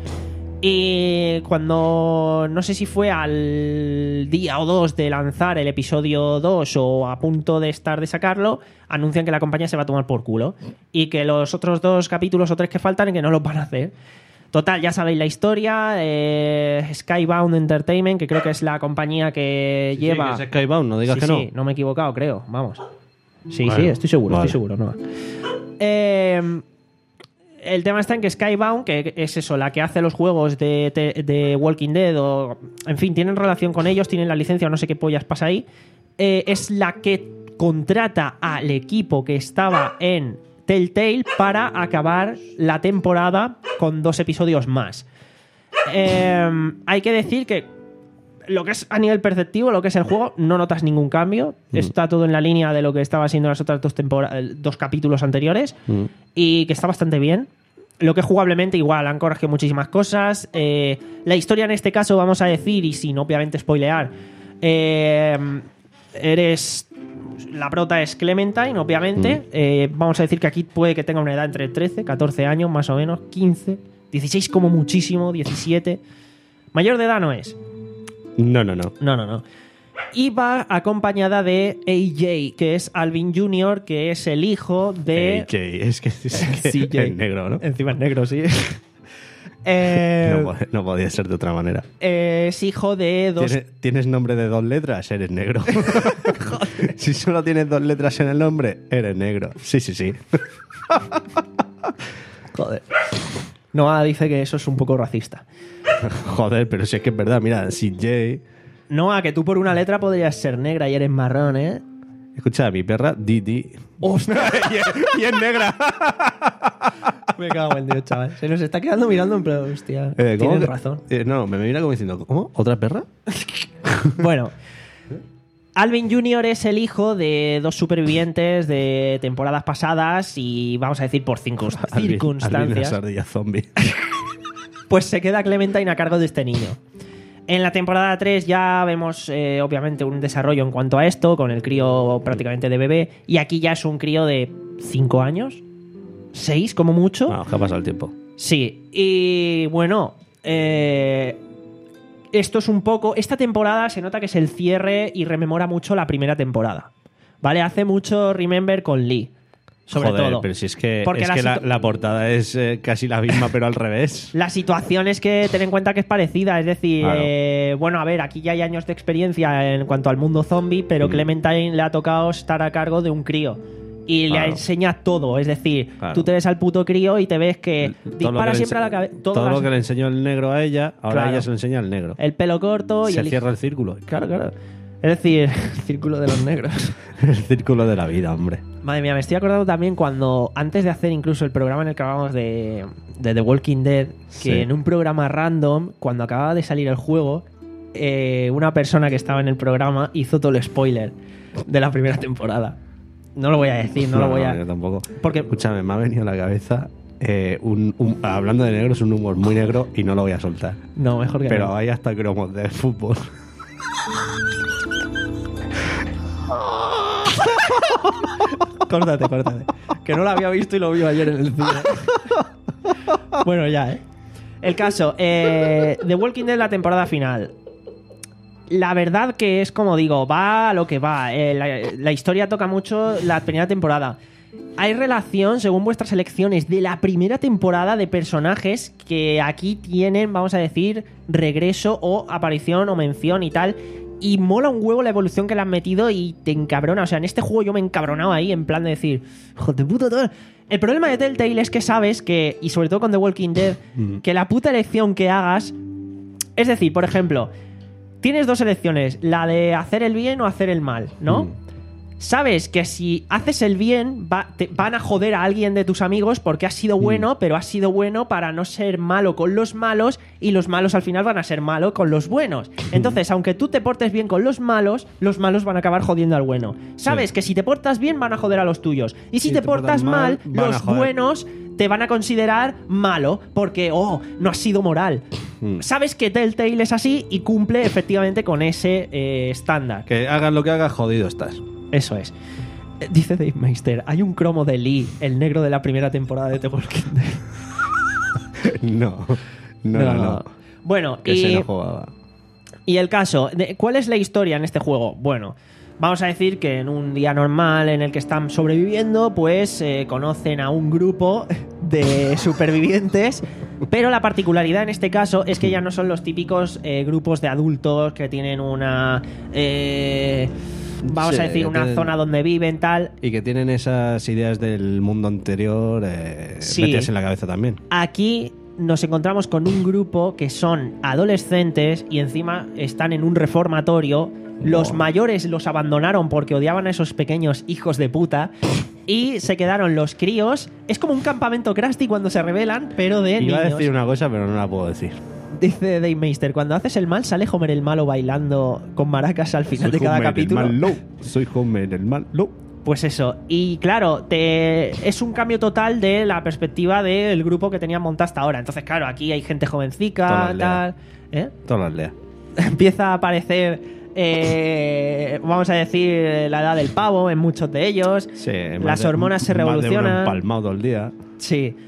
Y cuando, no sé si fue al día o dos de lanzar el episodio dos o a punto de estar de sacarlo, anuncian que la compañía se va a tomar por culo y que los otros dos capítulos o tres que faltan que no los van a hacer. Total, ya sabéis la historia. eh, Skybound Entertainment, que creo que es la compañía que Sí, lleva... que es Skybound, no digas Sí, que no. sí, no me he equivocado, creo. Vamos. Sí, Bueno, sí, estoy seguro, vale. estoy seguro. No. Eh, el tema está en que Skybound, que es eso, la que hace los juegos de, de, de Walking Dead, o en fin, tienen relación con ellos, tienen la licencia o no sé qué pollas pasa ahí, eh, es la que contrata al equipo que estaba en Telltale para acabar la temporada con dos episodios más. Eh, hay que decir que lo que es a nivel perceptivo, lo que es el juego, no notas ningún cambio. Mm. Está todo en la línea de lo que estaba siendo las otras dos, tempora- dos capítulos anteriores. Mm. Y que está bastante bien. Lo que jugablemente igual han corregido muchísimas cosas. Eh, la historia en este caso, vamos a decir, y sin obviamente spoilear, eh, eres... La prota es Clementine, obviamente. Mm. Eh, vamos a decir que aquí puede que tenga una edad entre trece, catorce años, más o menos, quince, dieciséis como muchísimo, diecisiete. Mayor de edad no es. No, no, no. No, no, no. Y va acompañada de A J, que es Alvin junior, que es el hijo de... A J, es que, es que C J. es negro, ¿no? Encima es negro, sí. Eh, No, po- no podía ser de otra manera. eh, es hijo de dos... ¿Tienes, tienes nombre de dos letras? Eres negro. Si solo tienes dos letras en el nombre, eres negro. Sí, sí, sí. Joder. Noah dice que eso es un poco racista. Joder, pero si es que es verdad. Mira, si Jay... Noah, que tú por una letra podrías ser negra y eres marrón, ¿eh? Escucha, mi perra, Didi. ¡Ostras! y, es, y es negra. Me cago en Dios, chaval. Se nos está quedando mirando en plan, hostia. Eh, ¿cómo tienes que- razón. Eh, no, me mira como diciendo, ¿cómo? ¿Otra perra? Bueno, Alvin junior es el hijo de dos supervivientes de temporadas pasadas y vamos a decir por circunst- Alvin- Alvin, una circunstancias, sardilla zombie. pues se queda Clementine a cargo de este niño. En la temporada tres ya vemos eh, obviamente un desarrollo en cuanto a esto, con el crío prácticamente de bebé, y aquí ya es un crío de cinco años, seis como mucho. No, que ha pasado el tiempo. Sí, y bueno, eh, esto es un poco... Esta temporada se nota que es el cierre y rememora mucho la primera temporada. ¿Vale? Hace mucho remember con Lee, sobre Joder, todo. pero si es que, Porque es la que la, situ- la portada es eh, casi la misma, pero al revés. La situación es que ten en cuenta que es parecida, es decir, Claro. eh, bueno, a ver, aquí ya hay años de experiencia en cuanto al mundo zombie, pero Mm. Clementine le ha tocado estar a cargo de un crío. Y le Claro. enseña todo, es decir, Claro. tú te ves al puto crío y te ves que Todo lo dispara que le siempre a la ense- cabeza. Todo, lo que le enseñó el negro a ella, ahora Claro. ella se lo enseña al negro. El pelo corto y Se el... cierra el círculo. Claro, claro. Es decir, el círculo de los negros. El círculo de la vida, hombre. Madre mía, me estoy acordando también cuando, antes de hacer incluso el programa en el que hablábamos de, de The Walking Dead, que Sí. en un programa random, cuando acababa de salir el juego, eh, una persona que estaba en el programa hizo todo el spoiler de la primera temporada. No lo voy a decir, no, lo voy a... yo tampoco. Porque- Escúchame, me ha venido a la cabeza eh, un, un- hablando de negros, un humor muy negro y no lo voy a soltar. No, mejor que Pero no. hay hasta cromos de fútbol. Córtate, córtate. Que no lo había visto y lo vi ayer en el cine. Bueno, ya, ¿eh? El caso, eh, The Walking Dead, la temporada final. La verdad que es como digo, va a lo que va. Eh, la, la historia toca mucho la primera temporada. Hay relación, según vuestras elecciones, de la primera temporada de personajes que aquí tienen, vamos a decir, regreso o aparición o mención y tal. Y mola un huevo la evolución que le han metido y te encabrona. O sea, en este juego yo me he encabronado ahí en plan de decir, hijo de puta todo. El problema de Telltale es que sabes que, y sobre todo con The Walking Dead, que la puta elección que hagas... Es decir, por ejemplo, tienes dos elecciones, la de hacer el bien o hacer el mal, ¿no? Mm. Sabes que si haces el bien va- te van a joder a alguien de tus amigos porque has sido bueno, pero has sido bueno para no ser malo con los malos y los malos al final van a ser malos con los buenos. Entonces, aunque tú te portes bien con los malos, los malos van a acabar jodiendo al bueno. Sabes Sí. que si te portas bien van a joder a los tuyos. Y si, Si te, te portas portas mal, mal, van a los joder. buenos te van a considerar malo porque, oh, no has sido moral. Mm. Sabes que Telltale es así y cumple efectivamente con ese eh, estándar. Que hagas lo que hagas, jodido estás. Eso es. Eh, Dice Dave Meister, hay un cromo de Lee, el negro de la primera temporada de The Walking Dead. No, no, no. no. Bueno, Que se y, no jugaba. y el caso, de- ¿cuál es la historia en este juego? Bueno, vamos a decir que en un día normal en el que están sobreviviendo, pues eh, conocen a un grupo de supervivientes, pero la particularidad en este caso es que ya no son los típicos eh, grupos de adultos que tienen una... eh, vamos Sí, a decir, que una tienen- zona donde viven, tal. Y que tienen esas ideas del mundo anterior eh, Sí. metidas en la cabeza también. Aquí nos encontramos con un grupo que son adolescentes y encima están en un reformatorio. Los Wow. mayores los abandonaron porque odiaban a esos pequeños hijos de puta y se quedaron los críos. Es como un campamento Krusty cuando se rebelan, pero de Iba a niños. decir una cosa, pero no la puedo decir. Dice Dave Meister, cuando haces el mal sale Homer el malo bailando con maracas al final de cada Homer capítulo. el malo. Soy Homer el malo. Pues eso, y claro, te... es un cambio total de la perspectiva del grupo que tenían montado hasta ahora. Entonces, claro, aquí hay gente Toda jovencica, la aldea. tal. ¿Eh? Todas las leas. Empieza a aparecer, eh, vamos a decir, la edad del pavo en muchos de ellos. Sí, Las hormonas se Más de uno revolucionan. empalmado todo el día. Sí.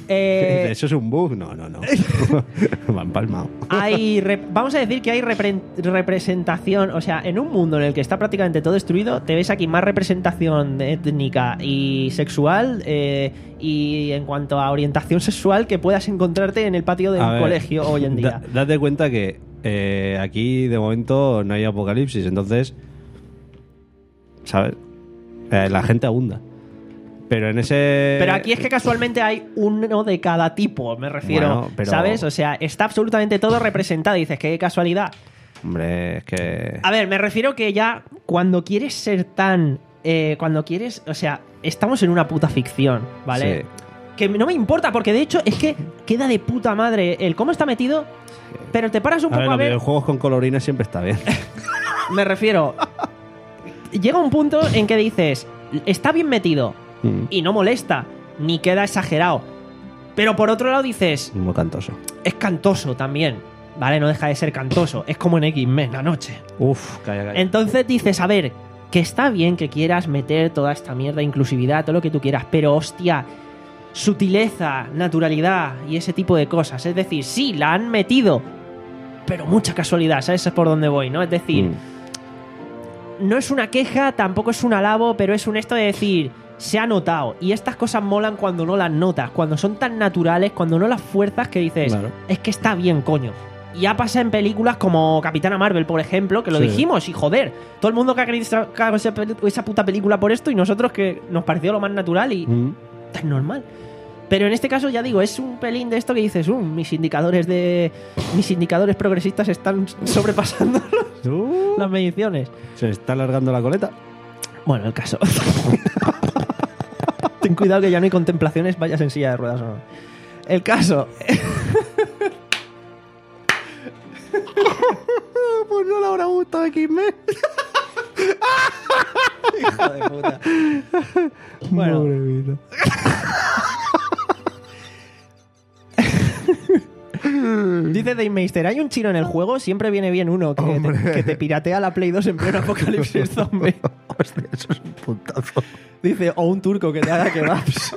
Eh, ¿Eso es un bug? No, no, no. Va empalmado. hay rep- vamos a decir que hay repre- representación, o sea, en un mundo en el que está prácticamente todo destruido, te ves aquí más representación étnica y sexual eh, y en cuanto a orientación sexual que puedas encontrarte en el patio de A un ver, colegio hoy en día. da- date cuenta que eh, aquí de momento no hay apocalipsis, entonces, ¿sabes? Eh, la gente abunda. Pero en ese... Pero aquí es que casualmente hay uno de cada tipo, me refiero, Bueno, pero- ¿sabes? O sea, está absolutamente todo representado y dices, qué casualidad. Hombre, es que... A ver, me refiero que ya cuando quieres ser tan... eh, cuando quieres... O sea, estamos en una puta ficción, ¿vale? Sí. Que no me importa, porque de hecho es que queda de puta madre el cómo está metido, pero te paras un A ver, poco a los ver... videojuegos con colorines siempre está bien. Me refiero... Llega un punto en que dices, está bien metido Mm, y no molesta, ni queda exagerado. Pero por otro lado dices, Muy cantoso. es cantoso también, ¿vale? No deja de ser cantoso. Es como en X-Men, la noche. Uf, calla, calla. Entonces dices, a ver, que está bien que quieras meter toda esta mierda, inclusividad, todo lo que tú quieras, pero hostia, sutileza, naturalidad y ese tipo de cosas. Es decir, sí, la han metido, pero mucha casualidad, ¿sabes? Es por donde voy, ¿no? Es decir, Mm. no es una queja, tampoco es un alabo, pero es un esto de decir, se ha notado. Y estas cosas molan cuando no las notas, cuando son tan naturales, cuando no las fuerzas que dices, Claro. es que está bien, coño. Y ha pasado en películas como Capitana Marvel, por ejemplo, que lo Sí. dijimos, y joder, todo el mundo que ha criticado esa, esa puta película por esto y nosotros que nos pareció lo más natural y Mm. tan normal. Pero en este caso, ya digo, es un pelín de esto que dices, um, mis indicadores de. Mis indicadores progresistas están sobrepasando Uh, las mediciones. Se está alargando la coleta. Bueno, el caso. Ten cuidado que ya no hay contemplaciones, vayas en silla de ruedas o no. El caso. Pues no le habrá gustado X-Men. Hijo de puta. Bueno. Dice Dave Meister, hay un chino en el juego, siempre viene bien uno que te, que te piratea la Play dos en pleno apocalipsis zombie. Hostia, eso es un puntazo. Dice, o un turco que te haga kebabs.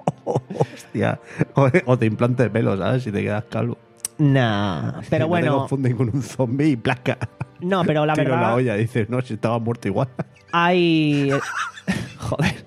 Hostia. O, o te implante pelo, ¿sabes? Si te quedas calvo. Nah, pero No te bueno, confunden con un zombie y placa. no, pero la Tiro en la verdad olla y dices, no, si estaba muerto igual. hay... Joder.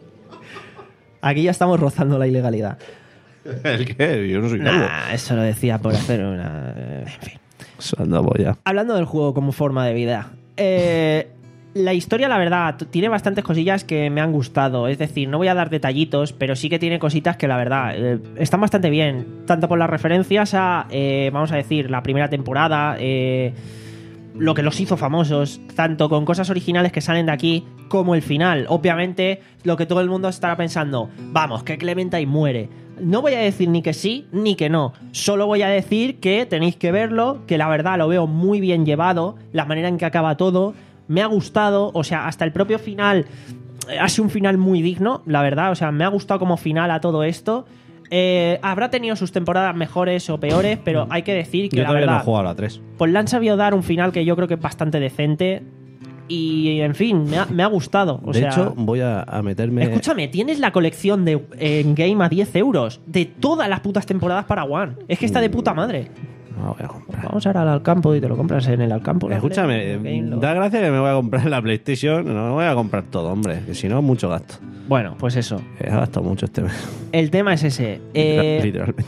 Aquí ya estamos rozando la ilegalidad. ¿El qué? Yo no soy calvo. Nah, eso lo decía por hacer una... En fin. Anda, polla. Hablando del juego como forma de vida, eh, la historia, la verdad, t- tiene bastantes cosillas que me han gustado. Es decir, no voy a dar detallitos, pero sí que tiene cositas que, la verdad, eh, están bastante bien. Tanto por las referencias a, eh, vamos a decir, la primera temporada, eh, lo que los hizo famosos, tanto con cosas originales que salen de aquí, como el final. Obviamente, lo que todo el mundo estará pensando, vamos, que Clementine muere. No voy a decir ni que sí ni que no. Solo voy a decir que tenéis que verlo, que la verdad lo veo muy bien llevado, la manera en que acaba todo. Me ha gustado, o sea, hasta el propio final eh, ha sido un final muy digno, la verdad. O sea, me ha gustado como final a todo esto. Eh, habrá tenido sus temporadas mejores o peores, pero hay que decir que Yo la todavía verdad, no he jugado a la tres. pues le han sabido dar un final que yo creo que es bastante decente. Y, en fin, me ha, me ha gustado. O De sea, hecho, voy a, a meterme... escúchame, tienes la colección de en Game a diez euros de todas las putas temporadas para One. Es que está de puta madre. No voy a comprar. Vamos ahora al Alcampo y te lo compras en el Alcampo. ¿no? Escúchame, Game lo- da gracia que me voy a comprar la PlayStation. No me voy a comprar todo, hombre. Que si no, mucho gasto. Bueno, pues eso. He gastado mucho este mes. El tema es ese. Eh, Literalmente.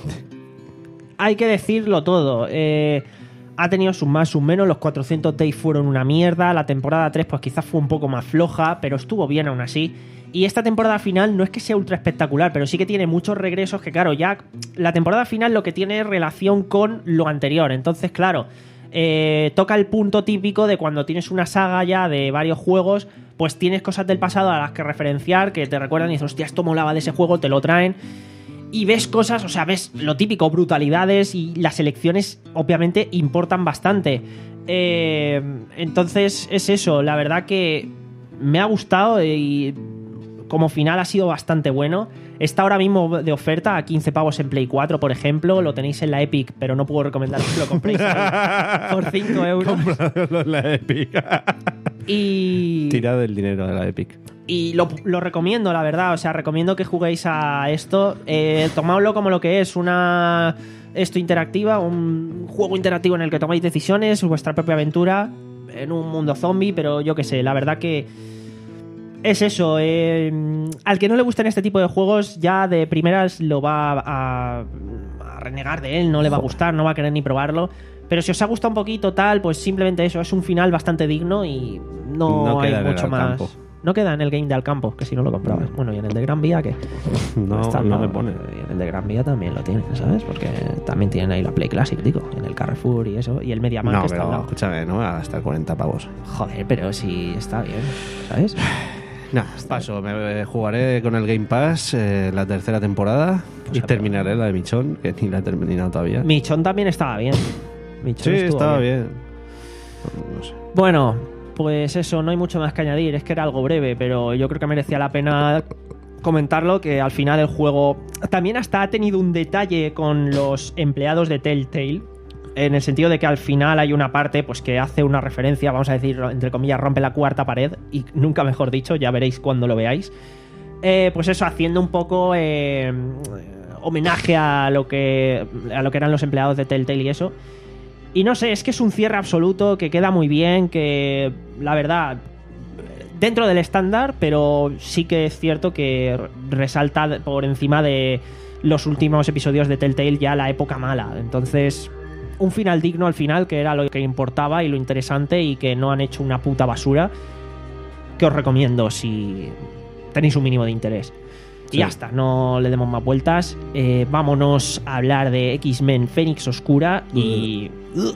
hay que decirlo todo. Eh, ha tenido sus más, sus menos. Los cuatrocientos Days fueron una mierda. La temporada tres, pues quizás fue un poco más floja, pero estuvo bien aún así. Y esta temporada final no es que sea ultra espectacular, pero sí que tiene muchos regresos que, claro, ya la temporada final lo que tiene es relación con lo anterior. Entonces, claro, eh, toca el punto típico de cuando tienes una saga ya de varios juegos, pues tienes cosas del pasado a las que referenciar, que te recuerdan y dices, hostia, esto molaba de ese juego, te lo traen. Y ves cosas, o sea, ves lo típico, brutalidades, y las elecciones obviamente importan bastante. Eh, entonces es eso, la verdad que me ha gustado y como final ha sido bastante bueno. Está ahora mismo de oferta a quince pavos en Play cuatro, por ejemplo. Lo tenéis en la Epic, pero no puedo recomendar que lo compréis ahí por cinco euros. Compradlo en la Epic. Y... Tirad el dinero de la Epic. Y lo, lo recomiendo, la verdad. O sea, recomiendo que juguéis a esto. Eh, tomadlo como lo que es, una esto interactiva, un juego interactivo en el que tomáis decisiones, vuestra propia aventura en un mundo zombie, pero yo qué sé, la verdad que es eso. Eh, al que no le gusten este tipo de juegos, ya de primeras lo va a, a renegar de él, no le va a gustar, no va a querer ni probarlo. Pero si os ha gustado un poquito tal, pues simplemente eso, es un final bastante digno y no, No hay queda en el mucho más. Alcampo. No queda en el game de Alcampo, que si no lo comprabas. Bueno, y en el de Gran Vía, que No, Está- no me pone. Y en el de Gran Vía también lo tienen, ¿sabes? Porque también tienen ahí la Play Classic, digo, en el Carrefour y eso, y el Media No, que está al pero lado. escúchame, no me va a gastar cuarenta pavos. Joder, pero sí está bien, ¿sabes? No, paso, me jugaré con el Game Pass eh, la tercera temporada Pues y a terminaré la de Michón, que ni la he terminado todavía. Michón también estaba bien. Michón Sí, estuvo estaba bien. No sé. Bueno, pues eso, no hay mucho más que añadir. Es que era algo breve, pero yo creo que merecía la pena comentarlo, que al final el juego también hasta ha tenido un detalle con los empleados de Telltale, en el sentido de que al final hay una parte pues que hace una referencia, vamos a decir, entre comillas, rompe la cuarta pared, y nunca mejor dicho, ya veréis cuando lo veáis. Eh, pues eso, haciendo un poco eh, homenaje a lo que a lo que eran los empleados de Telltale y eso. Y no sé, es que es un cierre absoluto, que queda muy bien, que la verdad, dentro del estándar, pero sí que es cierto que resalta por encima de los últimos episodios de Telltale ya la época mala. Entonces, un final digno al final, que era lo que importaba y lo interesante, y que no han hecho una puta basura, que os recomiendo si tenéis un mínimo de interés. Sí. Y ya está, no le demos más vueltas. Eh, vámonos a hablar de X-Men Fénix Oscura y...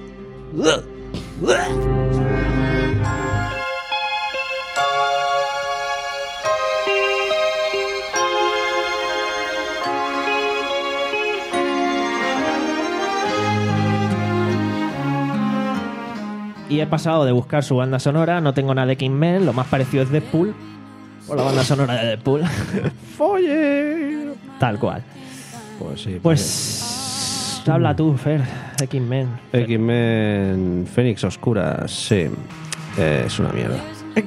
Y he pasado de buscar su banda sonora, no tengo nada de X-Men, lo más parecido es Deadpool, o la banda sonora de Deadpool. ¡Folle! Tal cual. Pues sí. Pues habla tú, Fer, X-Men. X-Men Fénix Oscura, sí. Eh, es una mierda.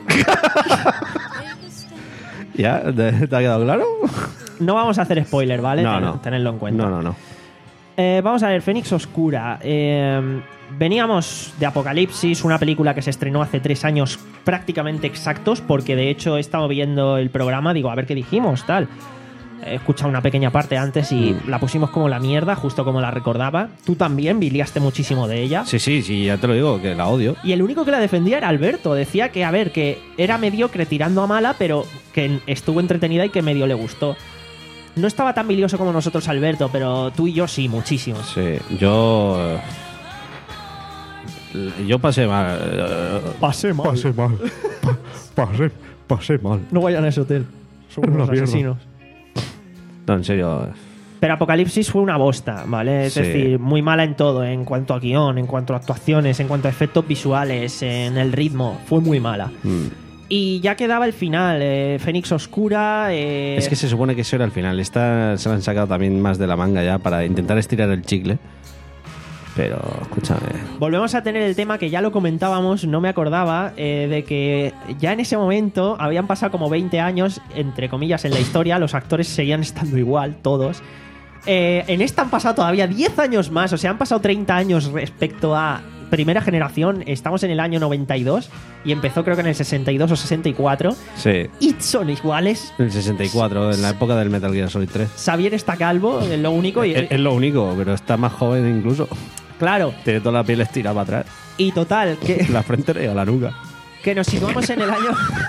¿Ya? ¿Te, te ha quedado claro? No vamos a hacer spoiler, ¿vale? No, Ten- no. Tenedlo en cuenta. No, no, no. Eh, vamos a ver, Fénix Oscura. Eh, veníamos de Apocalipsis, una película que se estrenó hace tres años prácticamente exactos, porque de hecho he estado viendo el programa, digo, a ver qué dijimos, tal. He escuchado una pequeña parte antes y Mm. la pusimos como la mierda, justo como la recordaba. Tú también biliaste muchísimo de ella. Sí, sí, sí, ya te lo digo, que la odio. Y el único que la defendía era Alberto. Decía que, a ver, que era mediocre tirando a mala, pero que estuvo entretenida y que medio le gustó. No estaba tan bilioso como nosotros, Alberto, pero tú y yo sí, muchísimo. Sí, yo... eh, Yo pasé mal. eh, Pasé mal. Pasé mal. Pa- pasé, pasé mal. No vayan a ese hotel. Son Una unos mierda. asesinos. No, en serio. Pero Apocalipsis fue una bosta, ¿vale? Es Sí. decir, muy mala en todo, en cuanto a guión, en cuanto a actuaciones, en cuanto a efectos visuales, en el ritmo. Fue muy mala. mm. Y ya quedaba el final, eh, Fénix Oscura. eh, Es que se supone que eso era el final. Esta se la han sacado también más de la manga ya para intentar estirar el chicle. Pero, escúchame. Volvemos a tener el tema que ya lo comentábamos, no me acordaba, eh, de que ya en ese momento habían pasado como veinte años, entre comillas, en la historia, los actores seguían estando igual, todos. Eh, en esta han pasado todavía diez años más, o sea, han pasado treinta años respecto a primera generación, estamos en el año noventa y dos, y empezó creo que en el sesenta y dos o sesenta y cuatro, Sí. y son iguales. En el sesenta y cuatro, en la época del Metal Gear Solid tres. Xavier está calvo, es lo único, y, Es, es lo único, pero está más joven incluso. claro, Tiene toda la piel estirada para atrás. y total, que... La frente le llega a la nuca. Que nos situamos en el año...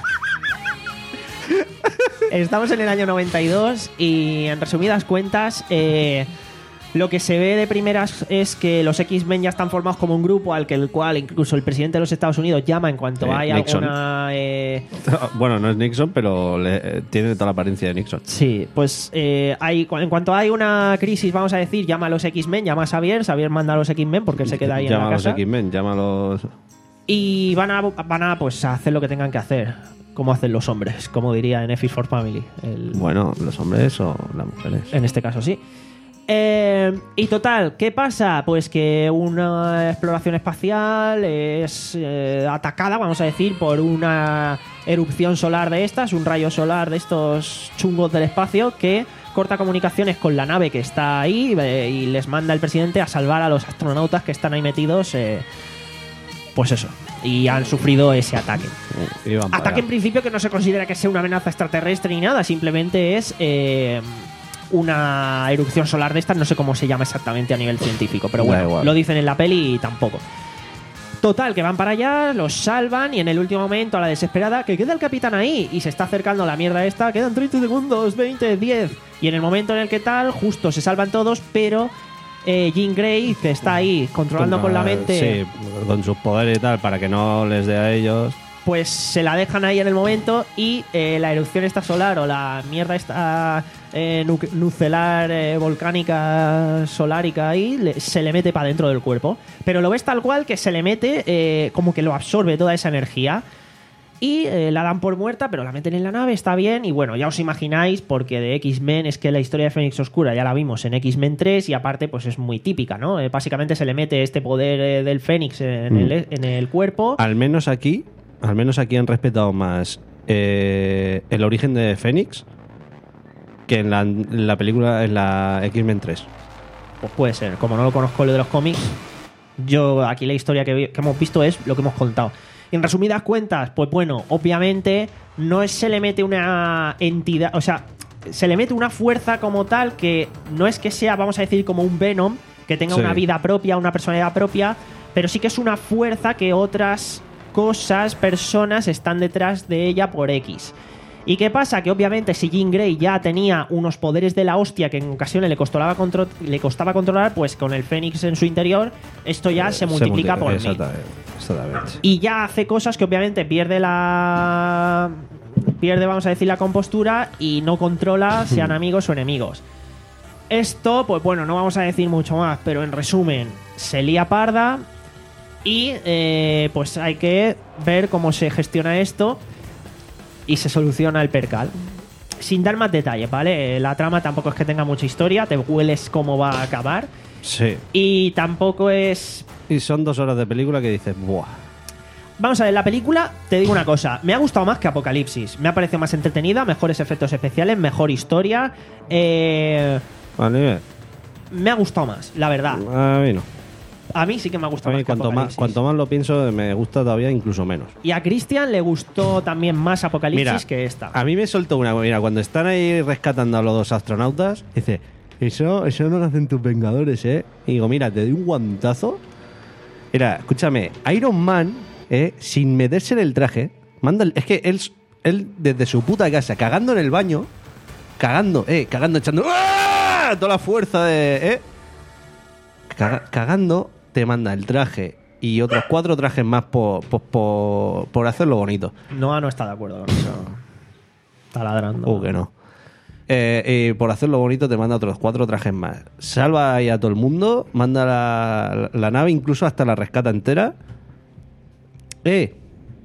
Estamos en el año noventa y dos y en resumidas cuentas eh, lo que se ve de primeras es que los X-Men ya están formados como un grupo al que el cual incluso el presidente de los Estados Unidos llama en cuanto Eh, hay Nixon. alguna... eh, Bueno, no es Nixon, pero le- eh, tiene toda la apariencia de Nixon. sí, pues eh, hay, en cuanto hay una crisis, vamos a decir, llama a los X-Men, llama a Xavier, Xavier manda a los X-Men porque él se queda ahí Llama en a la los casa. X-Men, llama a los... Y van a, van a pues, a hacer lo que tengan que hacer, como hacen los hombres, como diría en F is for Family. El, Bueno, los hombres o las mujeres. En este caso sí. Eh, y total, ¿qué pasa? Pues que una exploración espacial es eh, atacada, vamos a decir, por una erupción solar de estas, un rayo solar de estos chungos del espacio que corta comunicaciones con la nave que está ahí eh, y les manda el presidente a salvar a los astronautas que están ahí metidos, eh, pues eso, y han sufrido ese ataque. Iban para Ataque en allá. principio que no se considera que sea una amenaza extraterrestre ni nada, simplemente es eh, una erupción solar de estas, no sé cómo se llama exactamente a nivel científico, pero Da bueno, igual. lo dicen en la peli y tampoco. Total, que van para allá, los salvan y en el último momento, a la desesperada, que queda el capitán ahí y se está acercando la mierda esta, quedan treinta segundos, veinte, diez. Y en el momento en el que tal, justo se salvan todos, pero eh, Jean Grey, que está ahí controlando con la mente, Sí, con sus poderes y tal, para que no les dé a ellos. pues se la dejan ahí en el momento y eh, la erupción esta solar o la mierda esta eh, nu- nucelar eh, volcánica solárica ahí le- se le mete para dentro del cuerpo, pero lo ves tal cual que se le mete eh, como que lo absorbe toda esa energía y eh, la dan por muerta, pero la meten en la nave, está bien. Y bueno, ya os imagináis, porque de X-Men es que la historia de Fénix Oscura ya la vimos en X-Men tres y aparte pues es muy típica, ¿no? Eh, básicamente se le mete este poder eh, del Fénix en, Mm. el, en el cuerpo. Al menos aquí, al menos aquí han respetado más eh, el origen de Fénix que en la, en la película, en la X-Men tres. Pues puede ser, como no lo conozco lo de los cómics, yo aquí la historia que, vi- que hemos visto es lo que hemos contado. En resumidas cuentas, pues bueno, obviamente no es, se le mete una entidad, o sea, se le mete una fuerza como tal que no es que sea, vamos a decir, como un Venom, que tenga Sí. una vida propia, una personalidad propia, pero sí que es una fuerza que otras cosas, personas están detrás de ella por X. ¿Y qué pasa? Que obviamente si Jean Grey ya tenía unos poderes de la hostia que en ocasiones le costaba, contro- le costaba controlar, pues con el Fénix en su interior, esto ya se multiplica multi- por mil. exactamente, exactamente. Y ya hace cosas que obviamente pierde la... pierde, vamos a decir, la compostura y no controla sean amigos o enemigos. Esto, pues bueno, no vamos a decir mucho más, pero en resumen, se lía parda y eh, pues hay que ver cómo se gestiona esto y se soluciona el percal. Sin dar más detalles, ¿vale? La trama tampoco es que tenga mucha historia, te hueles cómo va a acabar. Sí. Y tampoco es... Y son dos horas de película que dices, ¡buah! Vamos a ver, la película, te digo una cosa, me ha gustado más que Apocalipsis. Me ha parecido más entretenida, mejores efectos especiales, mejor historia. Eh, Vale, me ha gustado más, la verdad. a mí no. A mí sí que me ha A gustado mí más que cuanto más, Apocalipsis. cuanto más lo pienso, me gusta todavía incluso menos. Y a Christian le gustó también más Apocalipsis Mira, que esta. A mí me soltó una. Mira, cuando están ahí rescatando a los dos astronautas, dice: Eso, eso no lo hacen tus Vengadores, ¿eh? Y digo, mira, te doy un guantazo. Mira, escúchame, Iron Man, ¿eh? Sin meterse en el traje, manda. el- es que él, él, desde su puta casa, cagando en el baño, cagando, ¿eh? Cagando, echando. ¡Ah! Toda la fuerza de. ¿eh? Caga- cagando, te manda el traje y otros cuatro trajes más por, por, por, por hacerlo bonito. Noah no está de acuerdo con eso. Está ladrando. Uh, que no. Eh, y por hacerlo bonito te manda otros cuatro trajes más. Salva ahí a todo el mundo, manda la, la nave, incluso hasta la rescata entera. Eh.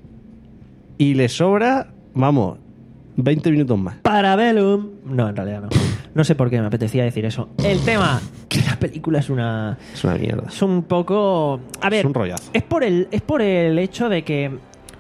Y le sobra, vamos, veinte minutos más. Parabellum. No, en realidad no. No sé por qué me apetecía decir eso. El tema, que la película es una... Es una mierda. Es un poco... A ver, Es un rollazo. es por el, es por el hecho de que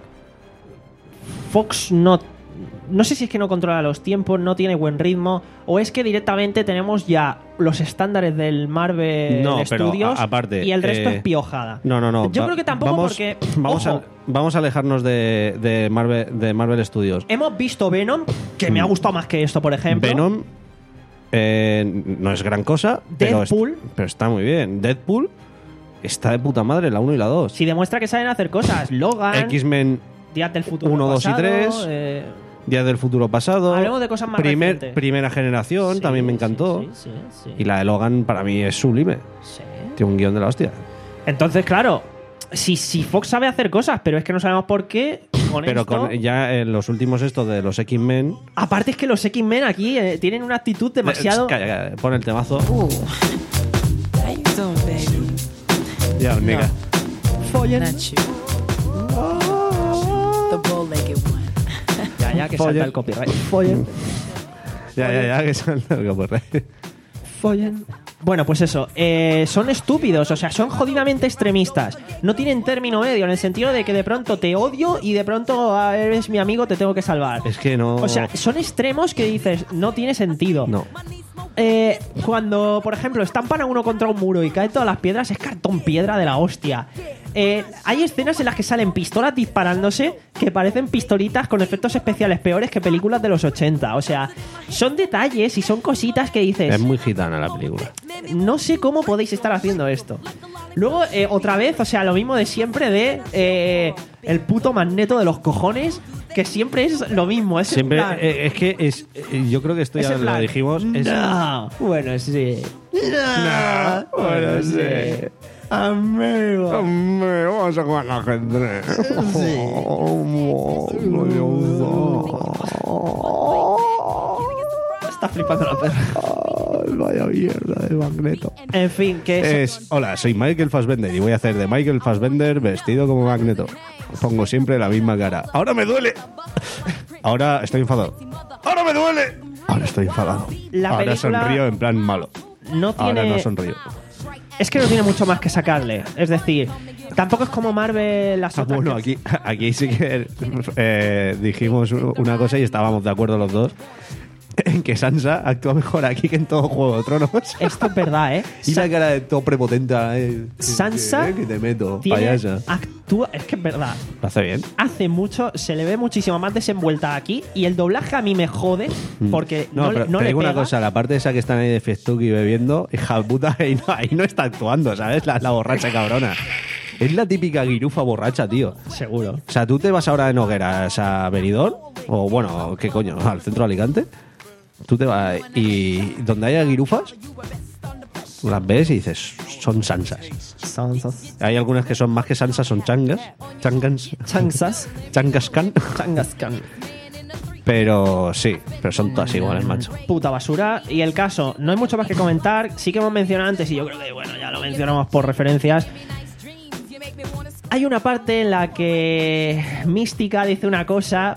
Fox no... No sé si es que no controla los tiempos, no tiene buen ritmo, o es que directamente tenemos ya los estándares del Marvel No, pero Studios a- aparte, y el resto eh, es piojada. No, no, no. Yo va- creo que tampoco vamos, porque... Vamos, ojo, a, vamos a alejarnos de, de, Marvel, de Marvel Studios. hemos visto Venom, que me ha gustado más que esto, por ejemplo. Mm. Venom eh, no es gran cosa, pero, es- Deadpool. pero está muy bien. Deadpool está de puta madre, la uno y la dos. Si demuestra que saben hacer cosas. Logan, X-Men Días del Futuro uno, dos y Pasado, tres. eh, Días del Futuro Pasado. Hablemos de cosas más Primer- recientes. Primera generación, sí, también me sí, encantó. sí, sí, sí. Y la de Logan para mí es sublime. Sí. Tiene un guión de la hostia. Entonces, claro, si, si Fox sabe hacer cosas, pero es que no sabemos por qué. Con Pero esto- con ya en los últimos estos de los X-Men. Aparte es que los X-Men aquí eh, tienen una actitud demasiado... Calla, calla, pon el temazo. Ooh. How you doing, baby? Ya, hormiga. Follen. Not you. The bow-legged one. Ya, ya, que Follen. salta el copyright. Follen. Ya, ya, ya, que salta el copyright. Follen. Bueno, pues eso, eh, son estúpidos, o sea, son jodidamente extremistas. No tienen término medio, en el sentido de que de pronto te odio y de pronto ah, eres mi amigo, te tengo que salvar. Es que no... O sea, son extremos que dices, no tiene sentido. No. Eh, cuando, por ejemplo, estampan a uno contra un muro y caen todas las piedras, es cartón piedra de la hostia. Eh, hay escenas en las que salen pistolas disparándose que parecen pistolitas con efectos especiales peores que películas de los ochenta. O sea, son detalles y son cositas que dices... Es muy gitana la película. No sé cómo podéis estar haciendo esto. Luego, eh, otra vez, o sea, lo mismo de siempre de eh, el puto Magneto de los cojones, que siempre es lo mismo. Es en Siempre, plan- eh, es que es, eh, yo creo que esto es ya en lo plan, dijimos. Es, No, bueno, sí. No, bueno, sí. Amigo. Vamos a jugar al ajedrez. Está flipando la perra. Vaya mierda de Magneto. En fin, que eso- Es, hola, soy Michael Fassbender y voy a hacer de Michael Fassbender vestido como Magneto. Pongo siempre la misma cara. ¡Ahora me duele! Ahora estoy enfadado. ¡Ahora me duele! Ahora estoy enfadado. La Ahora película sonrío en plan malo. no tiene... Ahora no sonrío. Es que no tiene mucho más que sacarle. Es decir, tampoco es como Marvel las Ah, otras bueno, que- aquí, aquí sí que eh, dijimos una cosa y estábamos de acuerdo los dos en que Sansa actúa mejor aquí que en todo Juego de Tronos. Esto es verdad, ¿eh? Y Sa- la cara de todo prepotente. Eh, Sansa eh, que te meto, tiene- payasa. actúa... Es que es verdad. Lo hace bien. Hace mucho, se le ve muchísimo más desenvuelta aquí y el doblaje a mí me jode porque no, No, pero no te le digo una pega. cosa, la parte esa que están ahí de fiestuki bebiendo, hija de puta, ahí no, ahí no está actuando, ¿sabes? La, la borracha cabrona. Es la típica guirufa borracha, tío. Seguro. O sea, tú te vas ahora de Nogueras a Benidorm, o bueno, ¿qué coño? Al centro de Alicante. Tú te vas y donde haya guirufas, tú las ves y dices, son sansas. Sansas. Hay algunas que son más que sansas, son changas. Changans. Changsas. Changascan. Changascan. Pero sí, pero son todas iguales, macho. Puta basura. Y el caso, no hay mucho más que comentar. Sí que hemos mencionado antes, y yo creo que, bueno, ya lo mencionamos por referencias. Hay una parte en la que Mística dice una cosa.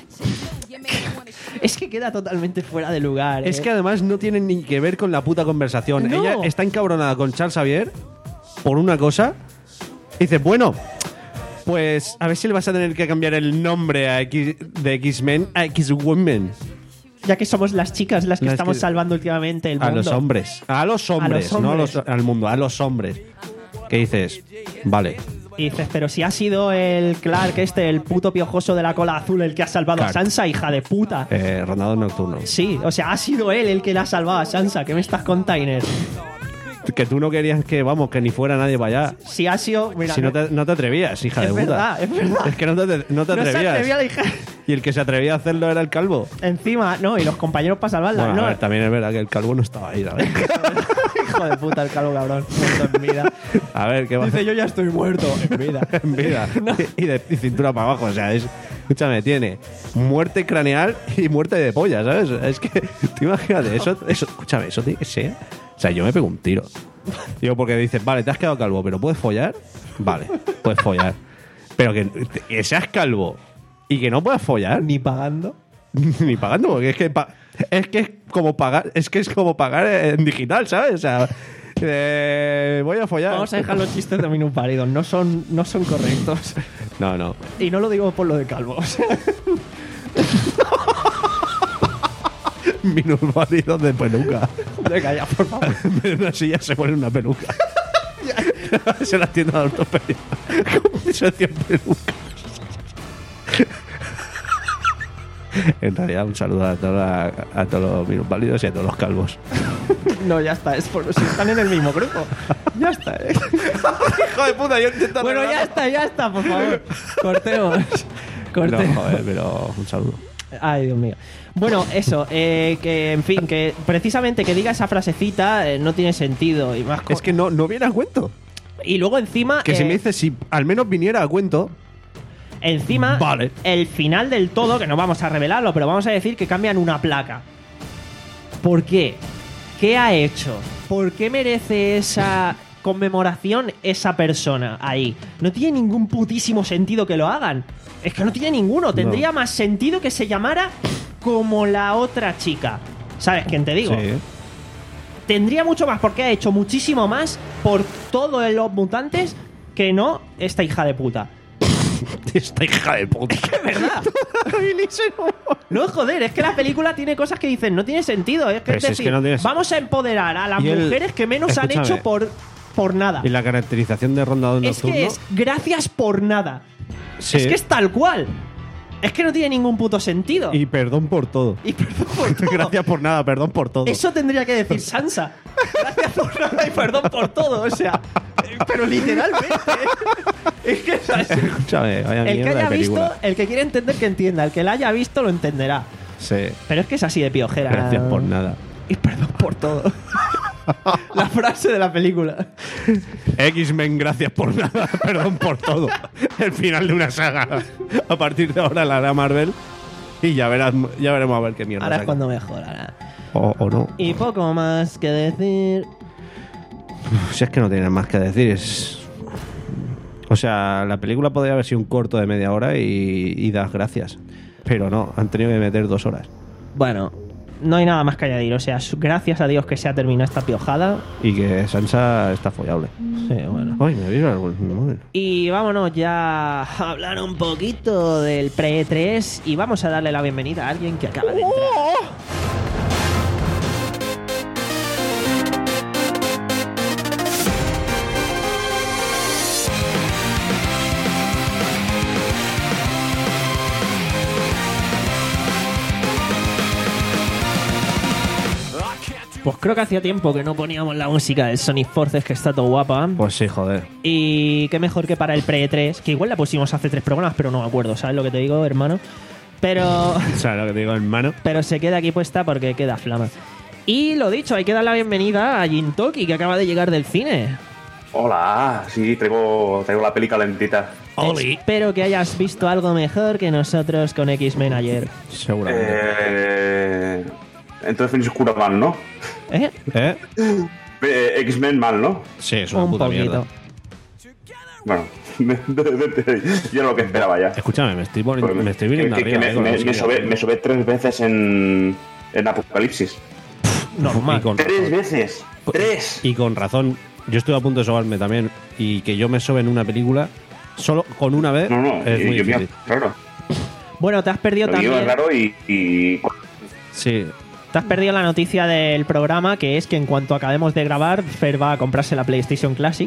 Es que queda totalmente fuera de lugar. Es ¿eh? que además no tienen ni que ver con la puta conversación. No. Ella está encabronada con Charles Xavier por una cosa. Y dice, bueno, pues a ver si le vas a tener que cambiar el nombre a X, de X-Men a X-Women. Ya que somos las chicas las que Las estamos que- salvando últimamente el A mundo. los hombres. A los hombres, no a los- hombres. al mundo, a los hombres. ¿Qué dices? Vale. Y dices, pero si ha sido el Clark este, el puto piojoso de la cola azul, el que ha salvado Clark. a Sansa, hija de puta. Eh, rondador nocturno. Sí, o sea, ha sido él el que la ha salvado a Sansa. ¿Qué me estás container? Que tú no querías que, vamos, que ni fuera nadie para allá. Si ha sido... Mira, Si no te, no te atrevías, hija es de puta. verdad, es verdad. Es que no te, no te no se atrevías. atrevía la hija... Y el que se atrevía a hacerlo era el calvo. Encima, no, y los compañeros para salvarla. Bueno, no, a ver, también es verdad que el calvo no estaba ahí, ¿sabes? hijo de puta, el calvo cabrón. Muerto en vida. A ver, ¿qué va a Dice, hacer yo ya estoy muerto en vida. en vida? Y de y cintura para abajo, o sea, es... Escúchame, tiene muerte craneal y muerte de polla, ¿sabes? Es que, tú imagínate, eso, eso, escúchame, eso tiene que ser... O sea, yo me pego un tiro. Digo, porque dices, vale, te has quedado calvo, pero ¿puedes follar? Vale, puedes follar. Pero que, que seas calvo y que no puedas follar, Ni pagando. ni pagando, porque es que pa- es que es como pagar, es que es como pagar en digital, ¿sabes? O sea, eh, voy a follar. Vamos a dejar los chistes de minusválidos. No son, no son correctos. No, no. Y no lo digo por lo de calvo. O sea, Minusválidos de peluca. venga, ya, por favor. En vez de una silla se pone una peluca. Se la tienda de ortopedia. Compensación peluca. En realidad, un saludo a, toda, a todos los minusválidos y a todos los calvos. No, ya está. Es por, si están en el mismo grupo. Ya está, ¿eh? Hijo de puta, yo intento Bueno, ya está, ya está, por favor. Cortemos. Cortemos. No, joder, pero un saludo. Ay, Dios mío. Bueno, eso, eh, que en fin, que precisamente que diga esa frasecita eh, no tiene sentido. Y más co- Es que no, no viene a cuento. Y luego encima. Que si eh, me dices, si al menos viniera a cuento. Encima, Vale. el final del todo, que no vamos a revelarlo, pero vamos a decir que cambian una placa. ¿Por qué? ¿Qué ha hecho? ¿Por qué merece esa conmemoración esa persona ahí? No tiene ningún putísimo sentido que lo hagan. Es que no tiene ninguno. Tendría más sentido que se llamara como la otra chica. ¿Sabes quién te digo? Sí. tendría mucho más porque ha hecho muchísimo más por todos los mutantes que no esta hija de puta. Esta hija de puta. Es verdad. No, joder, es que la película tiene cosas que dicen, no tiene sentido. Es, que, Pero es si es decir, que no tienes- vamos a empoderar a las Y el- mujeres que menos han Escúchame. hecho por, por nada. Y la caracterización de Rondador Es Nocturno. que es gracias por nada. Sí. Es que es tal cual. Es que no tiene ningún puto sentido. Y perdón por todo. Y perdón por todo. Gracias por nada, perdón por todo. Eso tendría que decir Sansa. Gracias por nada y perdón por todo. O sea, eh, pero literalmente. Es que o sea, es- Escúchame, vaya el que mierda haya de película. visto, el que quiere entender que entienda, el que la haya visto lo entenderá. Sí. Pero es que es así de piojera. Gracias por nada. Y perdón por todo. La frase de la película. X-Men, gracias por nada, perdón por todo. El final de una saga. A partir de ahora la hará Marvel y ya verás, ya veremos a ver qué mierda Ahora es saca. cuando mejorará. O, o no. Y poco más que decir. Si es que no tienes más que decir, es... O sea, la película podría haber sido un corto de media hora y, y das gracias. Pero no, han tenido que meter dos horas. Bueno, no hay nada más que añadir. O sea, su- gracias a Dios que se ha terminado esta piojada. Y que Sansa está follable. Sí, bueno. Ay, me vibra el móvil. Y vámonos ya a hablar un poquito del pre tres y vamos a darle la bienvenida a alguien que acaba de entrar. Pues creo que hacía tiempo que no poníamos la música del Sonic Forces, que está todo guapa. Pues sí, joder. Y qué mejor que para el pre tres, que igual la pusimos hace tres programas, pero no me acuerdo, ¿sabes lo que te digo, hermano? Pero, ¿Sabes lo que te digo, hermano? pero se queda aquí puesta porque queda flama. Y lo dicho, hay que dar la bienvenida a Jintoki, que acaba de llegar del cine. Hola, sí, traigo, traigo la peli calentita. Espero que hayas visto algo mejor que nosotros con X-Men ayer. Seguramente. Eh, entonces Phoenix Cura mal, ¿no? ¿Eh? ¿Eh? Eh, X-Men mal, ¿no? Sí, es una Un puta poquito. mierda. Bueno, yo lo que esperaba ya. Escúchame, me estoy, poni- Pues me estoy viniendo que- que arriba. me, eh, con la me- me música. sobé, me sobé tres veces en, en Apocalipsis. Normal. Y con Tres razón. veces. Tres. Y con razón. Yo estuve a punto de sobarme también. Y que yo me sobe en una película solo con una vez No, no, es y- muy yo, mira, difícil. raro. Bueno, te has perdido Lo mío también. es raro y, y Sí. Te has perdido la noticia del programa, que es que en cuanto acabemos de grabar, Fer va a comprarse la PlayStation Classic.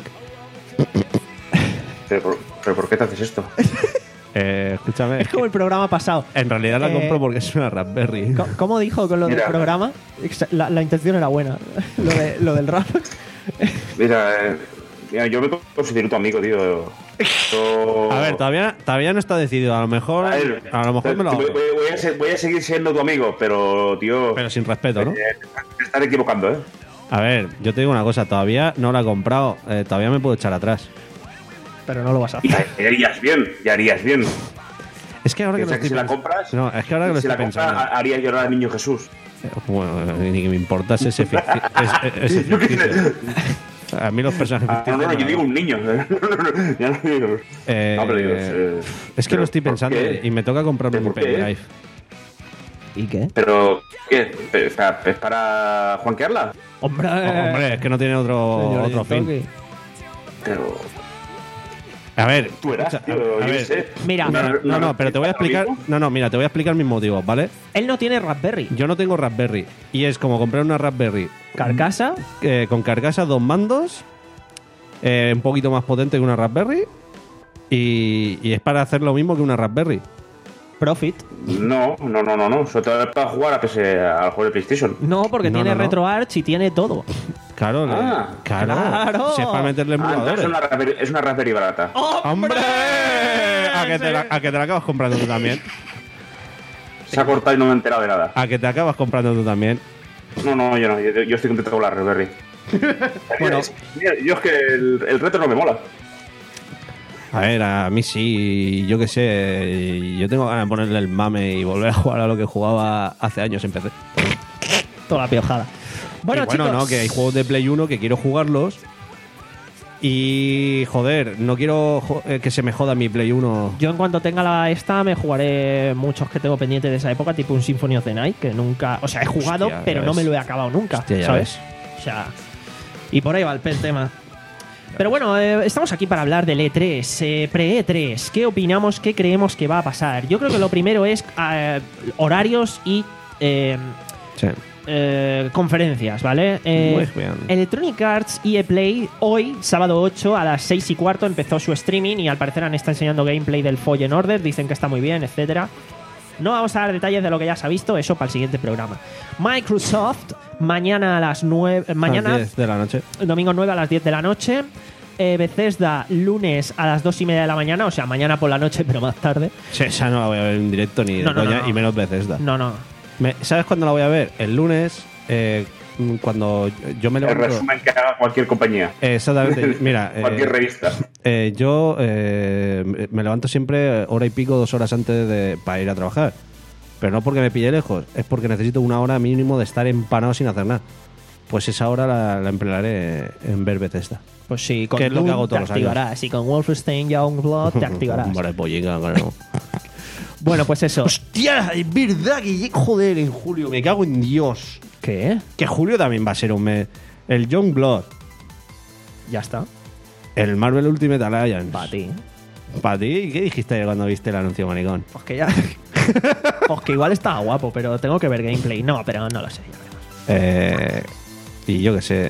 pero, por- pero ¿por qué te haces esto? Eh, escúchame. Es como el programa pasado. En realidad la Eh, compro porque es una Raspberry. Co- ¿Cómo dijo con lo del Mira. programa? Exa- La, la intención era buena. Lo, de- lo del rap. Mira, eh, mira, yo me considero tu amigo, tío. Yo- A ver, todavía, todavía no está decidido. A lo mejor, A ver, a lo mejor me lo voy, hago. voy- voy a ser- voy a seguir siendo tu amigo, pero, tío, Pero sin respeto, ¿no? eh, te estás equivocando, ¿eh? A ver, yo te digo una cosa. Todavía no la he comprado. eh, todavía me puedo echar atrás. Pero no lo vas a Y hacer. ya harías bien, ya harías bien. Es que ahora que lo Piensa que estoy si la pens- compras, No, es que ahora que lo si estoy la compras, pensando. ha- harías llorar al niño Jesús. Eh, Bueno, eh, ni que me importase ese ficti- ese- ese Yo qué ficticio. sé. A mí los personajes Ah, no, ficticios. no, yo no. digo un niño. Ya no digo. Eh, No, pero digo, eh, es que pero lo estoy ¿por pensando qué? y me toca comprarme un ¿Por qué? pendrive. ¿Y qué? Pero, ¿qué? ¿Es para, es para juanquearla? Hombre, Hombre, es que no tiene otro, señor otro fin. Jintoki. Pero, A ver, tú eras, escucha, tío, a yo ver. qué sé. Mira. Una- No, no, una- no, pero te voy a explicar. mismo. No, no, mira, te voy a explicar mis motivos, ¿vale? Él no tiene Raspberry. Yo no tengo Raspberry. Y es como comprar una Raspberry Carcasa. eh, con carcasa, dos mandos, eh, un poquito más potente que una Raspberry. Y, y es para hacer lo mismo que una Raspberry. Profit. No, no, no, no, no. Sobre todo es para jugar a P S, al juego de PlayStation. No, porque No, tiene no, no. RetroArch y tiene todo. Claro, Ah, le- claro. claro. Si es para meterle Ah, entonces emuladores. es una Raspberry, es una Raspberry barata. ¡Hombre! ¿A que, te la, a que te la acabas comprando tú también. Se ha cortado y no me he enterado de nada. A que te acabas comprando tú también. No, no, yo no. Yo, yo estoy contento con la Raspberry. Bueno. Mira, yo es que el, el retro no me mola. A ver, a mí sí, yo qué sé. Yo tengo ganas de ponerle el mame y volver a jugar a lo que jugaba hace años en P C. Toda la piojada. Bueno, Y bueno, chicos. no, que hay juegos de Play uno que quiero jugarlos. Y joder, no quiero jo- eh, que se me joda mi Play uno. Yo en cuanto tenga la esta me jugaré muchos que tengo pendientes de esa época, tipo un Symphony of the Night, que nunca, o sea, he jugado, Hostia, ya pero no ves. me lo he acabado nunca, Hostia, ya ¿sabes? O sea, y por ahí va el el tema. Pero bueno, eh, estamos aquí para hablar del E tres, eh, pre-E tres. ¿Qué opinamos? ¿Qué creemos que va a pasar? Yo creo que lo primero es eh, horarios y eh, Sí. eh, conferencias, ¿vale? Eh, Muy bien. Electronic Arts E A Play, hoy, sábado ocho, a las seis y cuarto, empezó su streaming y al parecer han está enseñando gameplay del Fallen Order. Dicen que está muy bien, etcétera. No vamos a dar detalles de lo que ya se ha visto, eso para el siguiente programa. Microsoft, mañana a las nueve. Mañana, A las diez de la noche. domingo nueve a las diez de la noche. Eh, Bethesda, lunes a las dos y media de la mañana, o sea, mañana por la noche, pero más tarde. Sí, esa no la voy a ver en directo ni de No, no, coña, no, no. y menos Bethesda. No, no. Me- ¿Sabes cuándo la voy a ver? El lunes, eh, cuando yo me El levanto. resumen que haga cualquier compañía. Eh, Exactamente. Mira, eh, Cualquier revista. eh, yo eh, me- me levanto siempre hora y pico, dos horas antes de para ir a trabajar. Pero no porque me pille lejos, es porque necesito una hora mínimo de estar empanado sin hacer nada. Pues esa hora la, la emplearé en ver Bethesda. Pues sí, con Que es lo que Doom hago todos te los activarás y con Wolfenstein Youngblood te activarás. Hombre, pollica, claro. Bueno, pues eso. Hostia, es verdad que joder, en julio, me cago en Dios. ¿Qué? Que julio también va a ser un mes. El Youngblood, Ya está. el Marvel Ultimate Alliance. Para ti. ¿Para ti? ¿Qué dijiste cuando viste el anuncio, maricón? Pues que ya. Pues que igual estaba guapo, pero tengo que ver gameplay. No, pero no lo sé. ya veremos. Eh, y yo qué sé,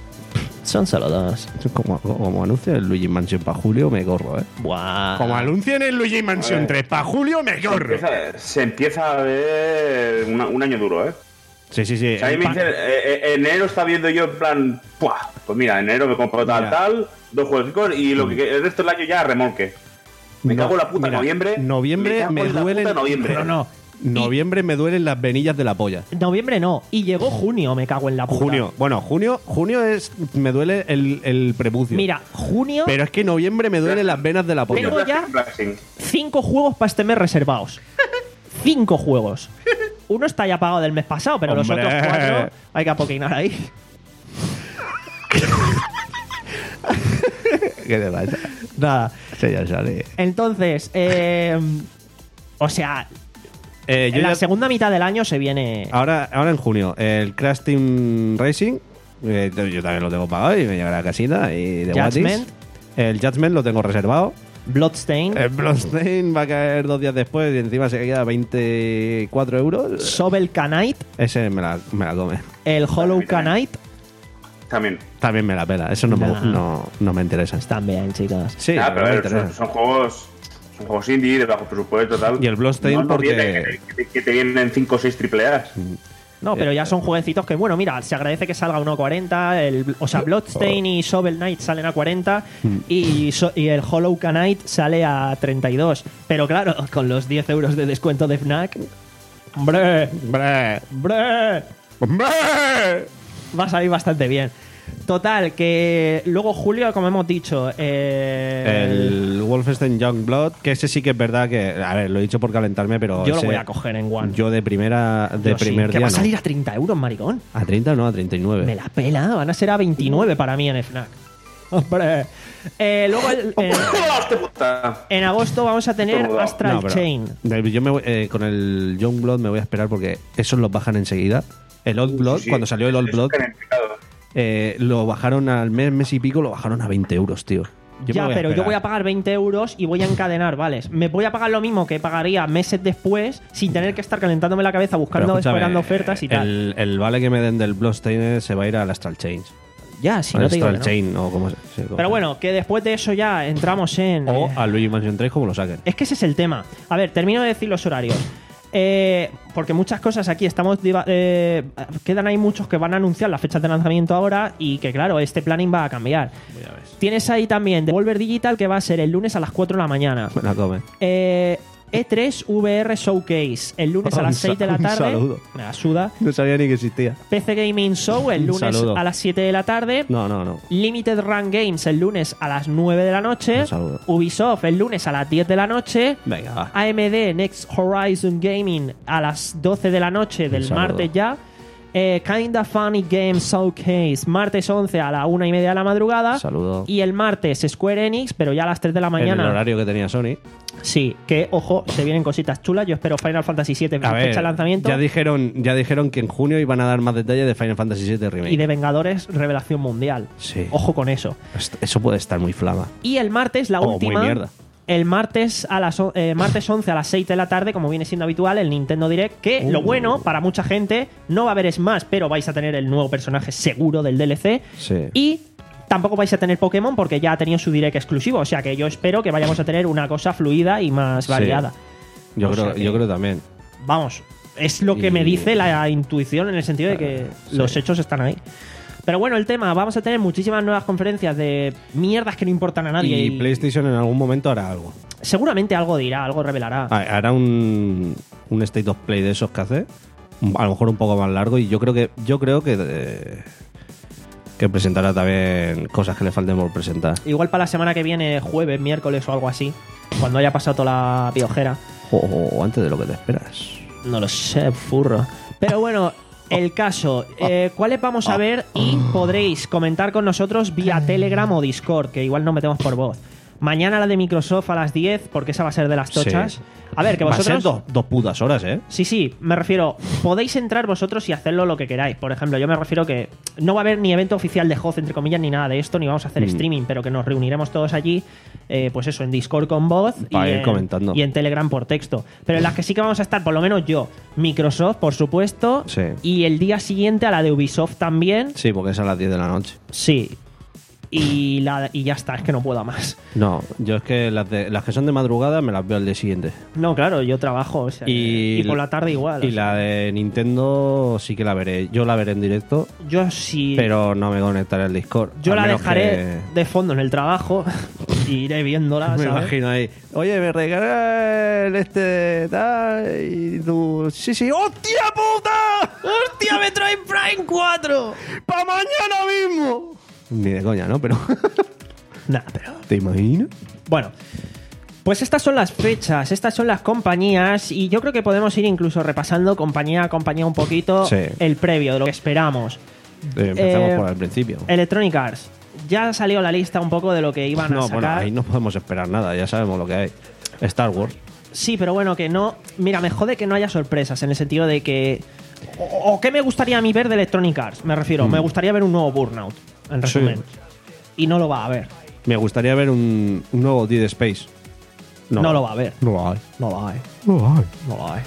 Son solo dos. como, como anuncie el Luigi Mansion para julio, me corro, ¿eh? Buah. Como anuncien el Luigi Mansion A ver. tres para julio, me Se corro. empieza, se empieza a ver una- un año duro, ¿eh? Sí, sí, sí. O sea, a mí me Pa- dice, eh, eh, enero está viendo yo en plan, ¡puah! Pues mira, enero me compro tal, Mira. tal, dos juegos y lo que el resto del año ya remolque. Me No, cago en la puta, mira, noviembre. noviembre cago me en la duelen- puta noviembre. No, no. Noviembre me duelen las venillas de la polla. Noviembre no. Y llegó junio, me cago en la puta. Junio, bueno, junio, junio es me duele el, el prepucio. Mira, junio. Pero es que noviembre me duelen las venas de la polla. Tengo ya Blessing. cinco juegos para este mes reservados. Cinco juegos. Uno está ya pagado del mes pasado, pero los Hombre. otros cuatro hay que apoquinar ahí. ¿Qué te pasa? Nada. Se ya sale. Entonces, eh, o sea, Eh, yo en la ya- segunda mitad del año se viene. ahora, ahora en junio, el Crash Team Racing, eh, yo también lo tengo pagado y me llegará a casita. Y de Judgment. Watis. El Judgment lo tengo reservado. Bloodstained. El Bloodstain va a caer dos días después y encima se queda veinticuatro euros. Sobel Knight. Ese me la, me la come. El Hollow Knight. También. También me la pela. Eso no, Nah. me, no, no me interesa. Están bien, chicos. Sí, Ah, no pero me a ver, interesa. son, son juegos. Son juegos indie, de bajo presupuesto, tal. Y el Bloodstain no, no porque- viene que, que- que te vienen cinco o seis triple A. No, pero ya son jueguecitos que, bueno, mira, se agradece que salga a uno cuarenta. El, o sea, Bloodstain y Shovel Knight salen a cuarenta. Y, so- y el Hollow Knight sale a treinta y dos. Pero claro, con los diez euros de descuento de Fnac. ¡Hombre! ¡Hombre! ¡Hombre! ¡Hombre! Va a salir bastante bien. Total, que luego julio, como hemos dicho, eh, El Wolfenstein Youngblood, que ese sí que es verdad que, a ver, lo he dicho por calentarme, pero yo lo ese- voy a coger en One. yo de primera de Yo sí, primer que día va a no. salir a treinta euros, maricón. A treinta no, a treinta y nueve. Me la pela, van a ser a veintinueve para mí en Fnac. Hombre. Eh, luego, el- eh, ¡Hostia puta! en agosto vamos a tener Todo. Astral No, pero Chain. de- yo me voy- eh, con el Youngblood me voy a esperar porque esos los bajan enseguida. El Old Blood, Sí, sí. cuando salió el Old Eso Blood, que han explicado. eh, lo bajaron al mes, mes y pico, lo bajaron a veinte euros, tío. Yo me Ya, voy a pero yo esperar. voy a pagar veinte euros y voy a encadenar, ¿vale? Me voy a pagar lo mismo que pagaría meses después sin tener que estar calentándome la cabeza buscando, Pero escúchame, esperando ofertas y tal. el, el vale que me den del Bloodstain se va a ir al Astral Chain. Ya, si al no te digo Astral que no. Chain o como se sí, como Pero se- bueno, que después de eso ya entramos en... O eh, al Luigi Mansion tres como lo saquen. Es que ese es el tema. A ver, termino de decir los horarios. Eh, porque muchas cosas aquí estamos. diva- eh, quedan ahí muchos que van a anunciar las fechas de lanzamiento ahora y que, claro, este planning va a cambiar. Tienes ahí también Devolver Digital, que va a ser el lunes a las cuatro de la mañana. Me la come. Eh, E tres V R Showcase, el lunes a Un las sa- seis de la un tarde. saludo. Me la suda. No sabía ni que existía. P C Gaming Show, el Un lunes saludo. a las siete de la tarde. No, no, no. Limited Run Games, el lunes a las nueve de la noche. Un saludo. Ubisoft, el lunes a las diez de la noche. Venga, va. A M D Next Horizon Gaming a las doce de la noche del saludo. martes ya. Eh, Kinda Funny Game Showcase, martes once a la una y media de la madrugada. Saludo. Y el martes Square Enix, pero ya a las tres de la mañana. En el horario que tenía Sony. Sí, que ojo, se vienen cositas chulas. Yo espero Final Fantasy siete A ver, fecha de lanzamiento. ya dijeron, ya dijeron que en junio iban a dar más detalles de Final Fantasy siete Remake. Y de Vengadores, revelación mundial. Sí. Ojo con eso. Est- Eso puede estar muy flama. Y el martes, la O muy última. mierda. El martes a las o- eh, martes once a las seis de la tarde, como viene siendo habitual, el Nintendo Direct. Que lo Uh. bueno, para mucha gente, no va a haber Smash, pero vais a tener el nuevo personaje seguro del D L C. Sí. Y tampoco vais a tener Pokémon porque ya ha tenido su Direct exclusivo. O sea que yo espero que vayamos a tener una cosa fluida y más Sí. variada. Yo O creo, sea que- yo creo también. Vamos, es lo que Y- me dice la intuición en el sentido de que Sí. los hechos están ahí. Pero bueno, el tema, vamos a tener muchísimas nuevas conferencias de mierdas que no importan a nadie. Y y PlayStation en algún momento hará algo. seguramente algo dirá, algo revelará. Ha- Hará un, un State of Play de esos que hace. A lo mejor un poco más largo. Y yo creo que yo creo que, eh, que presentará también cosas que le falten por presentar. Igual para la semana que viene, jueves, miércoles o algo así, cuando haya pasado toda la piojera. O, o antes de lo que te esperas. No lo sé, furro. Pero bueno, el caso, eh, ¿cuáles vamos a ver? Y podréis comentar con nosotros vía Telegram o Discord, que igual no metemos por voz. Mañana la de Microsoft a las diez, porque esa va a ser de las tochas. Sí. A ver, que Va a vosotros... ser dos, dos putas horas, ¿eh? Sí, sí, me refiero, podéis entrar vosotros y hacerlo lo que queráis. Por ejemplo, yo me refiero que no va a haber ni evento oficial de H O Z, entre comillas, ni nada de esto, ni vamos a hacer Mm. streaming, pero que nos reuniremos todos allí, eh, pues eso, en Discord con voz y Para ir en, comentando. y en Telegram por texto. Pero en las que sí que vamos a estar, por lo menos yo, Microsoft, por supuesto, Sí. y el día siguiente a la de Ubisoft también, Sí, porque es a las diez de la noche. sí. Y, la, y ya está, es que no puedo más. No, yo es que las, de, las que son de madrugada me las veo al día siguiente. No, claro, yo trabajo, o sea, Y, y por la tarde igual. Y o sea. la de Nintendo sí que la veré. Yo la veré en directo, Yo sí. pero no me conectaré al Discord. Yo Al la menos dejaré que- de fondo en el trabajo y iré viéndola, Me ¿sabes? imagino ahí. Oye, me regala el este tal y tú. Sí, sí. ¡Hostia puta! ¡Hostia, Metroid Prime cuatro! ¡Pa mañana mismo! Ni de coña, ¿no? Pero. Nada, pero... ¿Te imaginas? Bueno, pues estas son las fechas, estas son las compañías y yo creo que podemos ir incluso repasando compañía a compañía un poquito Sí. el previo de lo que esperamos. Eh, empezamos Eh, por el principio. Electronic Arts. Ya salió la lista un poco de lo que iban a No, sacar. bueno, ahí no podemos esperar nada, ya sabemos lo que hay. Star Wars. Sí, pero bueno, que no... Mira, me jode que no haya sorpresas en el sentido de que... O, o ¿qué me gustaría a mí ver de Electronic Arts? Me refiero, Mm. me gustaría ver un nuevo Burnout, en Sí. resumen. Y no lo va a haber. Me gustaría ver un, un nuevo Dead Space. No, lo va a haber. No lo hay. No lo hay. No lo hay. No lo hay.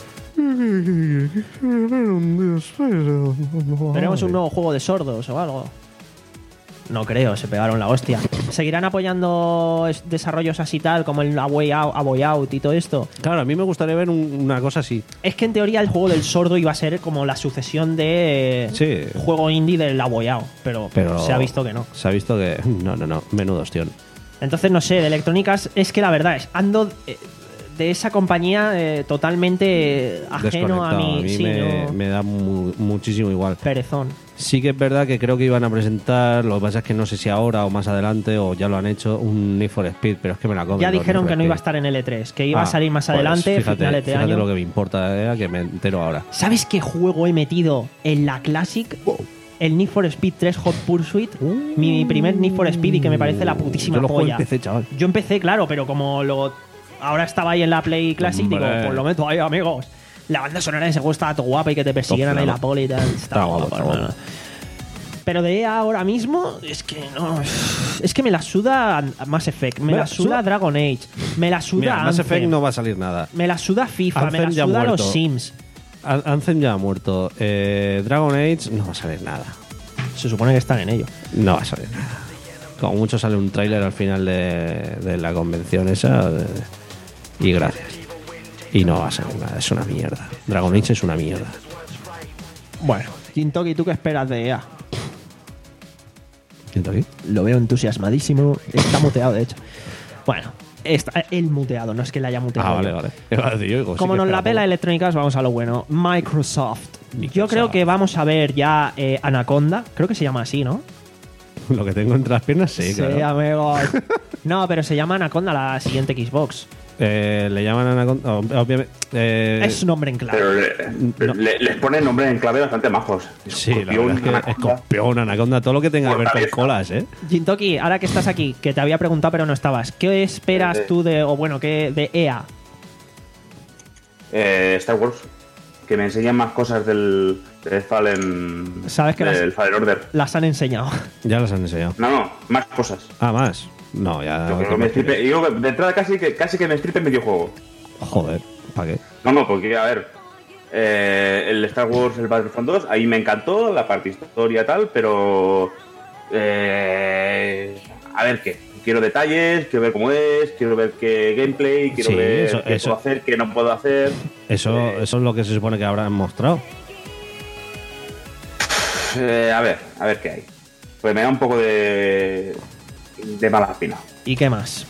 ¿Veremos un nuevo juego de sordos o algo? No creo, se pegaron la hostia. ¿Seguirán apoyando es- desarrollos así tal como el A Way Out, A Way Out y todo esto? Claro, a mí me gustaría ver un- una cosa así. Es que en teoría el juego del sordo iba a ser como la sucesión de Sí. juego indie del A Way Out, pero, Pero se ha visto que no. Se ha visto que. No, no, no. Menudo ostión. Entonces, no sé, de Electrónicas es que la verdad es, ando eh, de esa compañía eh, totalmente ajeno a Desconectado. mí. A mí sí, me, no, me da mu- muchísimo igual. perezón. Sí que es verdad que creo que iban a presentar, lo que pasa es que no sé si ahora o más adelante o ya lo han hecho, un Need for Speed, pero es que me la comen. Ya los dijeron Need for que no iba a Speed. estar en el E tres, que iba a Ah, salir más pues adelante, fíjate, finales de fíjate año. lo que me importa, eh, que me entero ahora. ¿Sabes qué juego he metido en la Classic? El Need for Speed tres Hot Pursuit. Mi primer Need for Speed y que me parece la putísima Yo lo juego polla. en P C, chaval. Yo empecé, claro, pero como lo ahora estaba ahí en la Play Classic, Hombre. digo, pues lo meto ahí, amigos. La banda sonora de ese juego estaba todo guapa y que te persiguieran Top ahí la flama. poli y tal. Está Está guapo, guapo, está hermano. Pero de E A ahora mismo, es que no. Es que me la suda Mass Effect, me Me la la suda suda- Dragon Age, me la suda Mira, Mass Anthem, Effect no va a salir nada. me la suda FIFA, me Anthem la ya suda muerto. los Sims. An- Anthem ya ha muerto. Eh, Dragon Age no va a salir nada. Se supone que están en ello. No va a salir nada. Como mucho sale un tráiler al final de, de la convención esa. de- y gracias. Y no va a salir nada. Es una mierda. Dragon Age es una mierda. Bueno, Jintoki, ¿tú qué esperas de E A? ¿Siento aquí? Lo veo entusiasmadísimo. Está muteado, de hecho. Bueno, está el muteado, no es que le haya muteado. Ah, vale, yo. vale. Iba a decir yo, digo, sí Como que nos la espera pela poco. Electrónicas, vamos a lo bueno. Microsoft. Yo Microsoft. creo que vamos a ver ya eh, Anaconda. Creo que se llama así, ¿no? Lo que tengo entre las piernas, sí, claro. amigos. No, pero se llama Anaconda la siguiente Xbox. Eh, le llaman Anaconda. Obviamente. Eh, Es un nombre en clave. Pero le, No. le- les ponen nombres en clave bastante majos. sí, la Escorpión, verdad es que Anaconda. escorpión, anaconda, todo lo que tenga que ver con Fortaleza. colas, ¿eh? Jintoki, ahora que estás aquí, que te había preguntado pero no estabas, ¿qué esperas Eh, tú de, o bueno, qué de E A? Eh, Star Wars. Que me enseñan más cosas del, del Fallen. Sabes que del las- Fallen Order. Las han enseñado. Ya las han enseñado. No, no, más cosas. Ah, más. No, ya. Yo creo que me estripe- digo, de entrada casi que, casi que me estripe el videojuego. Joder, ¿para qué? No, no, porque, a ver, eh, el Star Wars, el Battlefront dos, ahí me encantó, la parte historia tal, pero... Eh, a ver qué. Quiero detalles, quiero ver cómo es, quiero ver qué gameplay, quiero Sí, ver eso- qué eso- puedo hacer, qué no puedo hacer. Eso, Eh. eso es lo que se supone que habrán mostrado. Eh, a ver, a ver qué hay. Pues me da un poco de... de mala espina. ¿Y qué más?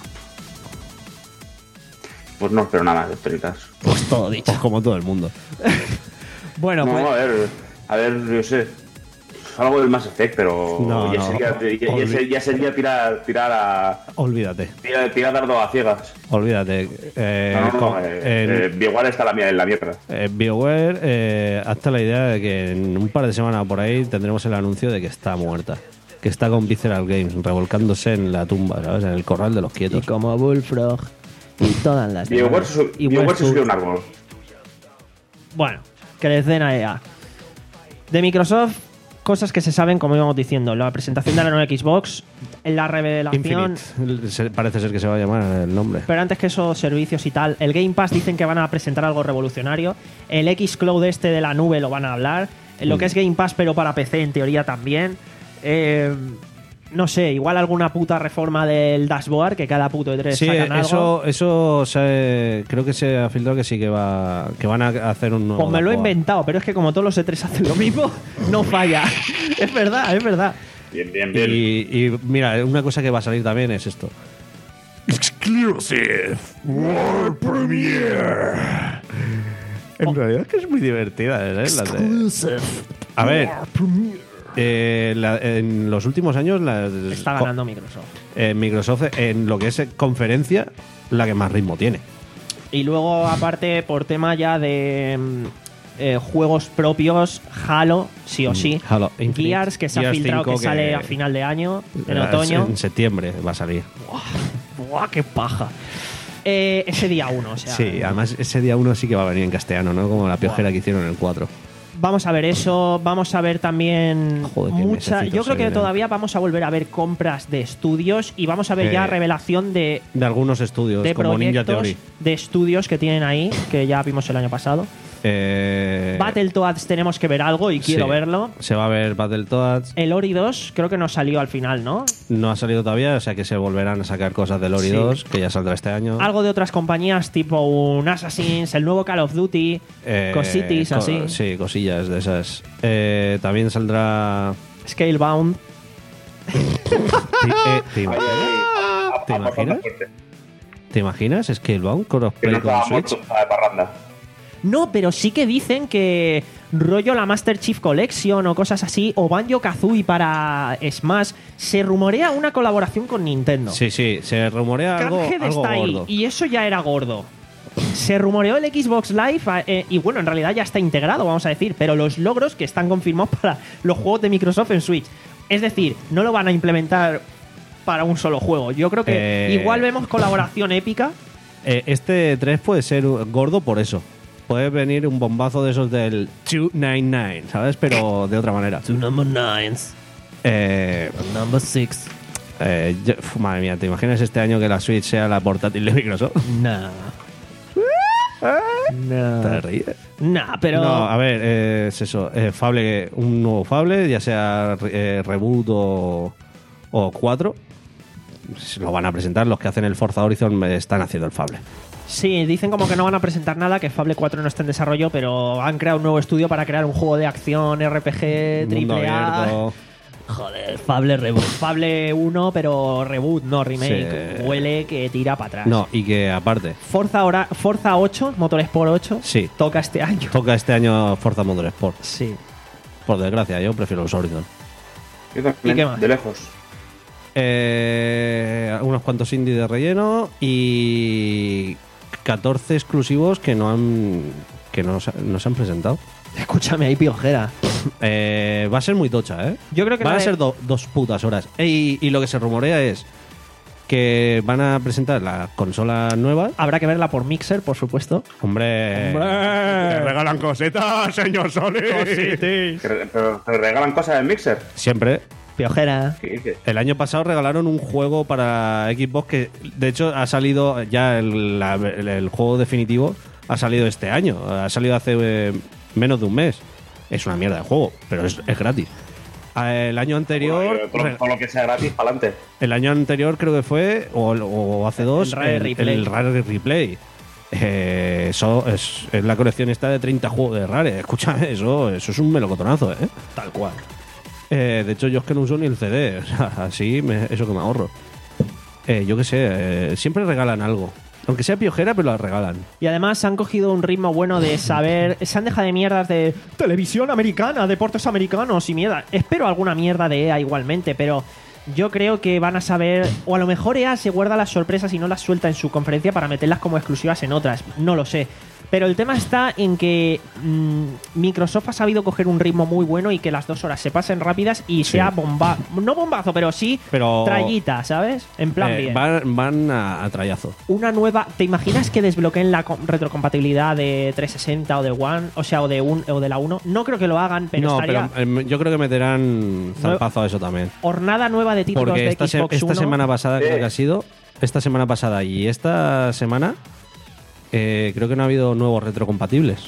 Pues no espero nada más de historitas. Pues todo dicho. Pues como todo el mundo. Bueno, No, pues a ver, a ver, yo sé. Algo del Mass Effect, pero No, ya, no, sería, ya- ya, olvi- sería, ya sería tirar, tirar a Olvídate, tirar, tirar dardo a ciegas. olvídate. Eh, No, no, no, con- eh, en- eh, BioWare está la mía en la mierda. Eh, BioWare, eh, hasta la idea de que en un par de semanas por ahí tendremos el anuncio de que está muerta. Que está con Visceral Games, revolcándose en la tumba, ¿sabes? En el corral de los y quietos. como Bullfrog y todas las BioWare demás. se, su- Y BioWare se Westwood. subió a un árbol. Bueno, que les den a E A. De Microsoft, cosas que se saben, como íbamos diciendo. La presentación de la nueva Xbox, la revelación... Infinite. Se- Parece ser que se va a llamar el nombre. Pero antes que eso, servicios y tal. El Game Pass dicen que van a presentar algo revolucionario. El Xcloud este de la nube lo van a hablar. Lo Mm. que es Game Pass, pero para P C, en teoría también. Eh, no sé, igual alguna puta reforma del dashboard, que cada puto E tres Sí, sacan algo. eso, eso se- creo que se ha filtrado que sí que va, que van a hacer un nuevo. Pues me lo he dashboard. inventado, pero es que como todos los E tres hacen lo mismo, no falla. Es verdad, es verdad. Bien, bien, bien. Y, y mira, una cosa que va a salir también es esto. Exclusive World Premiere. En realidad es que es muy divertida, ¿eh? La de- A ver, eh, la- en los últimos años la, Está ganando Microsoft. eh, Microsoft en lo que es conferencia la que más ritmo tiene. Y luego, aparte, por tema ya de mm, eh, juegos propios, Halo, sí o sí. Mm, Halo Infinite. Gears, que se ha Gears filtrado cinco que sale que- a final de año, en Eh, otoño. En septiembre va a salir. ¡Buah, qué paja! Eh, ese día uno, o sea. Sí, además ese día uno sí que va a venir en castellano, ¿no? Como la piojera que hicieron en el cuatro. Vamos a ver eso, vamos a ver también Joder, qué mucha. mesecitos Yo creo se que vienen. todavía vamos a volver a ver compras de estudios y vamos a ver ya Eh, revelación de, De algunos estudios, de como Ninja proyectos Theory. de estudios que tienen ahí, que ya vimos el año pasado. Eh, Battletoads tenemos que ver algo y quiero sí, verlo. Se va a ver Battletoads. El Ori dos creo que no salió al final, ¿no? No ha salido todavía, o sea que se volverán a sacar cosas del Ori Sí. dos, que ya saldrá este año. Algo de otras compañías tipo un Assassin's, el nuevo Call of Duty, Eh, cositis co- así. Sí, cosillas de esas. Eh, también saldrá. Scalebound. Ti- eh, ¿Te, Ahí, imaginas? ahí, a- ¿Te a- a- imaginas? fuerte. ¿Te imaginas? Scalebound, Que crossplay no con estaba Switch. muerto a parranda. No, pero sí que dicen que rollo la Master Chief Collection o cosas así, o Banjo Kazooie para Smash, se rumorea una colaboración con Nintendo. Sí, sí, se rumorea algo, Cuphead algo está ahí, gordo. y eso ya era gordo. Se rumoreó el Xbox Live, eh, y bueno, en realidad ya está integrado, vamos a decir, pero los logros que están confirmados para los juegos de Microsoft en Switch. Es decir, no lo van a implementar para un solo juego. Yo creo que Eh. igual vemos colaboración épica. Eh, este tres puede ser gordo por eso. Puede venir un bombazo de esos del doscientos noventa y nueve, ¿sabes? Pero de otra manera. Number nines, Eh, number six. eh, yo- uf, madre mía, ¿te imaginas este año que la Switch sea la portátil de Microsoft? Nah. Nah. ¿Te ríes? Nah, pero. No, a ver, eh, es eso. eh, Fable, un nuevo Fable, ya sea eh, Reboot o, o cuatro. Lo van a presentar. Los que hacen el Forza Horizon están haciendo el Fable. Sí, dicen como que no van a presentar nada, que Fable cuatro no está en desarrollo, pero han creado un nuevo estudio para crear un juego de acción R P G Mundo triple A. abierto. Joder, Fable Reboot. Fable uno, pero reboot, no remake. Sí. Huele que tira para atrás. No, y que aparte, Forza, Hora- Forza ocho, Motorsport ocho, Sí. toca este año. toca este año Forza Motorsport. Sí. Por desgracia, yo prefiero los Horizon. Yo también, ¿Y qué más? de lejos. Eh, unos cuantos indies de relleno y catorce exclusivos que no han que no, se- no se han presentado. Escúchame ahí, piojera. Eh, va a ser muy tocha, ¿eh? Yo creo que van la a de- ser do- dos putas horas. Y, y lo que se rumorea es que van a presentar la consola nueva. Habrá que verla por Mixer, por supuesto. Hombre, ¡Te regalan cositas, señor Sony! Que re- Pero te regalan cosas en Mixer. siempre. Piojera. ¿Qué dices? El año pasado regalaron un juego para Xbox que, de hecho, ha salido ya el, la- el- el juego definitivo. Ha salido este año. Ha salido hace eh, menos de un mes. Es una mierda de juego, pero es, es gratis. Eh, El año anterior. Bueno, todo, re- todo lo que sea gratis, para adelante. El año anterior creo que fue, o, o hace dos, Rare el, Replay. el Rare Replay. Eh, eso es, es la colección esta de treinta juegos de Rare. Escucha, eso, eso es un melocotonazo, ¿eh? Tal cual. Eh, de hecho, yo es que no uso ni el C D. O sea, así me- eso que me ahorro. Eh, yo qué sé, eh, siempre regalan algo. Aunque sea piojera, pero la regalan. Y además han cogido un ritmo bueno de saber. Se han dejado de mierdas de televisión americana, deportes americanos y mierda. Espero alguna mierda de E A igualmente, pero yo creo que van a saber. O a lo mejor E A se guarda las sorpresas y no las suelta en su conferencia para meterlas como exclusivas en otras. No lo sé. Pero el tema está en que mmm, Microsoft ha sabido coger un ritmo muy bueno y que las dos horas se pasen rápidas y Sí. sea bomba. No bombazo, pero sí Pero- trayita, ¿sabes? En plan Eh, bien. van, van a, a trayazo. Una nueva. ¿Te imaginas que desbloqueen la co- retrocompatibilidad de trescientos sesenta o de One? O sea, o de, un, o de la uno. No creo que lo hagan, pero no, estaría. pero eh, yo creo que meterán zampazo a eso también. Hornada nueva de títulos Porque de esta, se- Xbox esta One. semana pasada creo Sí. que ha sido. Esta semana pasada y esta semana eh, creo que no ha habido nuevos retrocompatibles.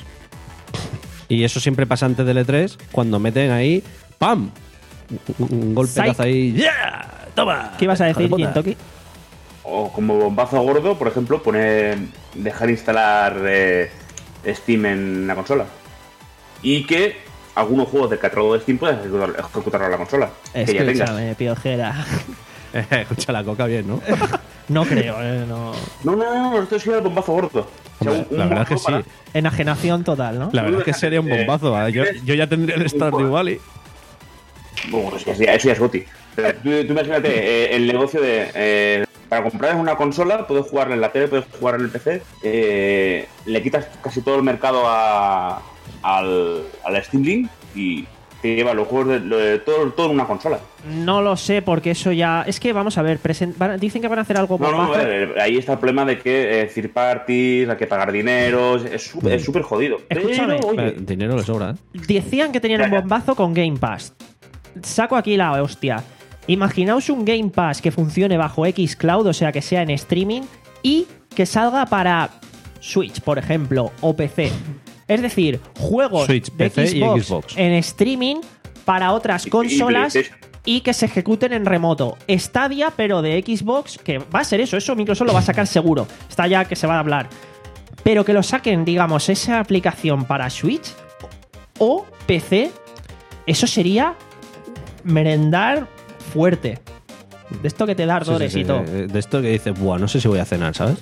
Y eso siempre pasa antes del E tres, cuando meten ahí ¡pam! Un, un golpetazo Psych. ahí. ¡Yeah! ¡Toma! ¿Qué ibas a Hijo de decir, puta. Gintoki? O como bombazo gordo, por ejemplo, poner dejar instalar eh, Steam en la consola. Y que algunos juegos del catálogo de Steam puedas ejecutar, ejecutarlo en la consola. Que ya tengas. Escúchame, piojera. Eh, escucha la coca bien, ¿no? No creo, eh, no. No, no, no, no, esto sería el bombazo gordo. O sea, Hombre, un- la un verdad es que bombazo sí. para- Enajenación total, ¿no? La verdad es que sería un bombazo. ¿eh? Yo, yo ya tendría el Stardew Valley. Bueno, eso ya, eso ya es goti. Pero Tú, tú imagínate eh, el negocio de. eh, para comprar una consola, puedes jugarla en la tele, puedes jugar en el P C. eh, le quitas casi todo el mercado a, al, al Steam Link y te lleva los juegos de, lo de todo, todo en una consola. No lo sé, porque eso ya. Es que vamos a ver, present- van- dicen que van a hacer algo No, no, bombazo. eh, ahí está el problema de que eh, third parties, hay que pagar dinero, es súper es súper jodido. Escúchame. Pero, oye, Eh, dinero le sobra, ¿eh? Decían que tenían Ya, un ya. bombazo con Game Pass. Saco aquí la hostia. Imaginaos un Game Pass que funcione bajo xCloud, o sea, que sea en streaming, y que salga para Switch, por ejemplo, o P C. Es decir, juegos Switch, de P C y Xbox, Xbox. en streaming para otras Y- y consolas PlayStation. y que se ejecuten en remoto. Stadia, pero de Xbox, que va a ser eso, eso Microsoft lo va a sacar seguro. Está ya que se va a hablar. Pero que lo saquen, digamos, esa aplicación para Switch o P C, eso sería merendar fuerte. De esto que te da Sí, sí, ardores sí, y todo. eh, de esto que dices, buah, no sé si voy a cenar, ¿sabes?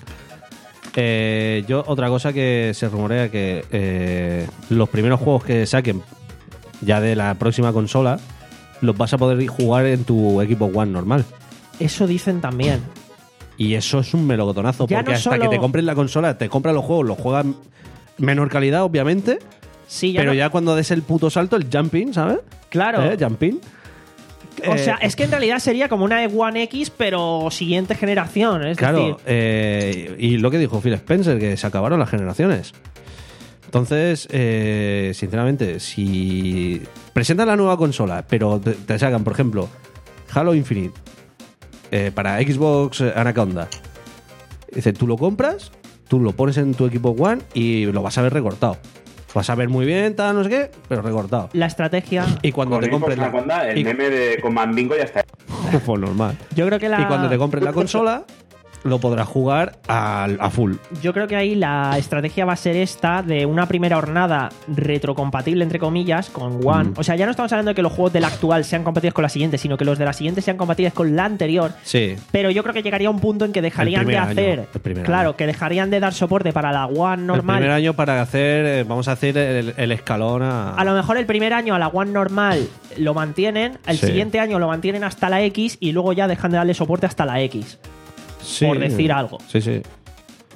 Eh, yo, otra cosa que se rumorea que eh, los primeros juegos que saquen ya de la próxima consola los vas a poder jugar en tu equipo One normal. Eso dicen también. Y eso es un melocotonazo, Ya porque no hasta solo- que te compres la consola, te compras los juegos, los juegas menor calidad, obviamente, Sí, ya pero no- ya cuando des el puto salto, el jumping, ¿sabes? Claro. ¿Eh? Jumping. O Eh, sea, es que en realidad sería como una One X, pero siguiente generación. Es Claro, decir, eh, y lo que dijo Phil Spencer, que se acabaron las generaciones. Entonces, eh, sinceramente, si presentan la nueva consola, pero te, te sacan, por ejemplo, Halo Infinite eh, para Xbox Anaconda, dice, tú lo compras, tú lo pones en tu equipo One y lo vas a ver recortado. Vas a ver muy bien, tal, no sé qué, pero recortado. la estrategia. Y cuando con te compres la... Anaconda, el y- meme de Command Bingo ya está. pues normal. Yo creo que la. Y cuando te compres la consola, lo podrás jugar al- a full. Yo creo que ahí la estrategia va a ser esta de una primera hornada retrocompatible, entre comillas, con One. Mm. O sea, ya no estamos hablando de que los juegos de la actual sean compatibles con la siguiente, sino que los de la siguiente sean compatibles con la anterior. Sí. Pero yo creo que llegaría a un punto en que dejarían de primer año, hacer. el primer Claro, año. que dejarían de dar soporte para la One El normal. primer año para hacer, eh, vamos a hacer el, el escalón a... A lo mejor el primer año a la One normal lo mantienen, el Sí. siguiente año lo mantienen hasta la X y luego ya dejan de darle soporte hasta la X. Sí. por decir algo. Sí, sí.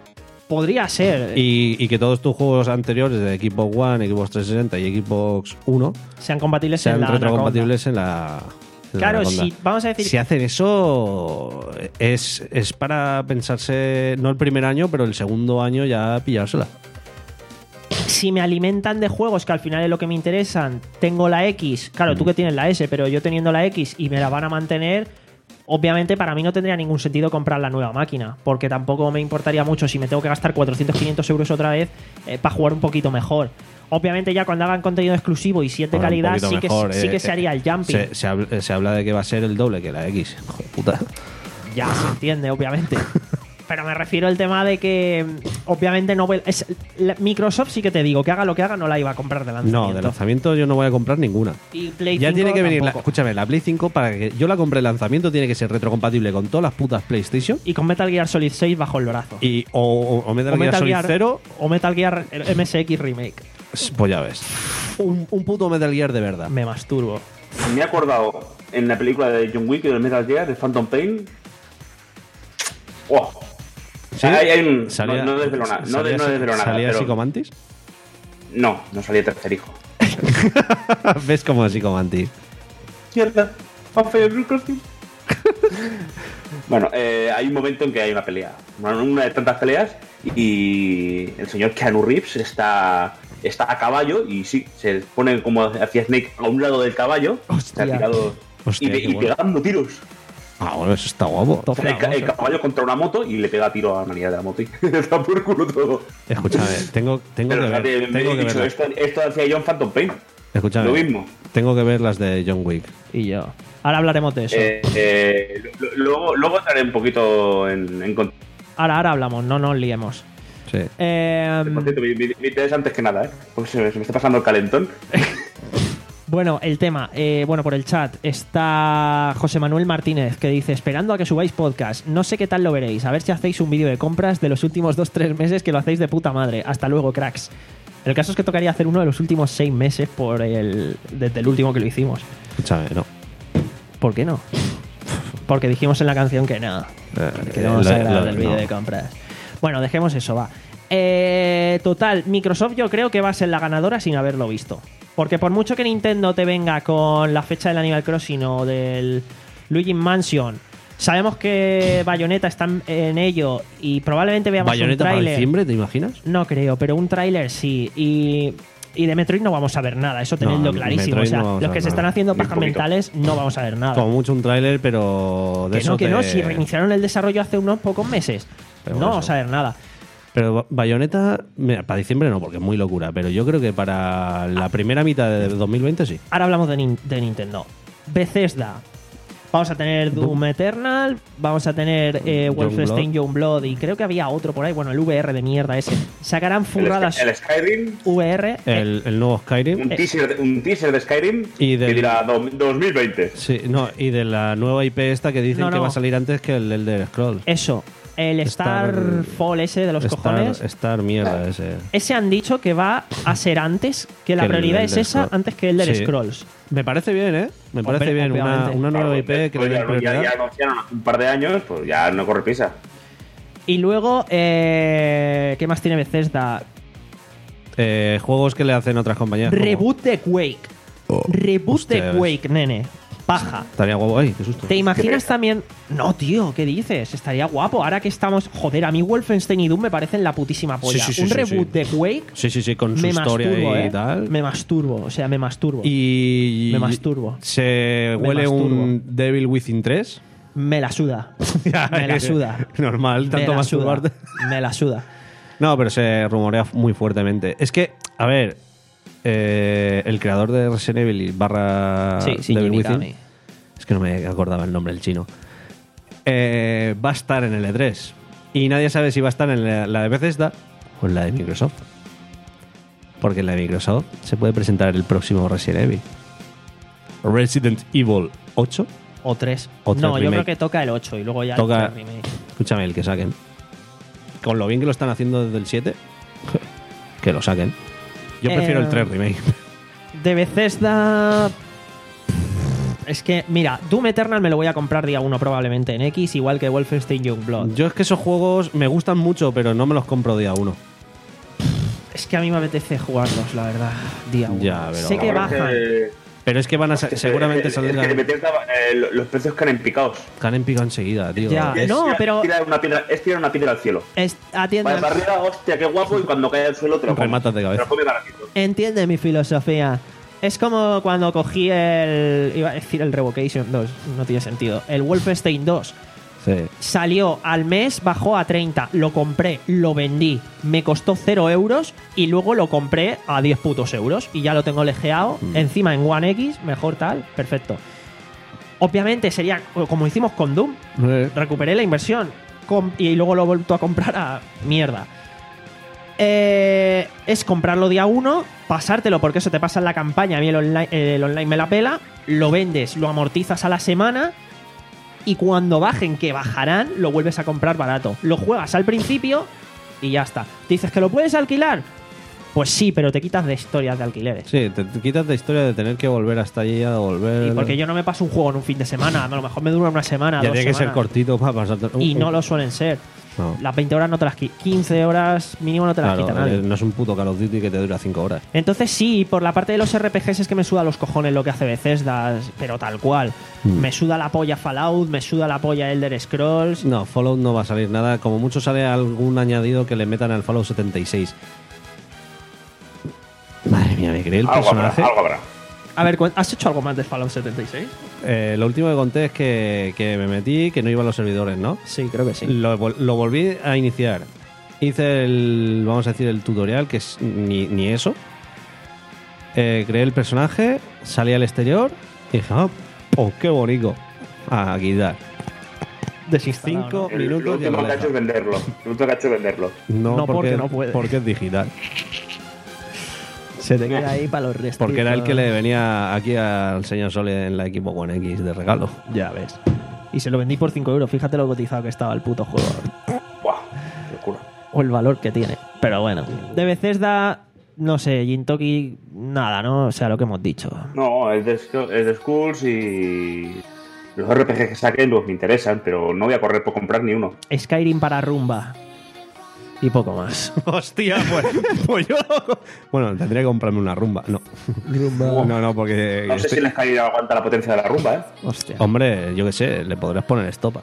Podría ser. Y, y que todos tus juegos anteriores de Xbox One, Xbox trescientos sesenta y Xbox One sean compatibles sean en la retrocompatibles en la. en la Claro, Anaconda. si vamos a decir Si hacen eso, es, es para pensarse, no el primer año, pero el segundo año ya pillársela. si me alimentan de juegos que al final es lo que me interesan, tengo la X, claro, tú que tienes la S, pero yo teniendo la X y me la van a mantener, obviamente para mí no tendría ningún sentido comprar la nueva máquina, porque tampoco me importaría mucho si me tengo que gastar cuatrocientos quinientos euros otra vez eh, para jugar un poquito mejor. Obviamente ya cuando hagan contenido exclusivo y si es de Bueno, un calidad, poquito sí, mejor, que, sí eh, que se eh, haría el jumping. Se, se, habla, se habla de que va a ser el doble que la X. Joder, puta. Ya se entiende, obviamente. Pero me refiero al tema de que, obviamente, no voy- es, la- Microsoft sí que te digo que haga lo que haga, no la iba a comprar de lanzamiento. No, de lanzamiento yo no voy a comprar ninguna. Y Play Ya cinco tiene que venir, la, tampoco. escúchame, la Play cinco para que yo la compre de lanzamiento tiene que ser retrocompatible con todas las putas PlayStation Y con Metal Gear Solid seis bajo el brazo. y o, o- o Metal O Gear Solid cero, o Metal Gear M S X Remake. pues ya ves. Un, un puto Metal Gear de verdad. Me masturbo. Me he acordado en la película de John Wick y del Metal Gear, de Phantom Pain. ¡Oh! ¿Sí? Hay, hay un, Salía- no, no desvelo nada. No, de- salía- no desvelo nada. ¿Salía pero- Psicomantis? No, no salía tercer hijo. ¿Ves cómo es Psicomantis? Mierda. Bueno, eh, hay un momento en que hay una pelea. Una, una de tantas peleas y el señor Keanu Reeves está, está a caballo y sí, se pone como hacía Snake a un lado del caballo. Hostia. Se ha tirado Hostia, y, pe- qué y bueno. pegando tiros. Ah, bueno, eso está guapo. Top El, ca- el famoso. caballo contra una moto y le pega tiro a la manía de la moto y está por culo todo. Escúchame, tengo, tengo Pero que ver. fíjate, me Tengo he que dicho, ver. esto, esto hacía John Phantom Pain. Escúchame. Lo mismo. Tengo que ver las de John Wick. Y yo. Ahora hablaremos de eso. Eh, eh, lo- lo- luego, luego entraré un poquito en, en con- Ahora, ahora hablamos, no nos liemos. Sí. Eh, Por cierto, mi, mi- mi interés antes que nada, ¿eh? Porque se me, se me está pasando el calentón. Bueno, el tema, eh, bueno, por el chat está José Manuel Martínez que dice, esperando a que subáis podcast, no sé qué tal lo veréis, a ver si hacéis un vídeo de compras de los últimos dos tres meses que lo hacéis de puta madre. Hasta luego, cracks. El caso es que tocaría hacer uno de los últimos seis meses por el desde el último que lo hicimos. Escúchame, no. ¿Por qué no? Porque dijimos en la canción que no. Eh, Que no vamos lo- a grabar lo- el vídeo no. de compras. Bueno, dejemos eso, va. Eh, total, Microsoft yo creo que va a ser la ganadora sin haberlo visto. Porque por mucho que Nintendo te venga con la fecha del Animal Crossing o del Luigi Mansion, sabemos que Bayonetta está en- en ello y probablemente veamos ¿Bayonetta un para tráiler. diciembre, te imaginas? No creo, pero un tráiler sí. Y, y de Metroid no vamos a ver nada, eso tenedlo No, clarísimo. Metroid O sea, no vamos los a que ver se están nada. haciendo Ni pajas poquito. mentales no vamos a ver nada. Como mucho un tráiler, pero de Que eso no, que te- no, si reiniciaron el desarrollo hace unos pocos meses. Pero no bueno, vamos eso. a ver nada. Pero Bayonetta, mira, para diciembre no, porque es muy locura. Pero yo creo que para la primera mitad de dos mil veinte sí. Ahora hablamos de, Nin- de Nintendo. Bethesda. Vamos a tener Doom Eternal, vamos a tener eh, Wolfenstein Youngblood y creo que había otro por ahí, bueno, el V R de mierda ese. Sacarán El, furradas Sky- el Skyrim, V R. eh, El, el nuevo Skyrim. un teaser, de- un teaser de Skyrim Y del- que dirá do- dos mil veinte. Sí, no, y de la nueva I P esta que dicen No, que no. va a salir antes que el Elder Scrolls. Eso. El Star- Starfall ese de los Star, cojones. Star mierda ese. Ese han dicho que va a ser antes, que la Que el prioridad es Elder esa Scrolls. antes que el del Sí. Scrolls. Me parece bien, ¿eh? Me parece Hombre, bien. Una, obviamente. una nueva I P que le Pues den ya, ya, prioridad. ya anunciaron hace un par de años, pues ya no corre prisa. Y luego, eh, ¿qué más tiene Bethesda? Eh, juegos que le hacen otras compañías. como- Reboot de Quake. Reboot hostia, de Quake, nene. Paja. Estaría guapo. Ay, qué susto. ¿Te imaginas también? No, tío, ¿qué dices? Estaría guapo. Ahora que estamos. Joder, a mí Wolfenstein y Doom me parecen la putísima polla. Sí, sí, sí, Un sí, reboot sí. de Quake. Sí, sí, sí, con su Me historia masturbo, y ¿eh? tal. Me masturbo, o sea, me masturbo. Y. Me masturbo. Se Me huele masturbo. un Devil Within tres. Me la suda. Me la suda. Normal, Me tanto la suda. masturbarte. Me la suda. No, pero se rumorea muy fuertemente. Es que, a ver, eh, el creador de Resident Evil barra Sí, sí, Devil Shinji Within, Mikami. es que no me acordaba el nombre, el chino, eh, va a estar en el E tres. Y nadie sabe si va a estar en la, la de Bethesda o en la de Microsoft. Porque en la de Microsoft se puede presentar el próximo Resident Evil. Resident Evil ocho. O tres. O tres no, yo remake. creo que toca el ocho y luego ya Toca- el tres remake. Escúchame, el que saquen. Con lo bien que lo están haciendo desde el siete, que lo saquen. Yo prefiero Eh, el tres remake. De Bethesda. Es que, mira, Doom Eternal me lo voy a comprar día uno probablemente en X, igual que Wolfenstein Youngblood. Yo es que esos juegos me gustan mucho, pero no me los compro día uno. Es que a mí me apetece jugarlos, la verdad, día uno. Ya, pero- sé que La verdad bajan. que- Pero es que van a sa- es que- seguramente es que- salir es que Bethesda, eh, los precios caen en picados. caen picado enseguida, tío. Ya. Es No, tirar- pero- tirar una piedra, es tirar una piedra al cielo. Es- atiende, Vale, para arriba, hostia, qué guapo, y cuando cae al suelo te lo comes. Rematas de cabeza. Te lo comes baratito. entiende mi filosofía. Es como cuando cogí el... Iba a decir el Revocation dos, no tiene sentido. El Wolfenstein dos. Sí. Salió al mes, bajó a treinta, lo compré, lo vendí, me costó cero euros y luego lo compré a diez putos euros y ya lo tengo lejeado, Mm. encima en One X, mejor tal, perfecto. Obviamente sería como hicimos con Doom, Eh, recuperé la inversión com- y luego lo he vuelto a comprar a mierda. Eh, es comprarlo día uno, pasártelo porque eso te pasa en la campaña, a mí el online, el online me la pela, lo vendes, lo amortizas a la semana y cuando bajen, que bajarán, lo vuelves a comprar barato. Lo juegas al principio y ya está. ¿Dices que lo puedes alquilar? Pues sí, pero te quitas de historias de alquileres. Sí, te, te quitas de historia de tener que volver hasta allí a volver. Y porque yo no me paso un juego en un fin de semana, a lo mejor me dura una semana, ya dos tiene que ser semanas. cortito para pasarte. Y no lo suelen ser. No. Las veinte horas no te las quitan. quince horas mínimo no te las Claro, quita nadie. eh, no es un puto Call of Duty que te dura cinco horas. Entonces sí, por la parte de los R P Gs es que me suda los cojones lo que hace Bethesda, pero tal cual. Mm. Me suda la polla Fallout, me suda la polla Elder Scrolls. No, Fallout no va a salir nada. Como mucho sale algún añadido que le metan al Fallout setenta y seis. Madre mía, me creé el Algo habrá, personaje. algo habrá. A ver, ¿cu- ¿has hecho algo más de Fallout setenta y seis? Eh, lo último que conté es que, que me metí, que no iban los servidores, ¿no? Sí, creo que sí. Lo, vol- lo volví a iniciar. Hice el, vamos a decir, el tutorial, que es ni, ni eso. Eh, creé el personaje, salí al exterior y dije, oh, oh, qué bonito. A quitar. Desinstalado, Cinco ¿no? El, lo minutos y último a que ha hecho es venderlo. Lo último que ha hecho es venderlo. No, No, porque porque, no puede. porque es digital. Se te queda ahí para los restos. Porque era el que le venía aquí al señor Sole en la Equipo One X de regalo. Ya ves. Y se lo vendí por cinco euros. Fíjate lo cotizado que estaba el puto juego. Buah, qué locura. O el valor que tiene. Pero bueno. De Bethesda, no sé, Jintoki, nada, ¿no? O sea, lo que hemos dicho. No, es de, Sc- es de Skulls y los R P G que saquen pues me interesan, pero no voy a correr por comprar ni uno. Skyrim para rumba. Y poco más. Hostia, pues, pues yo. Bueno, tendría que comprarme una rumba. No. Rumba. No, no, porque. No sé estoy- si la Skyrim aguanta la potencia de la rumba, ¿eh? Hostia. Hombre, yo qué sé, le podrías poner estopa.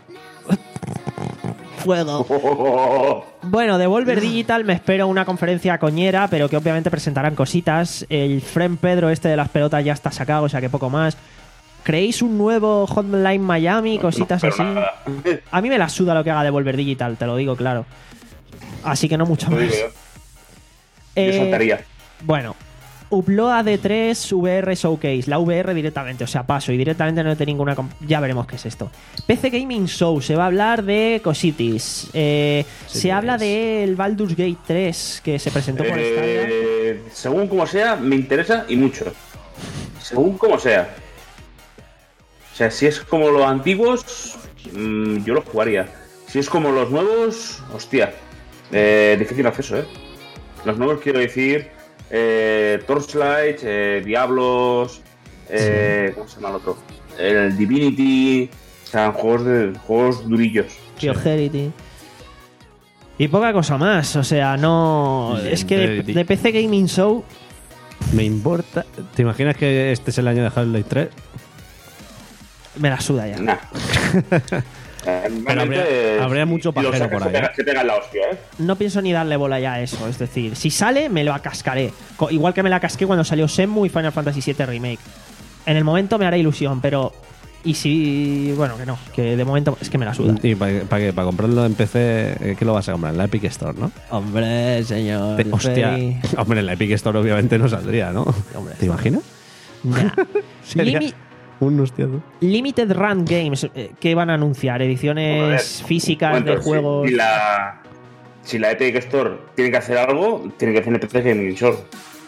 Fuego. Bueno, de Volver Digital me espero una conferencia coñera, pero que obviamente presentarán cositas. El Friend Pedro este de las pelotas ya está sacado, o sea que poco más. ¿Creéis un nuevo Hotline Miami? Cositas Pero así. nada. A mí me la suda lo que haga de Volver Digital, te lo digo claro. Así que no mucho Lo más. digo yo. Eh, Yo saltaría. Bueno, Upload D tres V R Showcase, la V R directamente, o sea, paso y directamente no tengo ninguna. comp- Ya veremos qué es esto. P C Gaming Show, se va a hablar de cositis. Eh, se Sí, habla es. del Baldur's Gate tres que se presentó por Stadia. Eh, según como sea, me interesa y mucho. Según como sea. O sea, si es como los antiguos, mm, yo los jugaría. Si es como los nuevos, hostia. Eh, difícil acceso, ¿eh? Los nuevos quiero decir eh, Torchlight, eh, Diablos, eh, ¿cómo se llama el otro? El Divinity, o sea, juegos de juegos durillos. Geoherity. Y poca cosa más, o sea, no. Es que de, Geoherity. de P C Gaming Show. Me importa. ¿Te imaginas que este es el año de Half-Life tres? Me la suda ya. Nah. Eh, Pero realmente, habría- habría mucho y los pajero sacas por ahí, que ¿eh? pegan- que pegan la hostia, ¿eh? No pienso ni darle bola ya a eso. Es decir, si sale, me lo acascaré. Co- Igual que me la casqué cuando salió Shenmue y Final Fantasy siete Remake. En el momento me hará ilusión, pero. Y si. Bueno, que no. Que de momento es que me la suda. ¿Y para qué? Para comprarlo en P C, eh, ¿qué lo vas a comprar? En la Epic Store, ¿no? Hombre, señor. Te- hostia. Freddy. Hombre, en la Epic Store obviamente no saldría, ¿no? Hombre, ¿Te imaginas? Nah. Sería Limi- un hostiazo. Limited Run Games. eh, ¿Qué van a anunciar? Ediciones Joder, físicas un momento, de si- juegos. Si, la, si la Epic Store tiene que hacer algo, tiene que hacer el P C Gaming Show.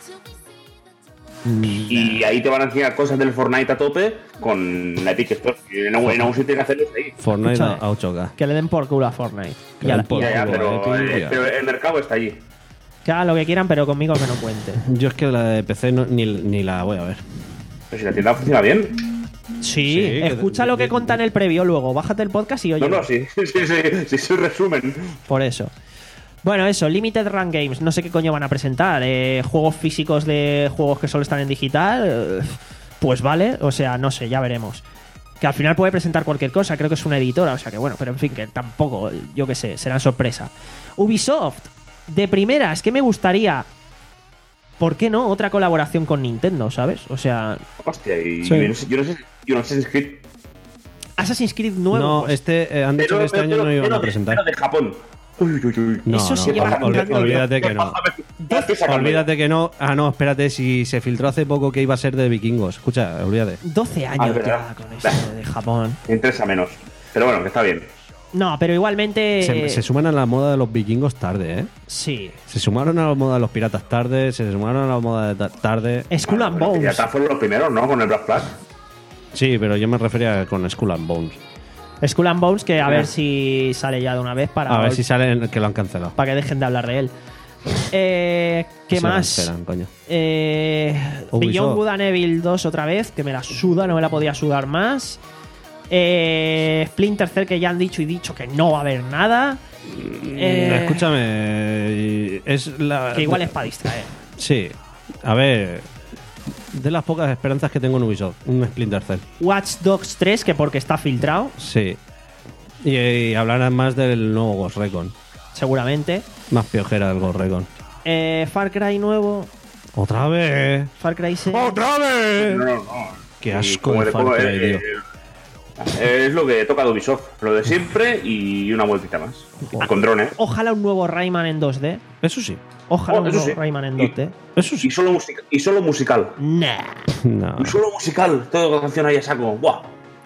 Y ahí te van a enseñar cosas del Fortnite a tope con la Epic Store. Y en algún en algún sitio tiene que hacerlos ahí. Fortnite a Escúchame. a ocho K. Que le den por culo a Fortnite. Que Y a den la- por y a- Ya, ya, culo, pero, eh, tú eh, dirías. pero el mercado está allí. que hagan lo que quieran, pero conmigo que no cuente. Yo es que la de P C no- ni, ni la voy a ver. Pero si la tienda funciona bien. Sí, Sí, que- escucha lo que que- conta en el previo luego. Bájate el podcast y oye. No, no, sí, sí, sí, sí, sí, sí, resumen. Por eso. Bueno, eso, Limited Run Games. No sé qué coño van a presentar. Eh, juegos físicos de juegos que solo están en digital. eh, Pues vale, o sea, no sé, ya veremos. Que al final puede presentar cualquier cosa, creo que es una editora, o sea que bueno, pero en fin, que tampoco, yo qué sé, será sorpresa. Ubisoft, de primeras, ¿qué me gustaría? ¿Por qué no? Otra colaboración con Nintendo, ¿sabes? O sea, Hostia, y Sí. yo no sé, yo no sé, yo no sé si Creed, Assassin's Creed nuevo. No, pues, este eh, han dicho pero, que este pero- año no iban pero a de- presentar. pero de Japón. Uy, uy, uy. No, Eso no, sí lleva ol- picando- olvídate que no. Estoy sacando. Olvídate que no. Ah, no, espérate, si se filtró hace poco que iba a ser de vikingos. Escucha, olvídate. doce Ah, años es verdad. ya con eso de Japón. Me interesa menos. Pero bueno, que está bien. No, pero igualmente... Se, se suman a la moda de los vikingos tarde, ¿eh? Sí. Se sumaron a la moda de los piratas tarde, se sumaron a la moda de ta- tarde. Skull and Bueno, Bones. Ya fueron los primeros, ¿no? Con el Black Flag. Sí, pero yo me refería con Skull and Bones. Skull and Bones, que a Ah. ver si sale ya de una vez para, A ver si salen que lo han cancelado. para que dejen de hablar de él. Eh, ¿Qué Se lo más? cancelan, coño. Eh, Ubisoft. Beyond Good and Evil dos otra vez, que me la suda, no me la podía sudar más. Eh, Splinter Cell, que ya han dicho y dicho que no va a haber nada. Eh, Escúchame, es la. Que igual es para distraer. Sí. A ver. De las pocas esperanzas que tengo en Ubisoft, un Splinter Cell. Watch Dogs tres, que porque está filtrado, Sí. Y, y hablarán más del nuevo Ghost Recon. seguramente. Más piojera del Ghost Recon. Eh, Far Cry nuevo. ¡Otra vez! Far Cry seis. ¡Otra vez! No, no, no. Qué Y asco como de de Far como, Cry, eh, tío. eh, Es lo que toca de Ubisoft. Lo de siempre y una vueltita más. Con drones. Ojalá un nuevo Rayman en dos D. Eso sí. Ojalá Oh, un eso nuevo sí. Rayman en Y- dos D. Eso sí. Y solo, music- y solo musical. Nah. No. Y solo musical. Toda la canción ahí a saco. ¡Buah!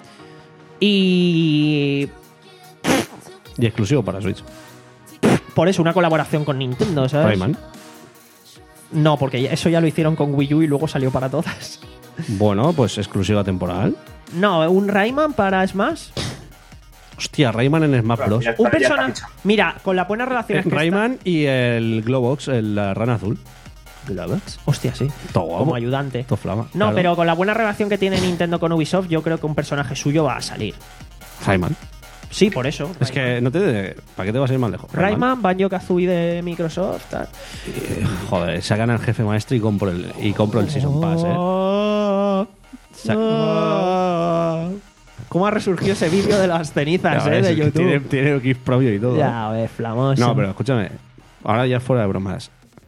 Y Y exclusivo para Switch. por eso una colaboración con Nintendo, ¿sabes? Rayman. No, porque ya- eso ya lo hicieron con Wii U y luego salió para todas. Bueno, pues exclusiva temporal. No, un Rayman para Smash. Hostia, Rayman en Smash Bros. Ya está- Un ya está personaje. fichado. Mira, con las buenas relaciones que Rayman y el Globox, el- la rana azul. Globox. está- Hostia, sí. Todo guapo. Como ayudante. Todo flama. No, Claro. pero con la buena relación que tiene Nintendo con Ubisoft, yo creo que un personaje suyo va a salir. Rayman. Sí, por eso. Es que no te. ¿Para qué te vas a ir más lejos? Rayman, Banjo-Kazooie de Microsoft. Tal. Joder, sacan al jefe maestro y compro el, y compro el Season Pass, eh. Oh, Sa- oh. ¿Cómo ha resurgido ese vídeo de las cenizas, Ya eh, ves, de es que YouTube? Tiene, tiene GIF propio y todo. Ya, ves, flamoso. No, pero escúchame. Ahora ya fuera de bromas.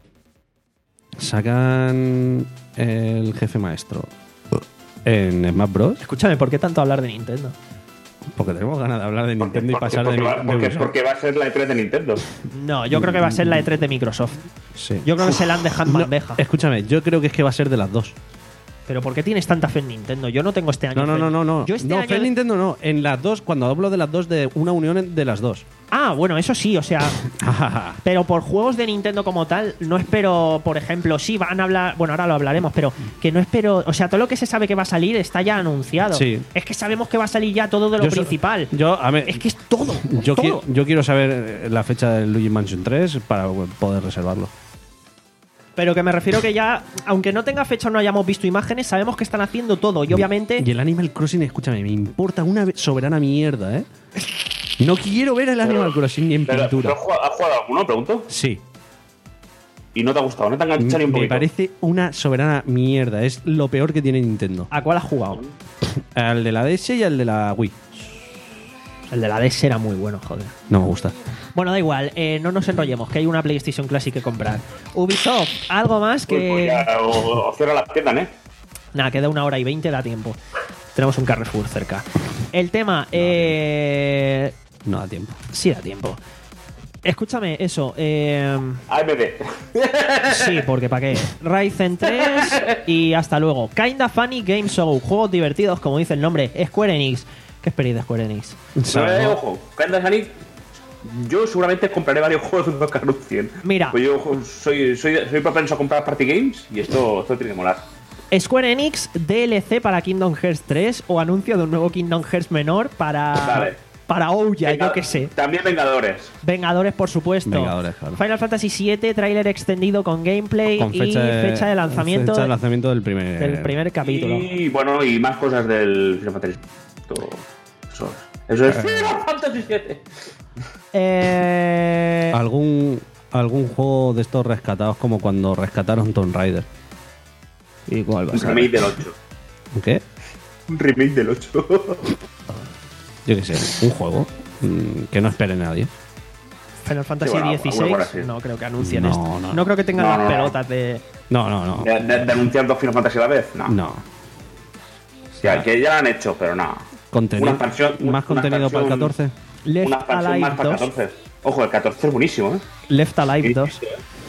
Sacan el jefe maestro en Smash Bros. Escúchame, ¿por qué tanto hablar de Nintendo? Porque tenemos ganas de hablar de Porque, Nintendo y porque- pasar de, porque va, de porque- Ubisoft. porque va a ser la E tres de Nintendo. No, yo creo que va a ser la E tres de Microsoft. Sí. Yo creo que se la han dejado en No, bandeja. escúchame, yo creo que es que va a ser de las dos. Pero ¿por qué tienes tanta fe en Nintendo? Yo no tengo este año. No, no, fe. no, no, no. Yo este no, año... fe en Nintendo no. En las dos, cuando hablo de las dos, de una unión de las dos. Ah, bueno, eso sí, o sea... Pero por juegos de Nintendo como tal, no espero, por ejemplo, sí, van a hablar, bueno, ahora lo hablaremos, pero que no espero, o sea, todo lo que se sabe que va a salir está ya anunciado. Sí. Es que sabemos que va a salir ya todo de lo Yo so- principal. Yo, a ver, Es que es todo. yo, todo. qui- yo quiero saber eh, la fecha del Luigi Mansion tres para bueno, poder reservarlo. Pero que me refiero que ya, aunque no tenga fecha o no hayamos visto imágenes, sabemos que están haciendo todo. Y obviamente, Y el Animal Crossing, escúchame, me importa una soberana mierda, ¿eh? No quiero ver el Animal Crossing ni en Pero, pintura. ¿pero has jugado- ¿Has jugado alguno? Pregunto. Sí. Y no te ha gustado, no te ha enganchado ni un Me poquito. parece una soberana mierda. Es lo peor que tiene Nintendo. ¿a cuál has jugado? Al de la D S y al de la Wii. El de la D S era muy bueno, joder. No me gusta. Bueno, da igual, eh, no nos enrollemos, que hay una PlayStation Classic que comprar. Ubisoft, algo más Pues, pues que... ya, o, o cierra las tiendas, ¿eh? Nada, queda una hora y veinte, da tiempo. Tenemos un Carrefour cerca. El tema, eh... No da tiempo. sí da tiempo. Escúchame, eso, eh... A M D. sí, porque ¿para qué? Ryzen tres y hasta luego. Kinda Funny Game Show, juegos divertidos, como dice el nombre. Square Enix. ¿Qué esperáis de Square Enix? Pero, eh, ojo, Kinda Funny, yo seguramente compraré varios juegos de los que anuncien. Mira. Pues yo soy, soy, soy propenso a comprar party games y esto, esto tiene que molar. Square Enix, D L C para Kingdom Hearts tres o anuncio de un nuevo Kingdom Hearts menor para... Vale. para Ouya, Venga- yo qué sé. También Vengadores. Vengadores, por supuesto. Vengadores, claro. Final Fantasy siete, tráiler extendido con gameplay Con y fecha de lanzamiento fecha de lanzamiento del primer. del primer capítulo. Y bueno, y más cosas del Final Fantasy. Todo Eso, eso es Final Fantasy siete. Eh, ¿Algún, algún juego de estos rescatados como cuando rescataron Tomb Raider. ¿Y cuál va a Un ser? remake del ocho. ¿Qué? Un remake del ocho. Yo qué sé, un juego mm, que no espere nadie. Final Fantasy Sí, bueno, dieciséis, alguna hora sí. no creo que anuncien No, esto. no. No creo que tengan No, las no, no. pelotas de... No, no, no. De, de- de anunciar dos Final Fantasy a la vez. No. No. O sea, que ya lo han hecho, pero no. Contenido, Una expansión- ¿Más una contenido para el expansión- catorce? Left Una expansión Alive más para dos. catorce. Ojo, el catorce es buenísimo, ¿eh? Left Alive Sí, dos. sí, sí.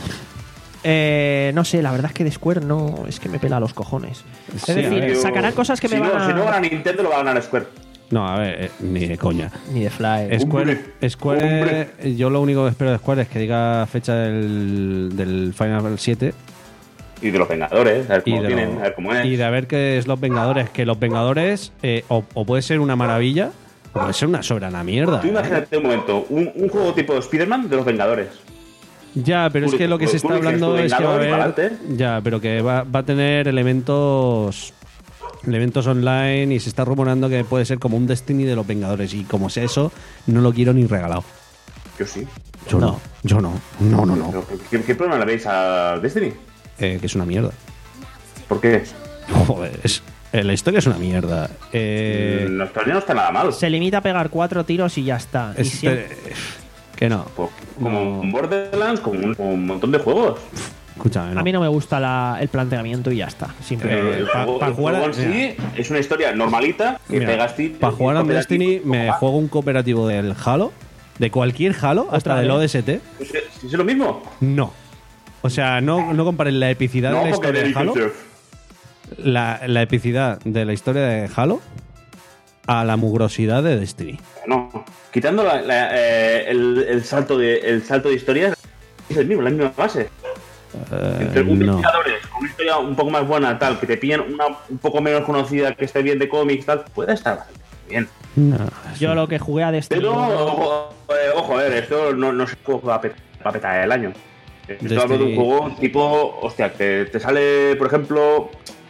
Eh, no sé, la verdad es que de Square no... Es que me pela los cojones. Es Sí, a decir, ver. sacarán cosas que si me no, van a... Si no gana Nintendo, lo va a ganar Square. No, a ver, eh, ni de coña. Ni de Fly. Square, Hombre, Square hombre. eh, yo lo único que espero de Square es que diga fecha del, del Final siete Y de los Vengadores, a ver y cómo de, tienen, lo- a ver cómo es. y de a ver qué es los Vengadores. Que los Vengadores eh, o, o puede ser una maravilla o puede ser una soberana mierda. Tú ¿eh? imagínate un momento, un, un juego tipo Spider-Man de los Vengadores. Ya, pero es Tú- que lo que tú- se tú está dices, hablando tu es que va a Vengador y haber. pa'lante. Ya, pero que va, va a tener elementos. Elementos online y se está rumorando que puede ser como un Destiny de los Vengadores. Y como sea eso, no lo quiero ni regalado. Yo sí. Yo no, yo no. No, no, no. Pero, ¿Qué, qué problema le veis a Destiny? Eh, que es una mierda. ¿Por qué? Joder, es, eh, la historia es una mierda. Eh, La historia no está nada mal. Se limita a pegar cuatro tiros y ya está. Y es- siempre- eh, que no. Pues, como No. un Borderlands, como un, como un montón de juegos. Escúchame, no. A mí no me gusta la- el planteamiento y ya está. Eh, Simplemente. el pa- juego, pa el jugar a- juego en sí es una historia normalita que Mira, pegas tiros. para jugar a y Destiny cooperativo, me coja. juego un cooperativo del Halo, de cualquier Halo, hasta Otra del vez. O D S T. Pues, eh, ¿sí ¿Es lo mismo? No. O sea, no, no compares la epicidad de la porque historia de Derek Halo, Joseph. la, la epicidad de la historia de Halo a la mugrosidad de Destiny. No, quitando la- la, eh, el, el salto de el salto de historias es el mismo, la misma base. Eh, Entre un no. Vengadores con una historia un poco más buena, tal, que te pillan una un poco menos conocida, que esté bien de cómics, tal, puede estar bastante bien. No, Yo lo que jugué a Destiny. Pero uno- ojo, eh, ojo, a ver, esto no, no es un juego que va a pet- va a petar el año. Estoy Destiny- hablando de un juego tipo, hostia, que te sale, por ejemplo,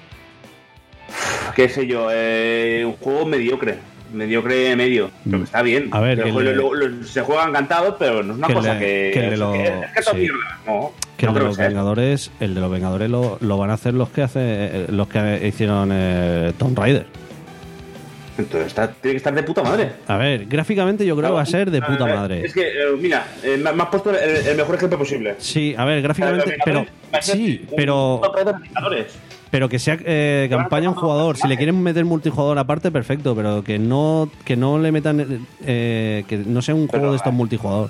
qué sé yo, eh, un juego mediocre. Mediocre medio, pero que está bien. A ver, Que que lo- le- lo- lo- se juega encantado, pero no es una que cosa le- que, que le lo- que- es que esto sí. mierda. No, Que no el de creo los que sea. Vengadores, el de los Vengadores lo, lo van a hacer los que hace, eh, los que hicieron eh, Tomb Raider. Entonces está, tiene que estar de puta madre. A ver, gráficamente yo creo que va a ser de puta Eh, madre. Es que, eh, mira, eh, me me has puesto el, el mejor ejemplo posible. Sí, a ver, gráficamente, pero sí, pero pero que sea eh, campaña un jugador. Si le quieren meter multijugador aparte, perfecto, pero que no que no le metan eh, que no sea un juego Pero, de estos eh, multijugador.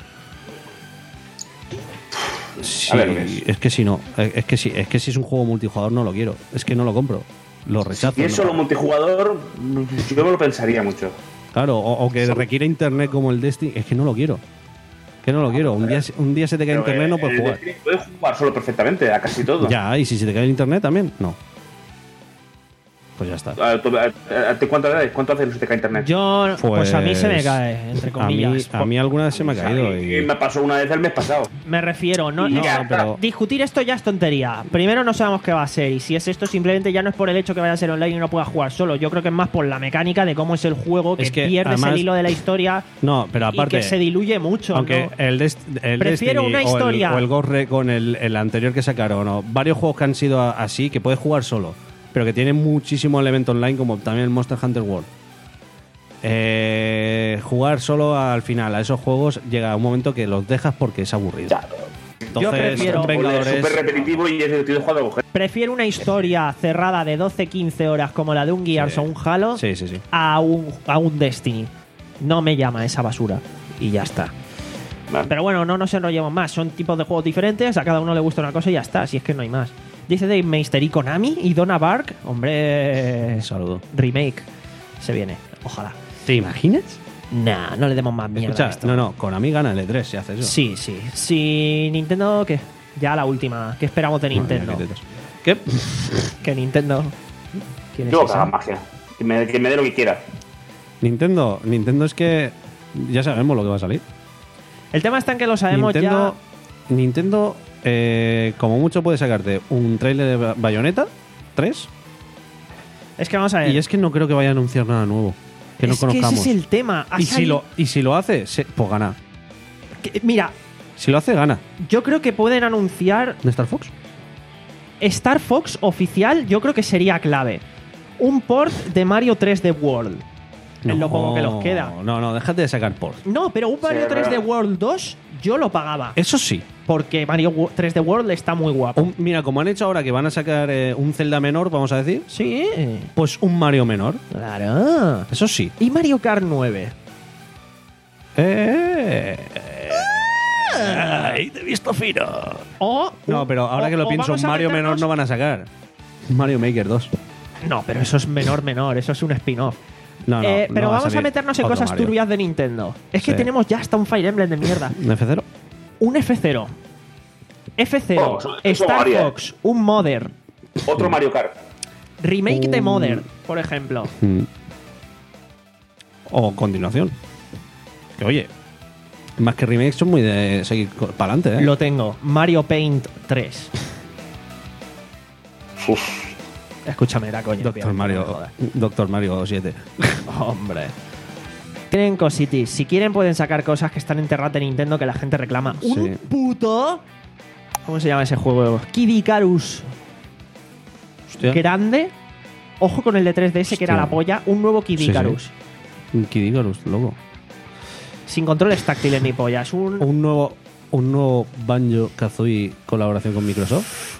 Sí, a ver, ¿ves? es que si no, eh, es que si es que si es un juego multijugador no lo quiero, es que no lo compro, lo rechazo. Si es ¿no? solo multijugador, yo me lo pensaría mucho. Claro, o, o que requiere internet como el Destiny, es que no lo quiero. Que no lo quiero. Un día, un día se te cae Pero, internet, no eh, puedes el jugar. Destiny puedes jugar solo perfectamente, a casi todo. Ya, y si se te cae el internet también, no. Pues ya está. ¿A, tú- a- a- a- ¿Cuánto, ¿Cuánto hace que se te cae internet? Yo, pues, a mí se me Pues, cae, entre A mí, comillas. a mí alguna vez se me ha caído. A mí Y, me pasó una vez el mes pasado. Me refiero, no, Y no, ya está. pero- discutir esto ya es tontería. Primero no sabemos qué va a ser y si es esto simplemente ya no es por el hecho que vaya a ser online y no pueda jugar solo. Yo creo que es más por la mecánica de cómo es el juego, que, Es que, pierdes además- el hilo de la historia no, pero aparte. y que se diluye mucho. Aunque ¿no? el, Dest- el Prefiero Destiny una o el- historia. o el, Ghost Recon, el, el anterior que sacaron, o varios juegos que han sido a- así, que puedes jugar solo, pero que tienen muchísimo elemento online, como también el Monster Hunter World. Eh, jugar solo al final a esos juegos llega un momento que los dejas porque es aburrido. Entonces, Yo prefiero- Es Vengadores. súper repetitivo y es divertido jugar a mujer. Prefiero una historia cerrada de doce quince horas como la de un Gears Sí. o un Halo Sí, sí, sí. a, un, a un Destiny. No me llama esa basura. Y ya está. Vale. Pero bueno, no nos enrollemos más. Son tipos de juegos diferentes. A cada uno le gusta una cosa y ya está. Si es que no hay más. Dice Dave Meister y Konami y Donna Bark. Hombre. Saludo. Remake. Se viene. Ojalá. ¿Te imaginas? Nah, no le demos más mierda a Escucha, esto. no, no, Konami gana el E tres si hace eso. Sí, sí. Si Nintendo, ¿qué? Ya la última. ¿Qué esperamos de Nintendo? Madre mía, qué tetas. ¿Qué? Que Nintendo. ¿Quién es Yo que esa? haga magia. Que me, que me dé lo que quiera. Nintendo, Nintendo es que ya sabemos lo que va a salir. El tema está en que lo sabemos Nintendo, Nintendo eh, como mucho puede sacarte un tráiler de Bayonetta tres. ya... Es que vamos a ver. Y es que no creo que vaya a anunciar nada nuevo. Que no es que conozcamos. ese es el tema. Ha y, si salido- lo, y si lo hace, se- pues gana. que- mira, Si lo hace, gana. yo creo que pueden anunciar ¿De Star Fox? Star Fox oficial, yo creo que sería clave. Un port de Mario tres D World. Es lo poco que los queda. No, no, déjate de sacar port. No, pero un Mario es tres D verdad. World dos yo lo pagaba. Eso sí. Porque Mario Wo- tres D World está muy guapo. Un- mira, como han hecho ahora que van a sacar eh, un Zelda menor, vamos a decir, Sí, pues un Mario menor. claro. Eso sí. Y Mario Kart nueve. Eh, Ahí te he visto fino. O, No, pero ahora o- que lo o pienso, vamos a Mario menor meternos- no van a sacar. Mario Maker dos. No, pero eso es menor, menor. Eso es un spin-off. No, no, Eh, no pero va a vamos a salir meternos en otro cosas Mario. turbias de Nintendo. Es que Sí. tenemos ya hasta un Fire Emblem de mierda. ¿Un F cero? Un F cero. F cero. Oh, eso- eso Star varía. Fox. Un Mother. Otro Mario Kart. Remake de Un- Mother, por ejemplo. Mm. O continuación. Que oye, más que remakes son muy de seguir para adelante, ¿eh? Lo tengo. Mario Paint tres. Uf. Escúchame, era coña. Doctor tío, Mario, no me jodas. Doctor Mario siete. Hombre. Tienen cositis. Si quieren pueden sacar cosas que están enterradas de Nintendo que la gente reclama. Sí. Un puto... ¿Cómo se llama ese juego? Kid Icarus Hostia. grande. Ojo con el de tres D S que era Hostia. la polla. Un nuevo Kid Sí, Icarus. Un Kid Icarus, loco. Sin controles táctiles ni pollas. Un... Un nuevo, un nuevo Banjo Kazooie colaboración con Microsoft.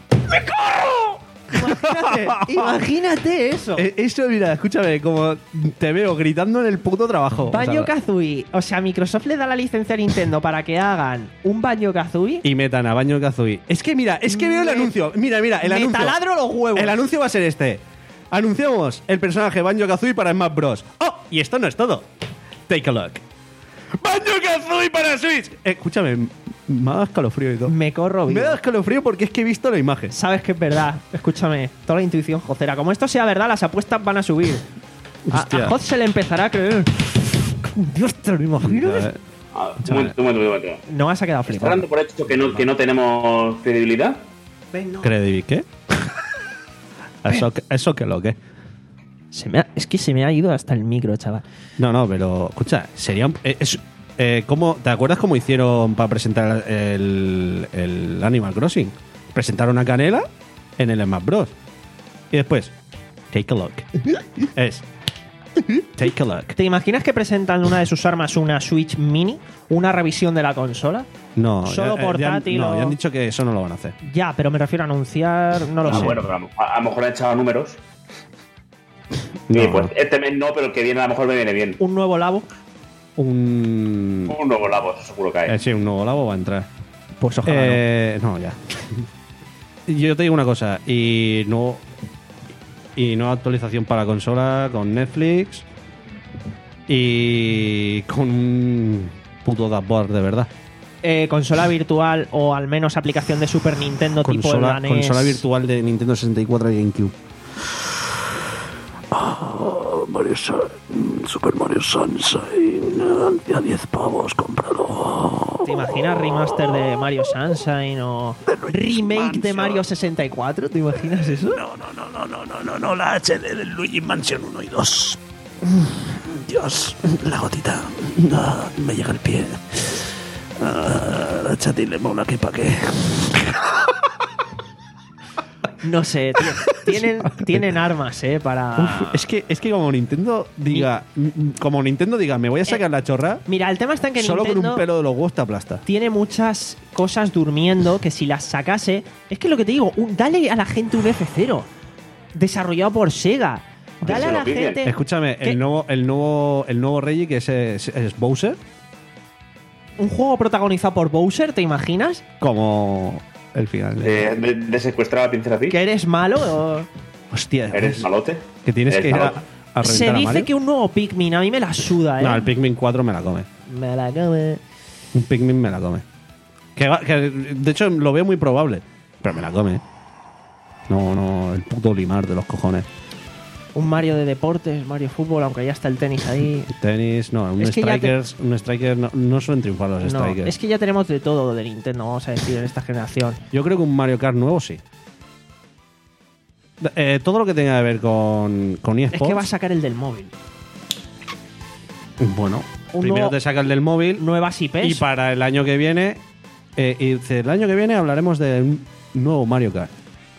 Imagínate, imagínate eso. Eh, Eso, mira, escúchame, como te veo gritando en el puto trabajo. Banjo O sea, Kazooie. O sea, Microsoft le da la licencia a Nintendo para que hagan un Banjo Kazooie. y metan a Banjo Kazooie. Es que mira, es que veo el Me- anuncio. Mira, mira, el Me anuncio. taladro los huevos. El anuncio va a ser este. Anunciamos el personaje Banjo Kazooie para Smash Bros. ¡Oh! Y esto no es todo. Take a look. ¡Banjo Kazooie para Switch! Eh, escúchame, me ha dado escalofrío y todo. Me corro Me vivo. ha dado escalofrío porque es que he visto la imagen. Sabes que es verdad. Escúchame, toda la intuición jocera. Como esto sea verdad, las apuestas van a subir. A, Hostia. a Hot se le empezará a creer. Dios, ¿te lo imaginas? Eh, Ah, un momento, un momento, un momento. No vas a quedar ¿Estás flipado. dando por hecho que no, que no tenemos credibilidad? ¿Credibil qué? ¿Eso, que- ¿Eso que lo que? Se me ha- es que se me ha ido hasta el micro, chaval. No, no, pero escucha, sería un- eh, es- eh, ¿cómo- ¿te acuerdas cómo hicieron para presentar el, el Animal Crossing? Presentaron a Canela en el Smash Bros. Y después, take a look. Es, take a look. ¿Te imaginas que presentan una de sus armas, una Switch Mini? Una revisión de la consola. No, Solo ya, eh, ya han- portátil no, o- ya han dicho que eso no lo van a hacer. Ya, pero me refiero a anunciar. No lo Ah, sé. bueno, pero a, lo- a lo mejor han echado números. No, Sí, pues no. este mes no, pero el que viene a lo mejor me viene bien. Un nuevo Labo. Un, Un nuevo labo, eso seguro que hay. eh, sí, un nuevo labo va a entrar. Pues ojalá. Eh, no. ya. Yo te digo una cosa, y no y no actualización para consola con Netflix y con un puto dashboard de verdad. no. Eh, consola virtual o al menos aplicación de Super Nintendo tipo Consola, el NES. consola virtual de Nintendo sesenta y cuatro y GameCube. Ah, Mario Sun- Super Mario Sunshine a diez pavos, cómpralo. ¿Te imaginas remaster de Mario Sunshine o remake de Mario sesenta y cuatro? ¿Te imaginas eso? No, no, no, no, no, no, no, no, la H D del Luigi Mansion uno y dos. Dios, la gotita. Ah, me llega el pie. Ah, la chatín le mola que pa' qué. No sé, tío. Tienen, tienen armas, ¿eh? Para... Es que, es que como Nintendo diga, como Nintendo diga, me voy a sacar la chorra, Mira, el tema está en que solo Nintendo con un pelo de los huevos te aplasta. tiene muchas cosas durmiendo que si las sacase... Es que lo que te digo, un- dale a la gente un F cero. Desarrollado por Sega. Dale se a lo la piden. gente... Escúchame, ¿Qué? el nuevo, el nuevo, el nuevo Reggie que es, es, es Bowser, Un juego protagonizado por Bowser, ¿te imaginas? como el final. De, de- de secuestrar a la princesa Peach. ¿Que eres malo o...? Hostia, ¿Eres malote? que tienes ¿Eres que ir a, malote? a Se reventar a dice Mario. que un nuevo Pikmin, a mí me la suda, ¿eh? No, el Pikmin cuatro me la come. Me la come. Un Pikmin me la come. Que, va- que, de hecho lo veo muy probable, pero me la come. No, no, el puto limar de los cojones. Un Mario de deportes, Mario fútbol, aunque ya está el tenis ahí. Tenis, no, un Es que ya Strikers, un Striker no, no suelen triunfar los No, Strikers. es que ya tenemos de todo de Nintendo, vamos a decir, en esta generación. Yo creo que un Mario Kart nuevo sí. Eh, todo lo que tenga que ver con, con eSports. Es que va a sacar el del móvil. Bueno, Un primero nuevo- te saca el del móvil Nuevas I Ps. y para el año que viene, eh, y dice, el año que viene hablaremos de un nuevo Mario Kart.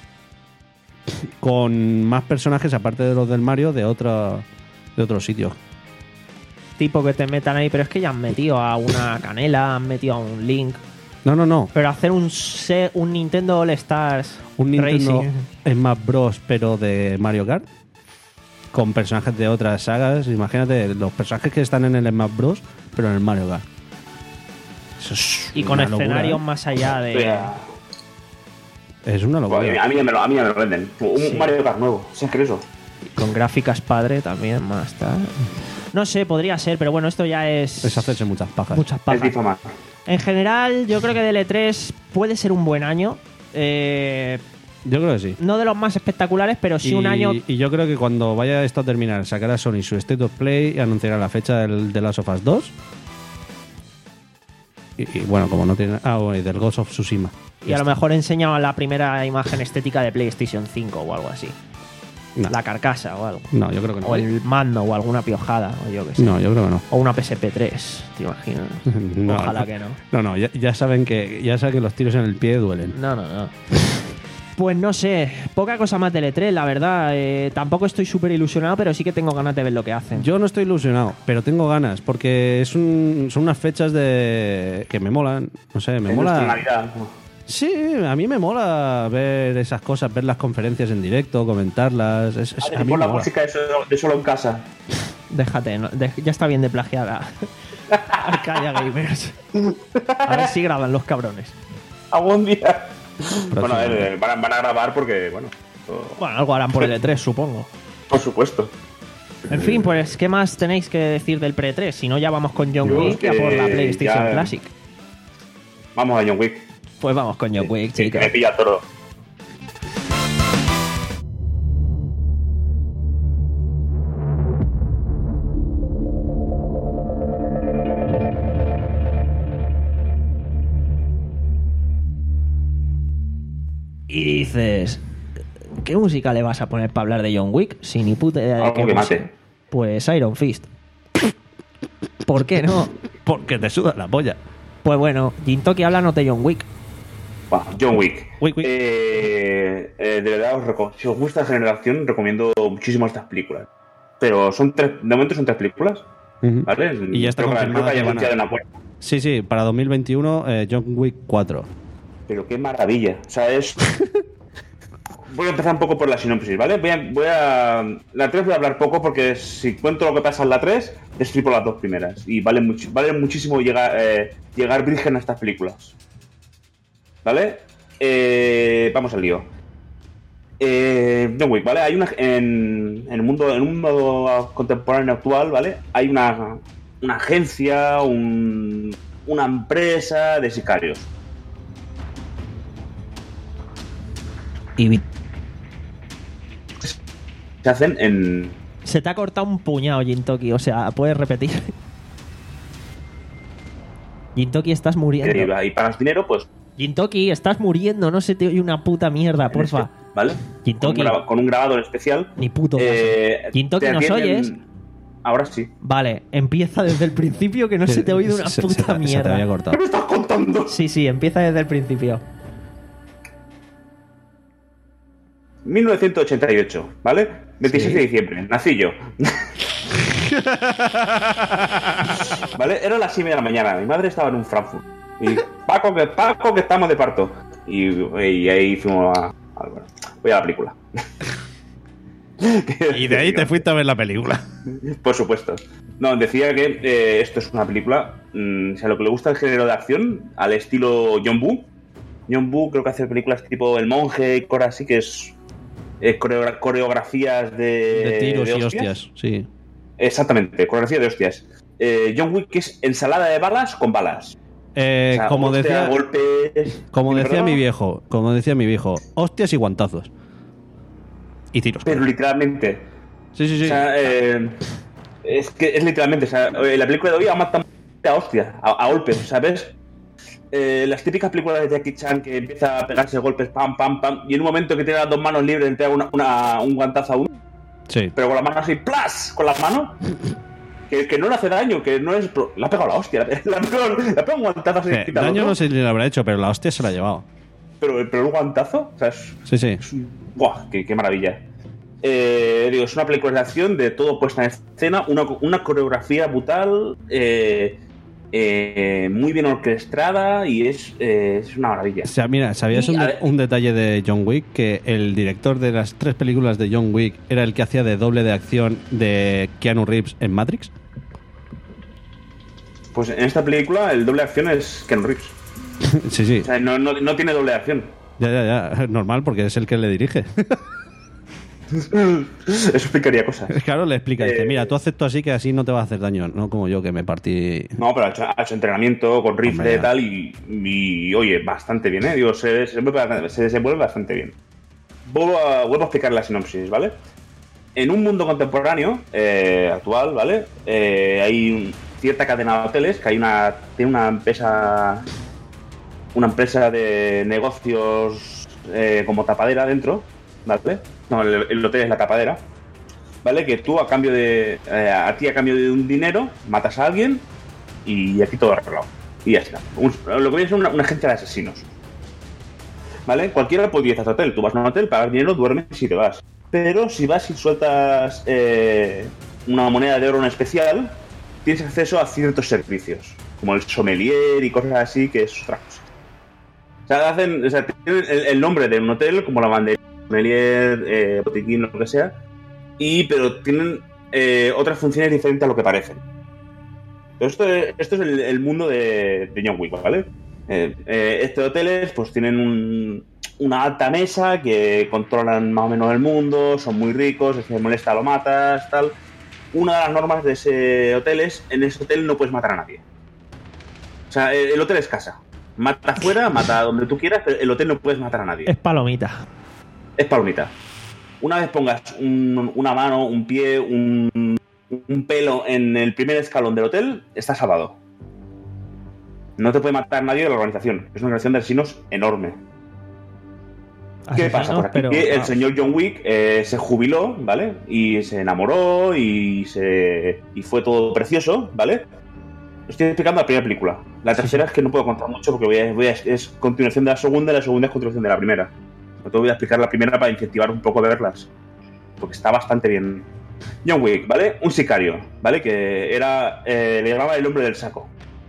Con más personajes, aparte de los del Mario, de otro, de otros sitios. Tipo que te metan ahí, pero es que ya han metido a una Canela, han metido a un Link. No, no, no. Pero hacer un, se- un Nintendo All Stars Un Nintendo Racing. Smash Bros, pero de Mario Kart. Con personajes de otras sagas. Imagínate los personajes que están en el Smash Bros, pero en el Mario Kart. Eso es Y con una locura, escenarios ¿eh? más allá de. Vea, Es una pues, locura. a, mí ya me lo, a mí ya me lo venden. Un Sí. Mario Kart nuevo, ¿sabes qué es eso? Con gráficas padre también, más tal. No sé, podría ser, pero bueno, esto ya es. Es hacerse muchas pajas. muchas Es pajas. difamar. En general, yo creo que D L tres puede ser un buen año. Eh, Yo creo que sí. no de los más espectaculares, pero sí y, un año. y yo creo que cuando vaya esto a terminar, sacará Sony su State of Play y anunciará la fecha del, de Last of Us dos. Y, y bueno, como no tiene. Ah, bueno, y del Ghost of Tsushima. Y a lo mejor enseñaba la primera imagen estética de PlayStation cinco o algo así. No. La carcasa o algo. No, yo creo que no. O el mando o alguna piojada, o yo que sé. No, yo creo que no. O una P S P tres, ¿te imaginas? No, Ojalá no. que no. No, no, ya, ya saben que ya saben que los tiros en el pie duelen. No, no, no. Pues no sé, poca cosa más de L tres, la verdad. Eh, tampoco estoy súper ilusionado, pero sí que tengo ganas de ver lo que hacen. Yo no estoy ilusionado, pero tengo ganas, porque es un, son unas fechas de que me molan. No sé, me Es nuestra mola. Navidad. Sí, a mí me mola ver esas cosas, ver las conferencias en directo, comentarlas. Es, es- a Adri, mí pon me la mola. música de solo, de solo en casa. Déjate, no- de- ya está bien de plagiada. Arcadia Gamers. A ver si graban los cabrones. Algún día. Próximo. Bueno, a ver, van, a- van a grabar porque, bueno, todo- Bueno, algo harán por L tres, supongo. por supuesto. En fin, pues, ¿qué más tenéis que decir del Pre tres? Si no, ya vamos con John Yo Wick y a es por la que PlayStation ya- Classic. Vamos a John Wick. Pues vamos con John Wick, Sí, que chicos. me pilla todo. Y dices, ¿qué música le vas a poner para hablar de John Wick? Si ni puta idea de Algo qué que música. mate. Pues Iron Fist. ¿Por qué no? Porque te suda la polla. Pues bueno, Jintoki, háblanos de John Wick. Va, John Wick. Wick, Wick. Eh, eh, de verdad, os reco- si os gusta esta generación, recomiendo muchísimo estas películas. Pero son tres, de momento son tres películas, Ujú. ¿vale? Y ya está Creo que- confirmada creo que hay que van a- anunciado una puerta. Sí, sí, para dos mil veintiuno, eh, John Wick cuatro. Pero qué maravilla. O sea, es. Voy a empezar un poco por la sinopsis, ¿vale? Voy a, voy a. La tres voy a hablar poco porque si cuento lo que pasa en la tres, destripo las dos primeras. Y vale, much- vale muchísimo llegar, eh, llegar virgen a estas películas. ¿Vale? Eh, vamos al lío. Eh, John Wick, ¿vale? Hay una. En, en el mundo, en un mundo contemporáneo actual, ¿vale? Hay una, una agencia, un, una empresa de sicarios. Y Se hacen en. se te ha cortado un puñado, Jintoki. O sea, puedes repetir. Jintoki, estás muriendo. Y pagas dinero, pues. Jintoki, estás muriendo. No se te oye una puta mierda, porfa. ¿Vale? Jintoki. Con, un graba- con un grabador especial. Ni puto Eh, caso. Jintoki, te ¿nos atienden- oyes? Ahora sí. Vale, empieza desde el principio que no se te ha oído una Se- se- puta se te- se te mierda. había cortado. ¿Qué me estás contando? Sí, sí, empieza desde el principio. mil novecientos ochenta y ocho, ¿vale? veintiséis de diciembre, nací yo. ¿Vale? Era las siete de la mañana, mi madre estaba en un Frankfurt. Y Paco, que Paco, que estamos de parto. Y, y ahí fuimos a, a- bueno, voy a la película. Y de ahí te fuiste a ver la película. Por supuesto. No, decía que eh, esto es una película, mm, o sea, lo que le gusta el género de acción, al estilo John Woo. John Woo creo que hace películas tipo El Monje y cosas así, que es eh, coreogra- coreografías de, De tiros de y hostias, sí. Exactamente, coreografía de hostias. Eh, John Wick es ensalada de balas con balas. Eh, O sea, como hostia, decía, golpes. como decía ¿Perdón? mi viejo, como decía mi viejo, hostias y guantazos. Y tiros. Pero literalmente. Sí, sí, sí. O sea, eh, es que es literalmente, o sea, en la película de hoy ha matado a hostia, a, a golpes, ¿sabes? Eh, las típicas películas de Jackie Chan que empieza a pegarse golpes, pam, pam, pam, y en un momento que tiene las dos manos libres, te da una, una, un guantazo a uno, Sí. pero con las manos así, ¡plas! Con las manos, que, que no le hace daño, que no es. Le ha pegado la hostia, le ha pegado, le ha pegado un guantazo así. Eh, quita al daño otro, no sé si le habrá hecho, pero la hostia se la ha llevado. pero, pero un guantazo, o sea, es. Sí, sí. es un- ¡Buah! ¡Qué, qué maravilla! Eh, digo, es una película de acción de todo puesta en escena, una, una coreografía brutal, eh, eh, muy bien orquestada y es, eh, es una maravilla. O sea, mira, ¿sabías Y, un, a de- ver- un detalle de John Wick? Que el director de las tres películas de John Wick era el que hacía de doble de acción de Keanu Reeves en Matrix. Pues en esta película el doble de acción es Ken Reeves. Sí, sí. O sea, no, no, no tiene doble de acción. Ya, ya, ya. Normal, porque es el que le dirige. Eso explicaría cosas. Claro, le explica. Dice, Eh, mira, tú haces esto así que así no te va a hacer daño. No como yo que me partí... No, pero ha hecho, ha hecho entrenamiento con rifle Hombre, y ya. tal y, y, oye, bastante bien, ¿eh? Digo, se, se, desenvuelve- se desenvuelve bastante bien. Vuelvo a, vuelvo a explicar la sinopsis, ¿vale? En un mundo contemporáneo, eh, actual, ¿vale? Eh, hay un- cierta cadena de hoteles que hay una tiene una empresa una empresa de negocios eh, como tapadera dentro, ¿vale? No, el, el hotel es la tapadera, ¿vale? Que tú a cambio de eh, a ti a cambio de un dinero matas a alguien y aquí todo arreglado y ya está. Un- lo que viene es una, una agencia de asesinos, ¿vale? Cualquiera puede ir a este hotel. Tú vas a un hotel, pagas dinero, duermes y te vas. Pero si vas y sueltas eh, una moneda de oro en especial, tienes acceso a ciertos servicios, como el sommelier y cosas así, que es otra cosa. O sea, hacen, o sea tienen el, el nombre de un hotel, como la bandería, sommelier, eh, botiquín, lo que sea, y pero tienen eh, otras funciones diferentes a lo que parecen. Pero esto es, esto es el, el mundo de, de John Wick, ¿vale? Eh, eh, estos hoteles pues tienen un, una alta mesa que controlan más o menos el mundo, son muy ricos, si te molesta lo matas, tal. Una de las normas de ese hotel es, en ese hotel no puedes matar a nadie. O sea, el, el hotel es casa. Mata afuera, mata donde tú quieras, pero el hotel no puedes matar a nadie. Es palomita. Es palomita. Una vez pongas un- una mano, un pie, un, un pelo en el primer escalón del hotel, estás salvado. No te puede matar nadie de la organización. Es una organización de asesinos enorme. ¿Qué Asesinos, pasa? Por aquí pero, el ah, señor John Wick eh, se jubiló, ¿vale? Y se enamoró y se y fue todo precioso, ¿vale? Estoy explicando la primera película. La tercera es que no puedo contar mucho porque voy a, voy a- es continuación de la segunda y la segunda es continuación de la primera. Pero te voy a explicar la primera para incentivar un poco a verlas. Porque está bastante bien. John Wick, ¿vale? Un sicario, ¿vale? Que era... eh, le llamaba el hombre del saco.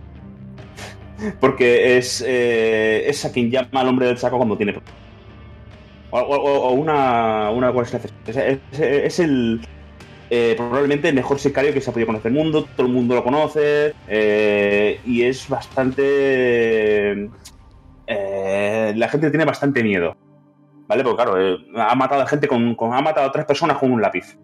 Porque es, eh, es a quien llama al hombre del saco cuando tiene... O, o- o una, una cosa es, es, es el eh, probablemente el mejor sicario que se ha podido conocer en el mundo, todo el mundo lo conoce eh, y es bastante eh, la gente tiene bastante miedo, ¿vale? Porque claro, eh, ha matado a gente con, con ha matado a tres personas con un lápiz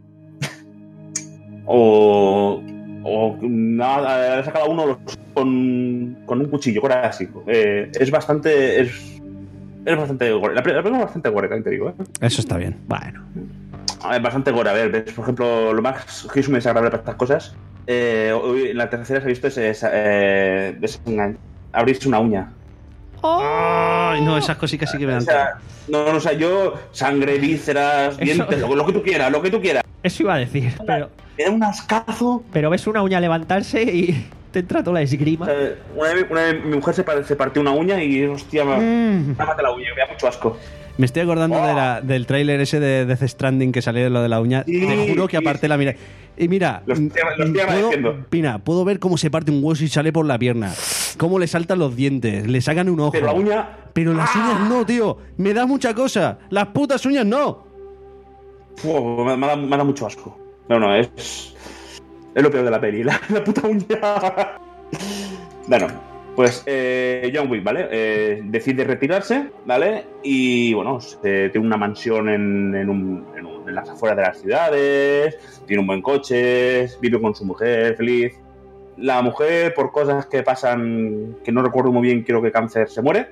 o o ha, ha sacado a uno con, con un cuchillo, cosas así. Eh, es bastante es Es bastante gore. La película es bastante gore, también te digo, ¿eh? Eso está bien. Bueno. Es bastante gore. A ver, ves, por ejemplo, lo más que es muy desagradable para estas cosas. Eh, hoy, la tercera se ha visto es, es, eh, es abrirse una uña. Ay, no, esas cositas sí que me O dan. sea, no, no, o sea, yo, sangre, vísceras, Eso- dientes, lo, lo que tú quieras, lo que tú quieras. Eso iba a decir, pero, Me da un ascazo. pero ves una uña levantarse y te entra toda la esgrima. O sea, una, vez, una vez mi mujer se, par- se partió una uña y, hostia, me Mm. mata la uña, me da mucho asco. Me estoy acordando Oh. de la, del tráiler ese de Death Stranding que salió de lo de la uña. Sí, Te juro que sí, aparté la mira. Y mira, Lo estoy- lo estoy puedo, agradeciendo. Pina, puedo ver cómo se parte un hueso y sale por la pierna. Cómo le saltan los dientes, le sacan un ojo. Pero la uña... Pero las ¡Ah! uñas no, tío. Me da mucha cosa. Las putas uñas no. Uf, me, me da, me da mucho asco. No, no, es. Es lo peor de la peli, la, la puta uña. Bueno, pues eh, John Wick, ¿vale? Eh, decide retirarse, ¿vale? Y bueno, se- tiene una mansión en, en, un, en, un- en las afueras de las ciudades, tiene un buen coche, vive con su mujer feliz. La mujer, por cosas que pasan, que no recuerdo muy bien, creo que cáncer, se muere.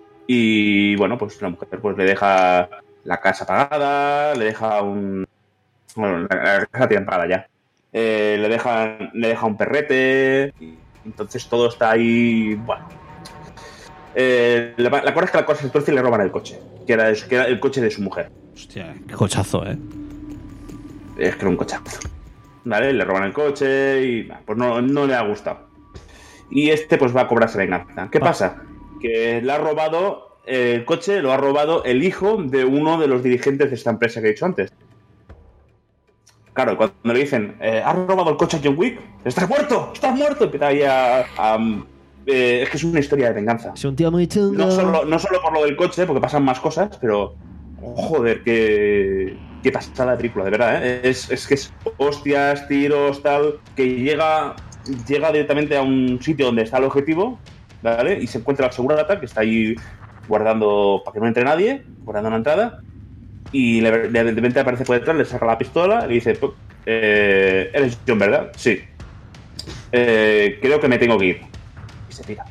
Y bueno, pues la mujer pues le deja la casa pagada, le deja un, Bueno, la, la casa tiene parada ya. Eh, le dejan le deja un perrete. Y entonces todo está ahí. Bueno. Eh, la, la cosa es que la cosa se tuerce y le roban el coche. Que era, que era el coche de su mujer. Hostia, qué cochazo, ¿eh? Es que era un cochazo. Vale, le roban el coche y pues no, no le ha gustado. Y este pues va a cobrarse venganza. ¿Qué pasa? Que le ha robado el coche, lo ha robado el hijo de uno de los dirigentes de esta empresa que he dicho antes. Claro, cuando le dicen, eh, ¿has robado el coche a John Wick? ¡Estás muerto! ¡Estás muerto! Empieza ahí a... a eh, es que es una historia de venganza. Es un tío muy chungo. No solo, no solo por lo del coche, porque pasan más cosas, pero... Oh, joder, qué... Qué pasada de película, de verdad, ¿eh? Es, es que es hostias, tiros, tal... Que llega... Llega directamente a un sitio donde está el objetivo, ¿vale? Y se encuentra el segurata, que está ahí guardando para que no entre nadie, guardando una entrada... Y le, de repente aparece por detrás, le saca la pistola y le dice, eh, eres John, ¿verdad? Sí. Eh, creo que me tengo que ir. Y se pira.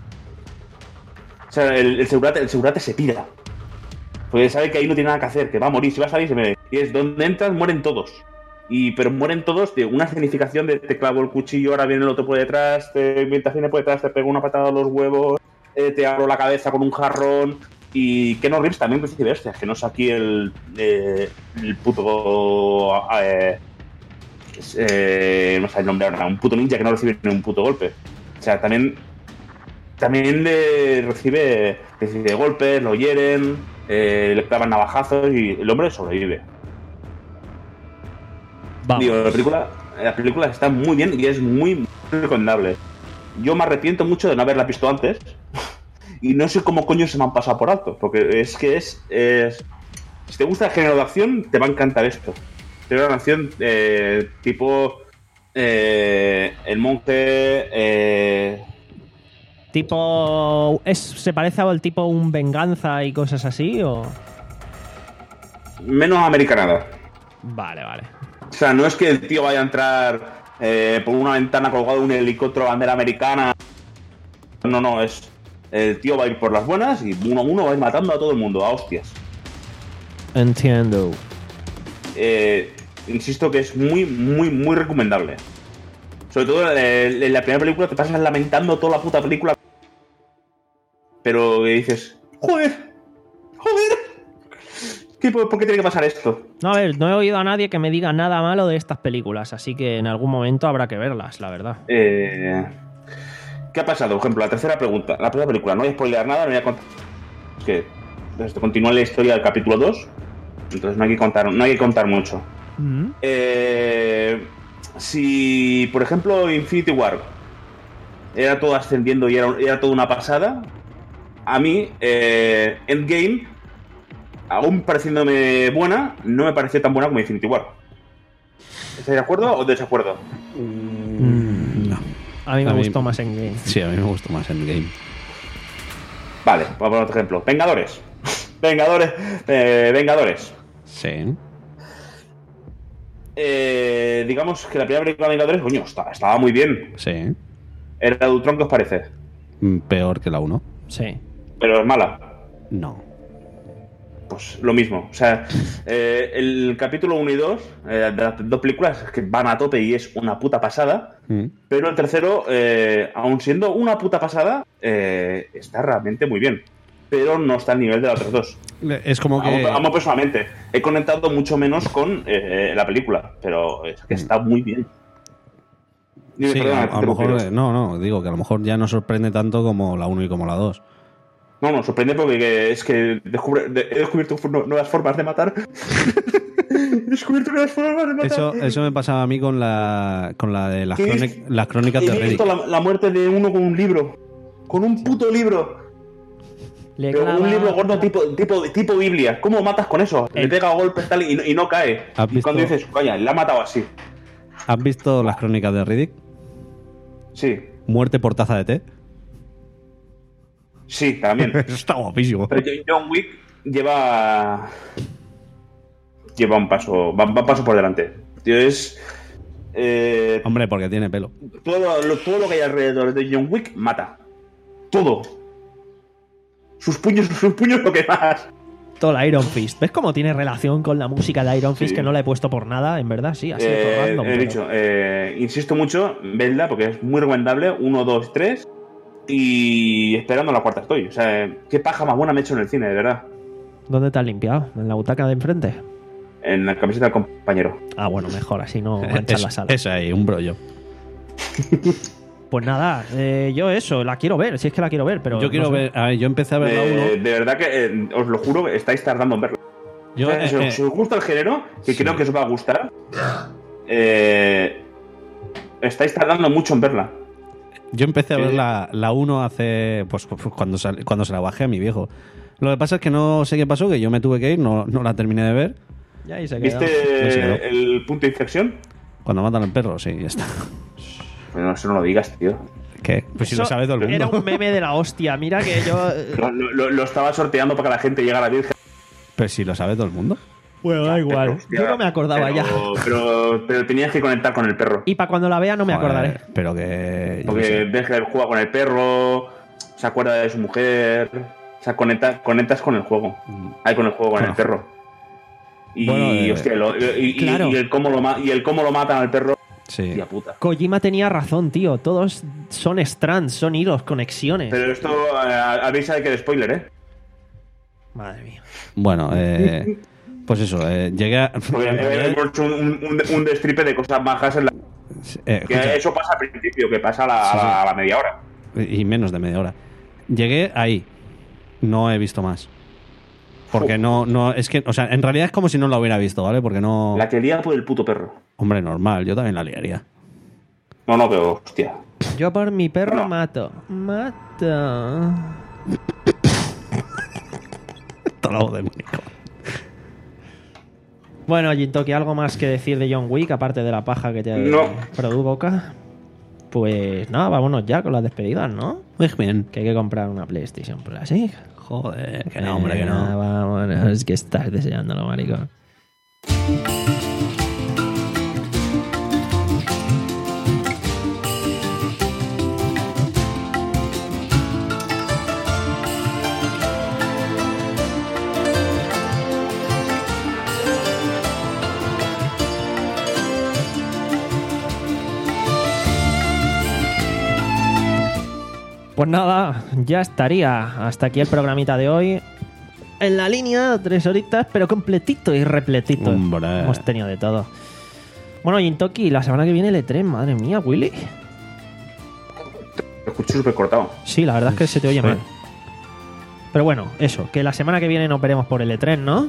O sea, el, el, segurate, el segurate se pira. Porque sabe que ahí no tiene nada que hacer, que va a morir. Si va a salir, se muere. Y es donde entras, mueren todos. Y, pero mueren todos de una significación de te clavo el cuchillo, ahora viene el otro por detrás, te, mientras viene por detrás, te pego una patada a los huevos, eh, te abro la cabeza con un jarrón. Y Keanu Reeves también recibe hostias, que no es aquí el, eh, el puto... Eh, eh, no sé el nombre ahora, un puto ninja que no recibe ni un puto golpe. O sea, también también le recibe, recibe golpes, lo hieren, eh, le clavan navajazos y el hombre sobrevive. Vamos. Digo, la película, la película está muy bien y es muy, muy recomendable. Yo me arrepiento mucho de no haberla visto antes. Y no sé cómo coño se me han pasado por alto. Porque es que es... es si te gusta el género de acción, te va a encantar esto. Te va a una acción eh, tipo... Eh, el monje... Eh... Tipo... ¿es, ¿Se parece al tipo un venganza y cosas así? O... menos americanada. Vale, vale. O sea, no es que el tío vaya a entrar eh, por una ventana colgado de un helicóptero bandera americana. No, no, es... El tío va a ir por las buenas y uno a uno va a ir matando a todo el mundo, a hostias. Entiendo. Eh, insisto que es muy, muy, muy recomendable. Sobre todo eh, en la primera película te pasas lamentando toda la puta película. Pero dices, joder, joder. ¿Qué, por, ¿Por qué tiene que pasar esto? No, a ver, no he oído a nadie que me diga nada malo de estas películas, así que en algún momento habrá que verlas, la verdad. Eh... ¿Qué ha pasado? Por ejemplo, la tercera pregunta, la primera película, no voy a spoilear nada, no voy a contar. Es que esto continúa la historia del capítulo dos, entonces no hay que contar, no hay que contar mucho. Mm-hmm. Eh, si, por ejemplo, Infinity War era todo ascendiendo y era, era toda una pasada, a mí, eh, Endgame, aún pareciéndome buena, no me pareció tan buena como Infinity War. ¿Estáis de acuerdo o desacuerdo? Mm, no. A mí me a gustó mí, más Endgame. Sí, a mí me gustó más Endgame. Vale, vamos a poner otro ejemplo. Vengadores. Vengadores. Eh, Vengadores. Sí. Eh, digamos que la primera película de Vengadores, coño, estaba, estaba muy bien. Sí. ¿Era de Ultron qué os parece? Peor que la uno. Sí. Pero es mala. No. Pues lo mismo. O sea, eh, el capítulo uno y dos eh, de las dos películas es que van a tope y es una puta pasada. Mm. Pero el tercero, eh, aun siendo una puta pasada, eh, está realmente muy bien. Pero no está al nivel de las otras dos. Es como que... Amo, amo personalmente. He conectado mucho menos con eh, la película, pero es que está muy bien. Dime, sí, perdona, a, a lo mejor... No, no, digo que a lo mejor ya no sorprende tanto como la uno y como la dos. No, no, sorprende porque es que descubre, de, he descubierto nuevas formas de matar. He descubierto nuevas formas de matar. Eso, eso me pasaba a mí con la con la de las, crónic, las crónicas he de Riddick. He visto la, la muerte de uno con un libro. Con un puto libro. Le Pero clava... un libro gordo tipo, tipo, tipo Biblia. ¿Cómo matas con eso? El... Le pega golpes tal y no, y no cae. Y visto... cuando dices, coña, le ha matado así. ¿Has visto las crónicas de Riddick? Sí. Muerte por taza de té. Sí, también. Eso está guapísimo. Pero John Wick lleva. Lleva un paso. Va, va un paso por delante. Tío, es. Eh, Hombre, porque tiene pelo. Todo lo, todo lo que hay alrededor de John Wick mata. Todo. Sus puños, sus puños lo que más. Todo el Iron Fist. ¿Ves cómo tiene relación con la música de Iron Fist? Sí. Que no la he puesto por nada, en verdad, sí, así Eh, por random, he pero- dicho, eh, insisto mucho, vedla porque es muy recomendable. Uno, dos, tres. Y esperando la cuarta estoy. O sea, eh, qué paja más buena me he hecho en el cine, de verdad. ¿Dónde te has limpiado? ¿En la butaca de enfrente? En la camiseta del compañero. Ah, bueno, mejor, así no manchan Es, la sala. es ahí, un brollo. Pues nada, eh, yo eso, la quiero ver, si es que la quiero ver, pero... yo quiero no sé. ver. A ver, yo empecé a ver la De, uno. de verdad que eh, os lo juro que estáis tardando en verla. Yo, O sea, eh, si, os- eh, si os gusta el género, que sí. creo que os va a gustar, eh, estáis tardando mucho en verla. yo empecé a Sí. ver la, la uno hace. Pues pues, cuando, sal- cuando se la bajé a mi viejo. Lo que pasa es que no sé qué pasó, que yo me tuve que ir, no, no la terminé de ver. Ya ahí se queda. Pues sí, ¿no? ¿Viste el punto de inflexión? Cuando matan al perro, sí, ya está. Pues no, eso no lo digas, tío. ¿Qué? Pues si lo Eso sabe todo el mundo. Era un meme de la hostia, mira que yo... eh, Lo, lo- lo estaba sorteando para que la gente llegara a la Virgen. Pero si lo sabe todo el mundo. Bueno, da igual, Pero, hostia, yo no me acordaba pero- ya. Pero, pero tenías que conectar con el perro. Y para cuando la vea no me Joder, acordaré. Pero que. yo qué Porque sé. ves que juega con el perro, se acuerda de su mujer, o sea, conecta, conectas con el juego. Ahí con el juego, con Bueno. el perro. Y, Bueno, eh, hostia, lo- y, y- claro. y el cómo lo ma- y el cómo lo matan al perro, Sí. tía puta. Kojima tenía razón, tío. Todos son strands, son hilos, conexiones. Pero esto, eh, avisa de que de spoiler, ¿eh? Madre mía. Bueno, eh, pues eso, eh, llegué a. Porque hemos hecho un, un, un destripe de cosas bajas en la... eh, Que escucha, eso pasa al principio, que pasa a la, a la- a la media hora. y menos de media hora. Llegué ahí. No he visto más. Porque no, no, es que, o sea, en realidad es como si no la hubiera visto, ¿vale? Porque no. La que lía por el puto perro. Hombre, normal, yo también la liaría. No, no, pero hostia. Yo por mi perro No. mato. Mato. Toda la voz de Mónico. Bueno, Jintoki, ¿algo más que decir de John Wick, aparte de la paja que te No. provoca? Pues nada, vámonos ya con las despedidas, ¿no? Muy bien. Que hay que comprar una PlayStation Plus, ¿sí? Joder, que no, hombre, que Venga, no. Vámonos, es que estás deseándolo, maricón. Pues nada, ya estaría. Hasta aquí el programita de hoy. En la línea, tres horitas, pero completito y repletito. Hombre. Hemos tenido de todo. Bueno, Jintoki, la semana que viene el E tres, madre mía, Willy. Lo escucho súper cortado. Sí, la verdad es que se te oye Sí. mal. Pero bueno, eso, que la semana que viene nos veremos por el E tres, ¿no?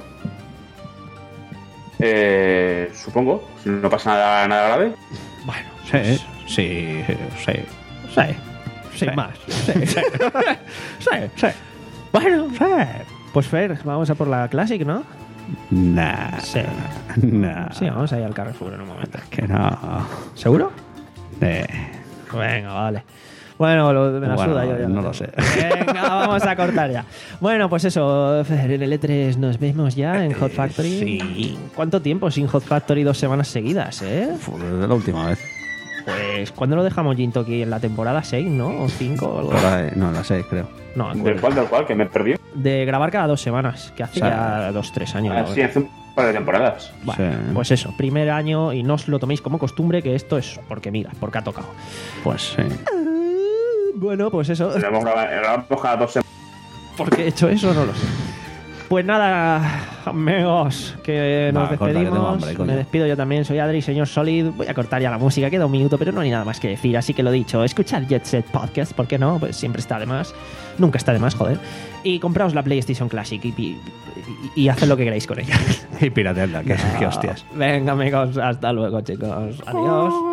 Eh, supongo, si no pasa nada, nada grave. Bueno, Sí, sí, sí. sí, sin Sí. más. Sí, sí. sí, sí. Bueno, sí. Pues Fer, vamos a por la Classic, ¿no? Nah. Sí. Nah. Sí, vamos a ir al Carrefour en un momento. Que no. ¿Seguro? Eh, Venga, vale. Bueno, lo, me la Bueno, suda yo ya. no lo sé. Venga, vamos a cortar ya. Bueno, pues eso, Fer, en el E tres nos vemos ya en Hot Factory. sí. ¿Cuánto tiempo sin Hot Factory? Dos semanas seguidas, ¿eh? fue la última vez. Pues, ¿cuándo lo dejamos Jintoki? En la temporada seis, ¿no? ¿O cinco? O algo Por así. ahí, no, la seis, creo. No, me Del acuerdo. cual, del cual, que me perdí. De grabar cada dos semanas, que hace O sea, ya dos, tres años. Ah, ¿no? sí, hace un par de temporadas. Bueno, Sí. pues eso, primer año y no os lo toméis como costumbre, que esto es porque mira, porque ha tocado. Pues sí. Bueno, pues eso. Grabamos, grabamos cada dos semanas. ¿Por qué he hecho eso? No lo sé. Pues nada, amigos, que nos Va, corta, que tengo despedimos. hambre, coño. Me despido yo también, soy Adri, señor Solid. Voy a cortar ya la música, queda un minuto, pero no hay nada más que decir. Así que lo dicho, escuchad Jet Set Podcast, ¿por qué no? Pues siempre está de más. Nunca está de más, joder. Y compraos la PlayStation Classic y, y, y haced lo que queráis con ella. Y piratearla, que, que hostias. Venga, amigos, hasta luego, chicos. Adiós.